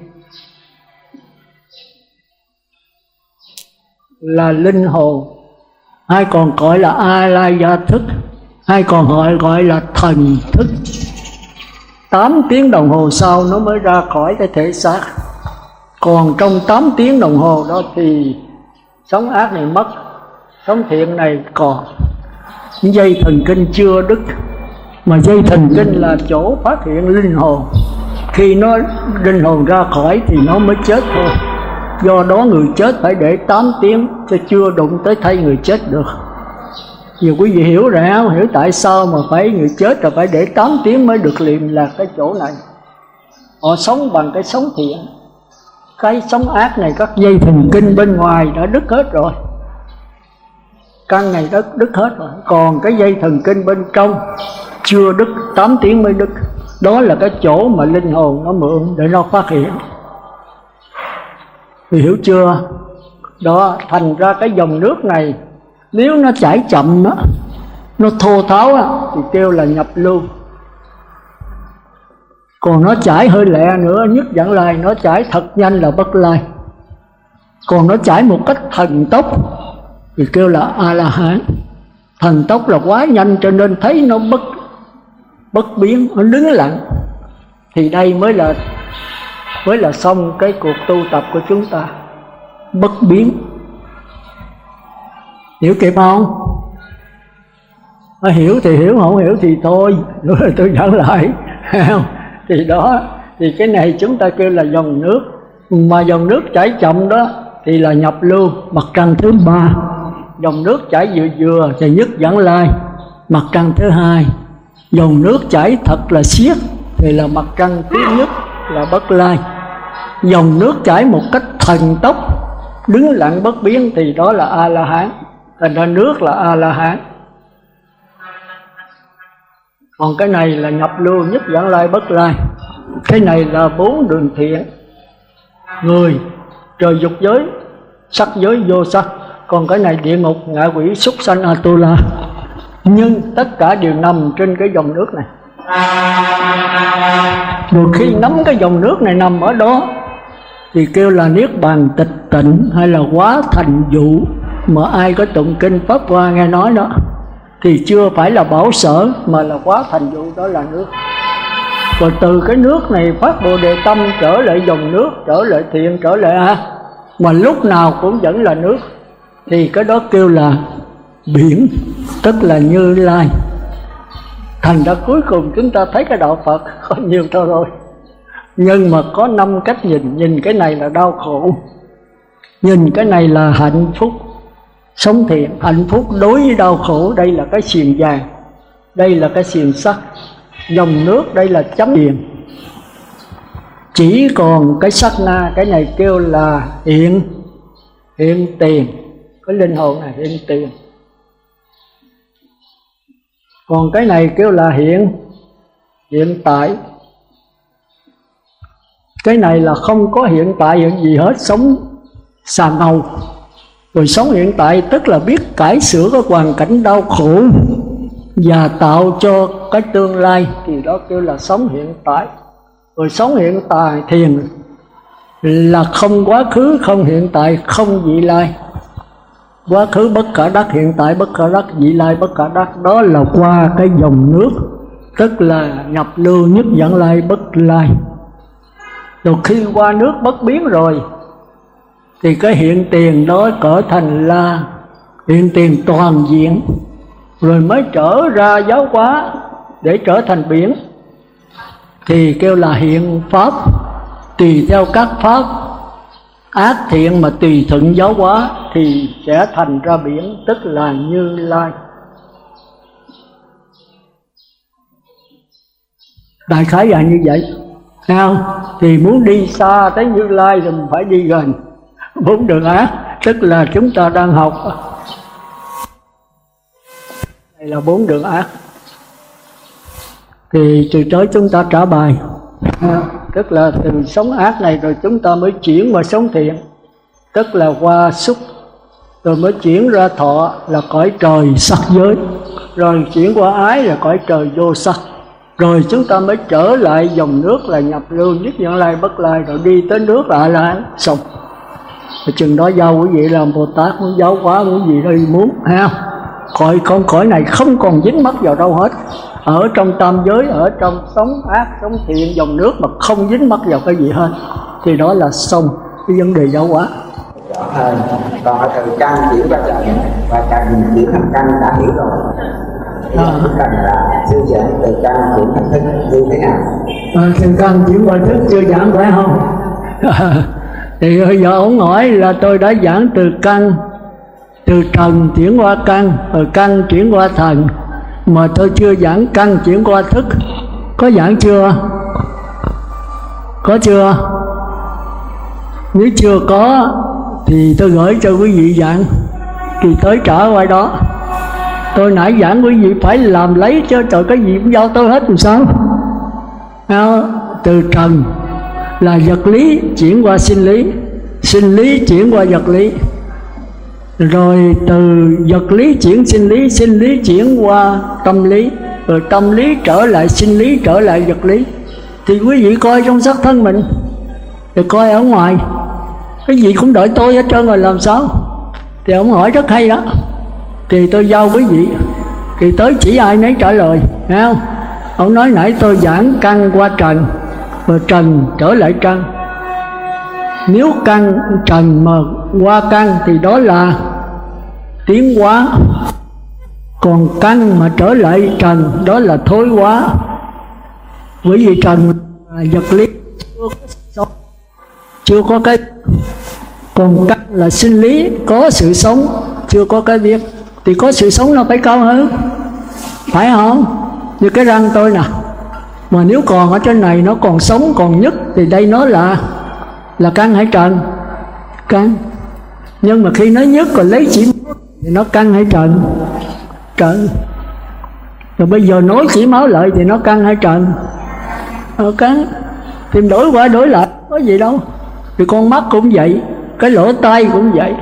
Là linh hồn, hay còn gọi là A Lai Gia thức, hay còn gọi là thần thức. 8 tiếng đồng hồ sau nó mới ra khỏi cái thể xác. Còn trong 8 tiếng đồng hồ đó thì sống ác này mất, sống thiện này còn. Dây thần kinh chưa đứt, mà dây thần kinh là chỗ phát hiện linh hồn. Khi nó linh hồn ra khỏi thì nó mới chết thôi. Do đó người chết phải để 8 tiếng, chứ chưa đụng tới thay người chết được. Nhiều quý vị hiểu rồi không? Hiểu tại sao mà phải người chết rồi phải để 8 tiếng mới được liệm là cái chỗ này. Họ sống bằng cái sống thiện. Cái sống ác này các dây thần kinh bên ngoài đã đứt hết rồi, căn này đã đứt hết rồi. Còn cái dây thần kinh bên trong chưa đứt, 8 tiếng mới đứt. Đó là cái chỗ mà linh hồn nó mượn để nó phát hiện. Thì hiểu chưa? Đó, thành ra cái dòng nước này nếu nó chảy chậm đó, nó thô tháo đó, thì kêu là nhập lưu. Còn nó chảy hơi lẹ nữa, nhất vãng lai, nó chảy thật nhanh là bất lai. Còn nó chảy một cách thần tốc thì kêu là A-la-hán. Thần tốc là quá nhanh cho nên thấy nó bất biến, nó đứng lặng. Thì đây mới là xong cái cuộc tu tập của chúng ta. bất biến. Hiểu kịp không? Hiểu thì hiểu, không hiểu thì thôi. Rồi tôi giảng lại. Thì đó, thì cái này chúng ta kêu là dòng nước. Mà dòng nước chảy chậm đó thì là nhập lưu, mặt trăng thứ 3. Dòng nước chảy vừa vừa thì nhất Vãng Lai, mặt trăng thứ 2. Dòng nước chảy thật là xiết thì là mặt trăng thứ nhất là Bất Lai. Dòng nước chảy một cách thần tốc, đứng lặng bất biến thì đó là A-la-hán. Thành ra nước là A-la-hán. Còn cái này là nhập lưu, nhất Vãng Lai, Bất Lai. Cái này là 4 đường thiện: người, trời dục giới, sắc giới, vô sắc. Còn cái này địa ngục, ngạ quỷ, súc sanh, Atula. Nhưng tất cả đều nằm trên cái dòng nước này. Rồi khi nắm cái dòng nước này nằm ở đó thì kêu là niết bàn tịch tịnh, hay là hóa thành dụ. Mà ai có tụng kinh Pháp Hoa nghe nói đó thì chưa phải là bảo sở mà là hóa thành dụ, đó là nước. Rồi từ cái nước này phát Bồ Đề tâm, trở lại dòng nước, trở lại thiện, trở lại mà lúc nào cũng vẫn là nước, thì cái đó kêu là biển, tức là Như Lai. Thành ra cuối cùng chúng ta thấy cái đạo Phật có nhiều thôi rồi, nhưng mà có 5 cách nhìn. Nhìn cái này là đau khổ, nhìn cái này là hạnh phúc, sống thiện. Hạnh phúc đối với đau khổ, đây là cái xiềng vàng, đây là cái xiềng sắt. Dòng nước đây là chấm điền. Chỉ còn cái sát na, cái này kêu là hiện tiền. Cái linh hồn này hiện tiền. Còn cái này kêu là hiện tại. Cái này là không có hiện tại hiện gì hết, sống xà ngầu. Rồi sống hiện tại tức là biết cải sửa cái hoàn cảnh đau khổ và tạo cho cái tương lai, thì đó kêu là sống hiện tại. Rồi sống hiện tại thiền là không quá khứ, không hiện tại, không vị lai. Quá khứ bất khả đắc, hiện tại bất khả đắc, vị lai bất khả đắc. Đó là qua cái dòng nước, tức là nhập lưu, nhất Vãng Lai, Bất Lai. Rồi khi qua nước bất biến rồi thì cái hiện tiền đó trở thành là hiện tiền toàn diện, rồi mới trở ra giáo hóa để trở thành biển, thì kêu là hiện pháp. Tùy theo các pháp ác thiện mà tùy thuận giáo hóa thì sẽ thành ra biển, tức là Như Lai. Đại khái là như vậy. Nào, thì muốn đi xa tới Như Lai thì mình phải đi gần 4 đường ác, tức là chúng ta đang học. Đây là 4 đường ác. Thì từ tới chúng ta trả bài, tức là từ sống ác này rồi chúng ta mới chuyển qua sống thiện, tức là qua xúc, rồi mới chuyển ra thọ là cõi trời sắc giới, rồi chuyển qua ái là cõi trời vô sắc, rồi chúng ta mới trở lại dòng nước là nhập lưu, nhất Vãng Lai, Bất Lai, rồi đi tới nước là A-la-hán xong. Rồi chừng đó giao quý vị làm Bồ Tát, muốn giáo hóa muốn gì đây muốn ha. Con cõi này không còn dính mắc vào đâu hết, ở trong tam giới, ở trong sống ác sống thiện, dòng nước mà không dính mắc vào cái gì hết, thì đó là xong cái vấn đề giáo hóa. Còn ở từ căn chuyển qua trần, và trần chuyển thành căn đã hiểu rồi. Cần là sư giảng từ căn chuyển thành thức như thế nào? Từ căn chuyển qua thức chưa giảng phải không? Thì bây giờ ông hỏi là tôi đã giảng từ căn, từ trần chuyển qua căn, rồi căn chuyển qua thần, mà tôi chưa giảng căn chuyển qua thức. Có giảng chưa? Có chưa? Nếu chưa có thì tôi gửi cho quý vị giảng, thì tới trở qua đó. Tôi nãy giảng quý vị phải làm lấy chứ, trời, cái gì cũng giao tôi hết làm sao? Từ trần là vật lý chuyển qua sinh lý, sinh lý chuyển qua vật lý, rồi từ vật lý chuyển sinh lý, sinh lý chuyển qua tâm lý, rồi tâm lý trở lại sinh lý, trở lại vật lý. Thì quý vị coi trong xác thân mình, rồi coi ở ngoài, cái gì cũng đợi tôi hết trơn rồi làm sao? Thì ông hỏi rất hay đó, thì tôi giao quý vị, thì tới chỉ ai nấy trả lời, thấy không? Ông nói nãy tôi giảng căn qua trần, rồi trần trở lại căn, Nếu căn trần mà qua căn thì đó là tiến hóa, còn căn mà trở lại trần đó là thối hóa. Bởi vì trần là vật lý, chưa có cái, còn căn là sinh lý, có sự sống, chưa có cái biết. Thì có sự sống nó phải cao hơn, phải không? Như cái răng tôi nè, mà nếu còn ở trên này nó còn sống, còn nhức, thì đây nó là căn hay trần? Căn. Nhưng mà khi nó nhức còn lấy chỉ thì nó căn hay trần? Trần. Rồi bây giờ nối chỉ máu lại thì nó căn hay trần? Căn. Thì đổi qua đổi lại có gì đâu. Thì con mắt cũng vậy, cái lỗ tai cũng vậy.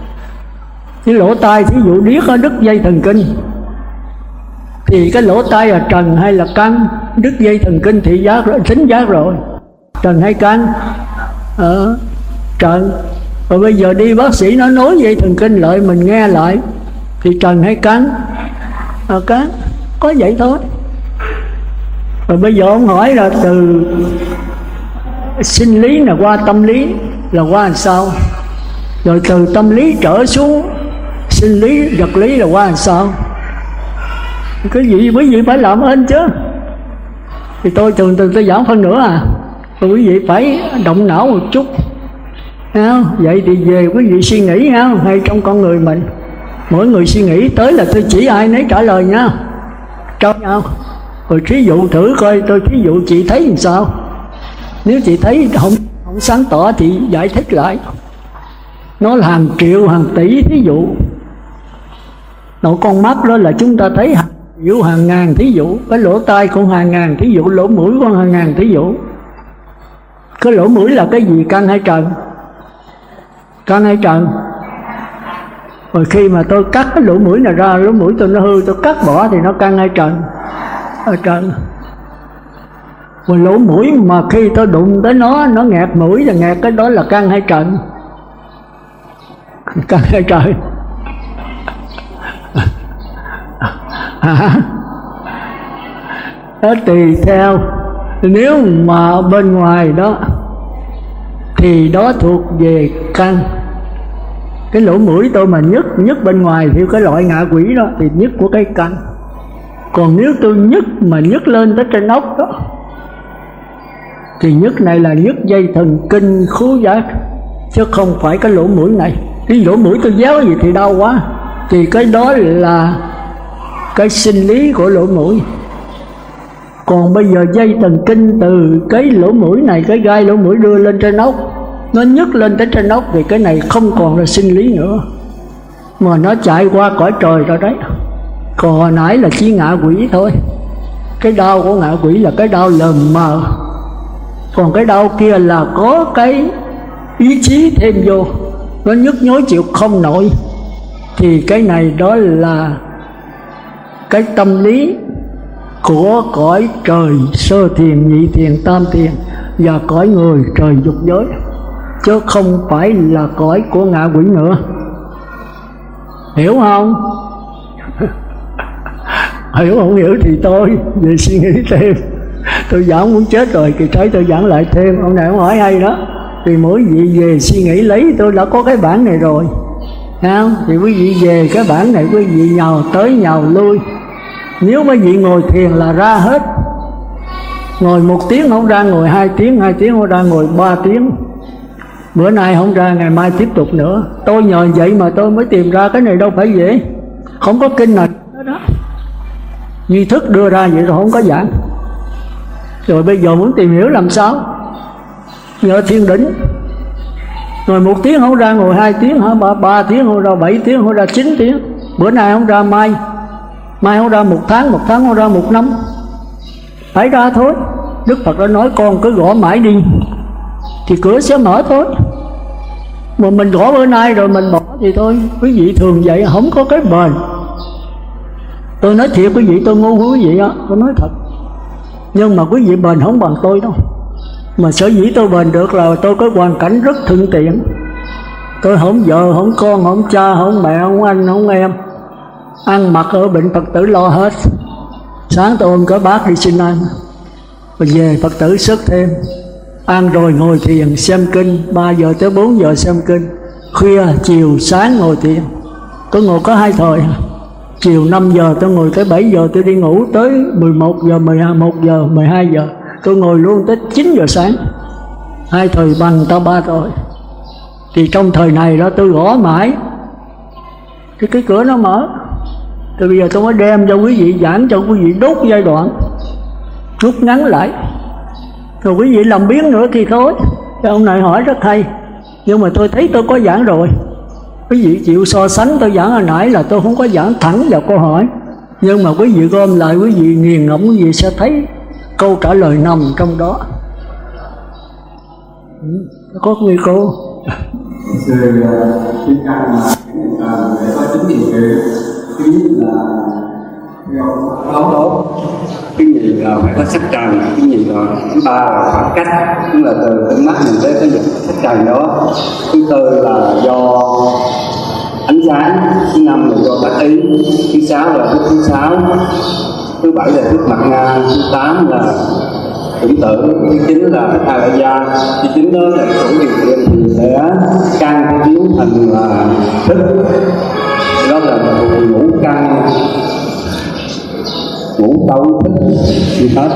Cái lỗ tai thí dụ điếc ở đứt dây thần kinh thì cái lỗ tai là trần hay là căn? Đứt dây thần kinh thị giác rồi, thính giác rồi, trần hay căn? Trần. Rồi bây giờ đi bác sĩ nó nối dây thần kinh lại mình nghe lại thì trần hay căn? Căn. Có vậy thôi. Rồi bây giờ ông hỏi là từ sinh lý là qua tâm lý là qua làm sao? Rồi từ tâm lý trở xuống sinh lý, vật lý là qua làm sao? Cái gì quý vị phải làm ơn chứ. Thì tôi thường tôi giảng phân nữa rồi quý vị phải động não một chút. Vậy thì về quý vị suy nghĩ hay trong con người mình, mỗi người suy nghĩ tới là tôi chỉ ai nấy trả lời nha, cho nhau. Rồi thí dụ thử coi, tôi thí dụ chị thấy làm sao? Nếu chị thấy không sáng tỏ thì giải thích lại. Nó là hàng triệu hàng tỷ thí dụ. Nội con mắt đó là chúng ta thấy hàng triệu hàng ngàn thí dụ. Cái lỗ tai cũng hàng ngàn thí dụ, lỗ mũi cũng hàng ngàn thí dụ. Cái lỗ mũi là cái gì, căn hay trần? Căn hay trần? Rồi khi mà tôi cắt cái lỗ mũi này ra, lỗ mũi tôi nó hư, tôi cắt bỏ thì nó căn hay trần? Trần. Rồi lỗ mũi mà khi tôi đụng tới nó nghẹt mũi là nghẹt, cái đó là căn hay trần? Căn hay trời? Đó tùy theo. Nếu mà bên ngoài đó thì đó thuộc về căn. Cái lỗ mũi tôi mà nhức bên ngoài theo cái loại ngạ quỷ đó thì nhức của cái căn. Còn nếu tôi nhức mà nhức lên tới trên ốc đó thì nhức này là nhức dây thần kinh khứu giác, chứ không phải cái lỗ mũi này. Cái lỗ mũi tôi déo gì thì đau quá, thì cái đó là cái sinh lý của lỗ mũi. Còn bây giờ dây thần kinh từ cái lỗ mũi này, cái gai lỗ mũi đưa lên trên ốc, nó nhức lên tới trên ốc thì cái này không còn là sinh lý nữa, mà nó chạy qua cõi trời rồi đấy. Còn hồi nãy là chỉ ngạ quỷ thôi. Cái đau của ngạ quỷ là cái đau lờ mờ, còn cái đau kia là có cái ý chí thêm vô, nó nhức nhối chịu không nổi. Thì cái này đó là cái tâm lý của cõi trời sơ thiền, nhị thiền, tam thiền và cõi người trời dục giới, chứ không phải là cõi của ngạ quỷ nữa. Hiểu không? Hiểu không hiểu thì tôi về suy nghĩ thêm. Tôi giảng muốn chết rồi, kỳ tới tôi giảng lại thêm. Ông này ông hỏi hay đó. Thì mỗi vị về suy nghĩ lấy, tôi đã có cái bản này rồi, không? Thì quý vị về cái bản này, quý vị nhào tới nhào lui. Nếu quý vị ngồi thiền là ra hết. Ngồi 1 tiếng không ra, ngồi 2 tiếng, 2 tiếng không ra, ngồi 3 tiếng. Bữa nay không ra, ngày mai tiếp tục nữa. Tôi nhờ vậy mà tôi mới tìm ra cái này đâu phải dễ. Không có kinh nào đó. Nghi thức đưa ra vậy rồi không có giảng. Rồi bây giờ muốn tìm hiểu làm sao? Nhờ thiền định. Ngồi 1 tiếng không ra, ngồi 2 tiếng hả? 3 tiếng không ra, 7 tiếng không ra, 9 tiếng. Bữa nay không ra, mai không ra 1 tháng, 1 tháng không ra 1 năm. Phải ra thôi. Đức Phật đã nói con cứ gõ mãi đi thì cửa sẽ mở thôi. Mà mình gõ bữa nay rồi mình bỏ thì thôi. Quý vị thường vậy không có cái bền. Tôi nói thiệt quý vị, tôi ngu hơn quý vị á, tôi nói thật. Nhưng mà quý vị bền không bằng tôi đâu. Mà sở dĩ tôi bền được là tôi có hoàn cảnh rất thuận tiện. Tôi không vợ, không con, không cha, không mẹ, không anh, không em. Ăn mặc ở bệnh Phật tử lo hết. Sáng tôi ôm cái bát đi xin ăn, rồi về Phật tử sức thêm. Ăn rồi ngồi thiền xem kinh 3 giờ tới 4 giờ xem kinh, khuya chiều sáng ngồi thiền. Tôi ngồi có 2 thời. Chiều 5 giờ tôi ngồi tới 7 giờ tôi đi ngủ, tới 11 giờ, 11 giờ, 12 giờ tôi ngồi luôn tới 9 giờ sáng. 2 thời bằng ta 3 thời. Thì trong thời này đó tôi gõ mãi thì cái cửa nó mở. Thì bây giờ tôi mới đem cho quý vị giảng cho quý vị đốt giai đoạn, rút ngắn lại. Rồi quý vị làm biến nữa thì thôi. Cái ông này hỏi rất hay, nhưng mà tôi thấy tôi có giảng rồi. Quý vị chịu so sánh tôi giảng hồi nãy là tôi không có giảng thẳng vào câu hỏi, nhưng mà quý vị gom lại, quý vị nghiền ngẫm, quý vị sẽ thấy câu trả lời nằm trong đó. Có người cô Sư cái căn mà để có chính gì thứ nhất là tốt, cái gì là phải có sắc trần, cái gì là thứ ba là khoảng cách, tức là từ tận mắt mình tới cái sắc trần đó. Thứ tư là do ánh sáng, thứ năm là do tác ý, thứ sáu là thức thứ sáu, thứ bảy là thức mặt nga, thứ tám là tưởng tượng, thứ chín là a la gia. Thứ chín đó là đủ điều kiện thì sẽ căn cái biến thành là thức, đó là ngũ căn, ngũ tấu thức như hết.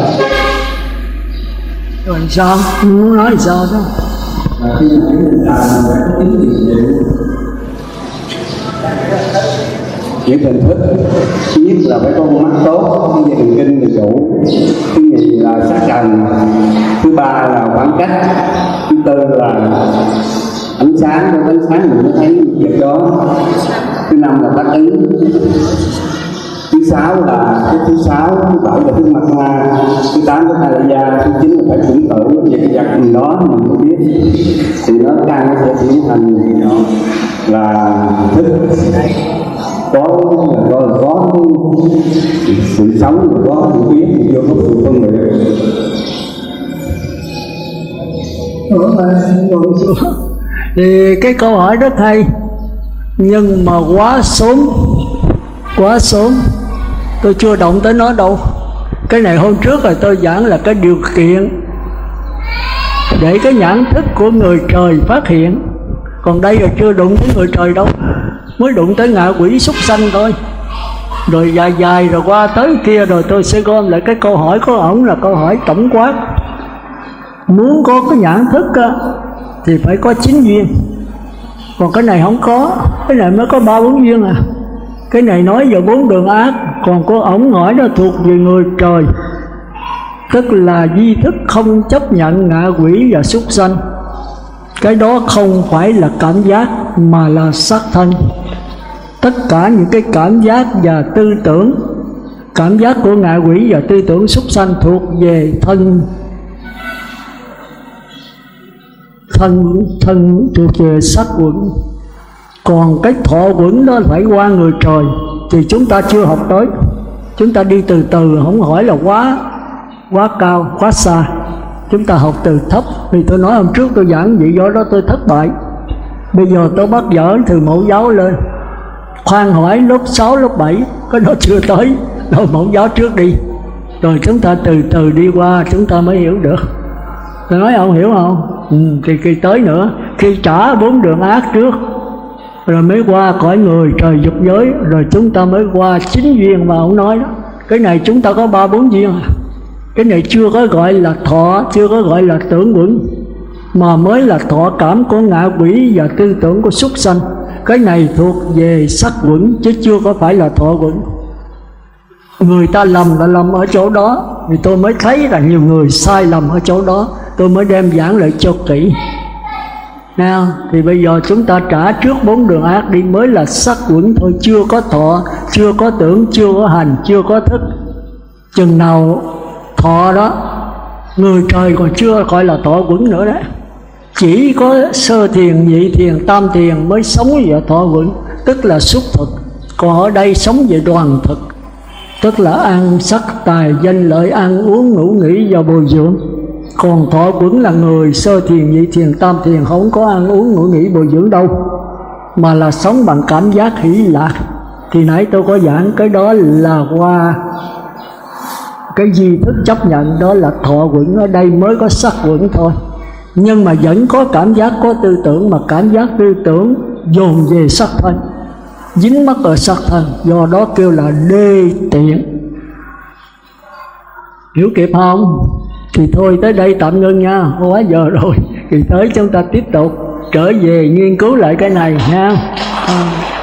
Rồi sao? Muốn nói sao đó? Khi mà chúng ta phải có tính điều kiện chuyển thành thức. Thứ nhất là phải có con mắt tốt, cái dây thần kinh thì đủ. Thứ nhì là sắc trần. Thứ ba là khoảng cách. Thứ tư là ánh sáng, có ánh sáng mình mới thấy việc đó. Thứ năm là tác ý. Thứ sáu là cái thứ sáu, thứ bảy là thứ mặt hoa, thứ tám là a la gia, thứ chín là phải tưởng tượng về cái vật gì đó mình mới biết, thì nó càng sẽ biến thành là thức. Có sự sống, có sự biết thì vô có sự phân biệt. Thì cái câu hỏi rất hay, nhưng mà quá sớm, tôi chưa động tới nó đâu. Cái này hôm trước rồi tôi giảng là cái điều kiện để cái nhãn thức của người trời phát hiện. Còn đây là chưa đụng tới người trời đâu, mới đụng tới ngạ quỷ súc sanh thôi. Rồi dài rồi qua tới kia rồi tôi sẽ gom lại cái câu hỏi của ổng là câu hỏi tổng quát. Muốn có cái nhãn thức thì phải có 9 duyên, còn cái này không có, cái này mới có 3-4 duyên à. Cái này nói về 4 đường ác, còn của ổng hỏi nó thuộc về người trời, tức là di thức không chấp nhận ngạ quỷ và súc sanh. Cái đó không phải là cảm giác mà là sắc thân. Tất cả những cái cảm giác và tư tưởng, cảm giác của ngạ quỷ và tư tưởng súc sanh thuộc về thân thuộc về sắc quẩn. Còn cái thọ quẩn đó phải qua người trời thì chúng ta chưa học tới. Chúng ta đi từ từ, không hỏi là quá cao, quá xa. Chúng ta học từ thấp. Vì tôi nói hôm trước tôi giảng vậy, do đó tôi thất bại. Bây giờ tôi bắt dở từ mẫu giáo lên. Khoan hỏi lớp 6, lớp 7, cái đó chưa tới, rồi mẫu giáo trước đi, rồi chúng ta từ từ đi qua, chúng ta mới hiểu được. Tôi nói ông hiểu không? Thì tới nữa, khi trả 4 đường ác trước rồi mới qua cõi người trời dục giới, rồi chúng ta mới qua 9 duyên mà ông nói đó. Cái này chúng ta có 3-4 duyên à. Cái này chưa có gọi là thọ, chưa có gọi là tưởng quẩn, mà mới là thọ cảm của ngạ quỷ và tư tưởng của súc sanh. Cái này thuộc về sắc quẩn chứ chưa có phải là thọ quẩn. Người ta lầm là lầm ở chỗ đó, thì tôi mới thấy là nhiều người sai lầm ở chỗ đó, tôi mới đem giảng lại cho kỹ. Nào, thì bây giờ chúng ta trả trước 4 đường ác đi, mới là sắc quẩn thôi, chưa có thọ, chưa có tưởng, chưa có hành, chưa có thức. Chừng nào thọ đó, người trời còn chưa gọi là thọ quẩn nữa đấy. Chỉ có sơ thiền, nhị thiền, tam thiền mới sống về thọ quẩn, tức là xúc thực. Còn ở đây sống về đoàn thực, tức là ăn sắc tài danh lợi, ăn uống ngủ nghỉ và bồi dưỡng. Còn thọ quẩn là người sơ thiền, nhị thiền, tam thiền không có ăn uống ngủ nghỉ bồi dưỡng đâu, mà là sống bằng cảm giác hỷ lạc. Thì nãy tôi có giảng cái đó là qua cái di thức chấp nhận, đó là thọ quẩn. Ở đây mới có sắc quẩn thôi. nhưng mà vẫn có cảm giác, có tư tưởng, mà cảm giác tư tưởng dồn về sắc thân, dính mắc ở sắc thân, do đó kêu là đê tiện. Hiểu kịp không? Thì thôi tới đây tạm ngưng nha, quá giờ rồi. Thì tới chúng ta tiếp tục trở về nghiên cứu lại cái này nha.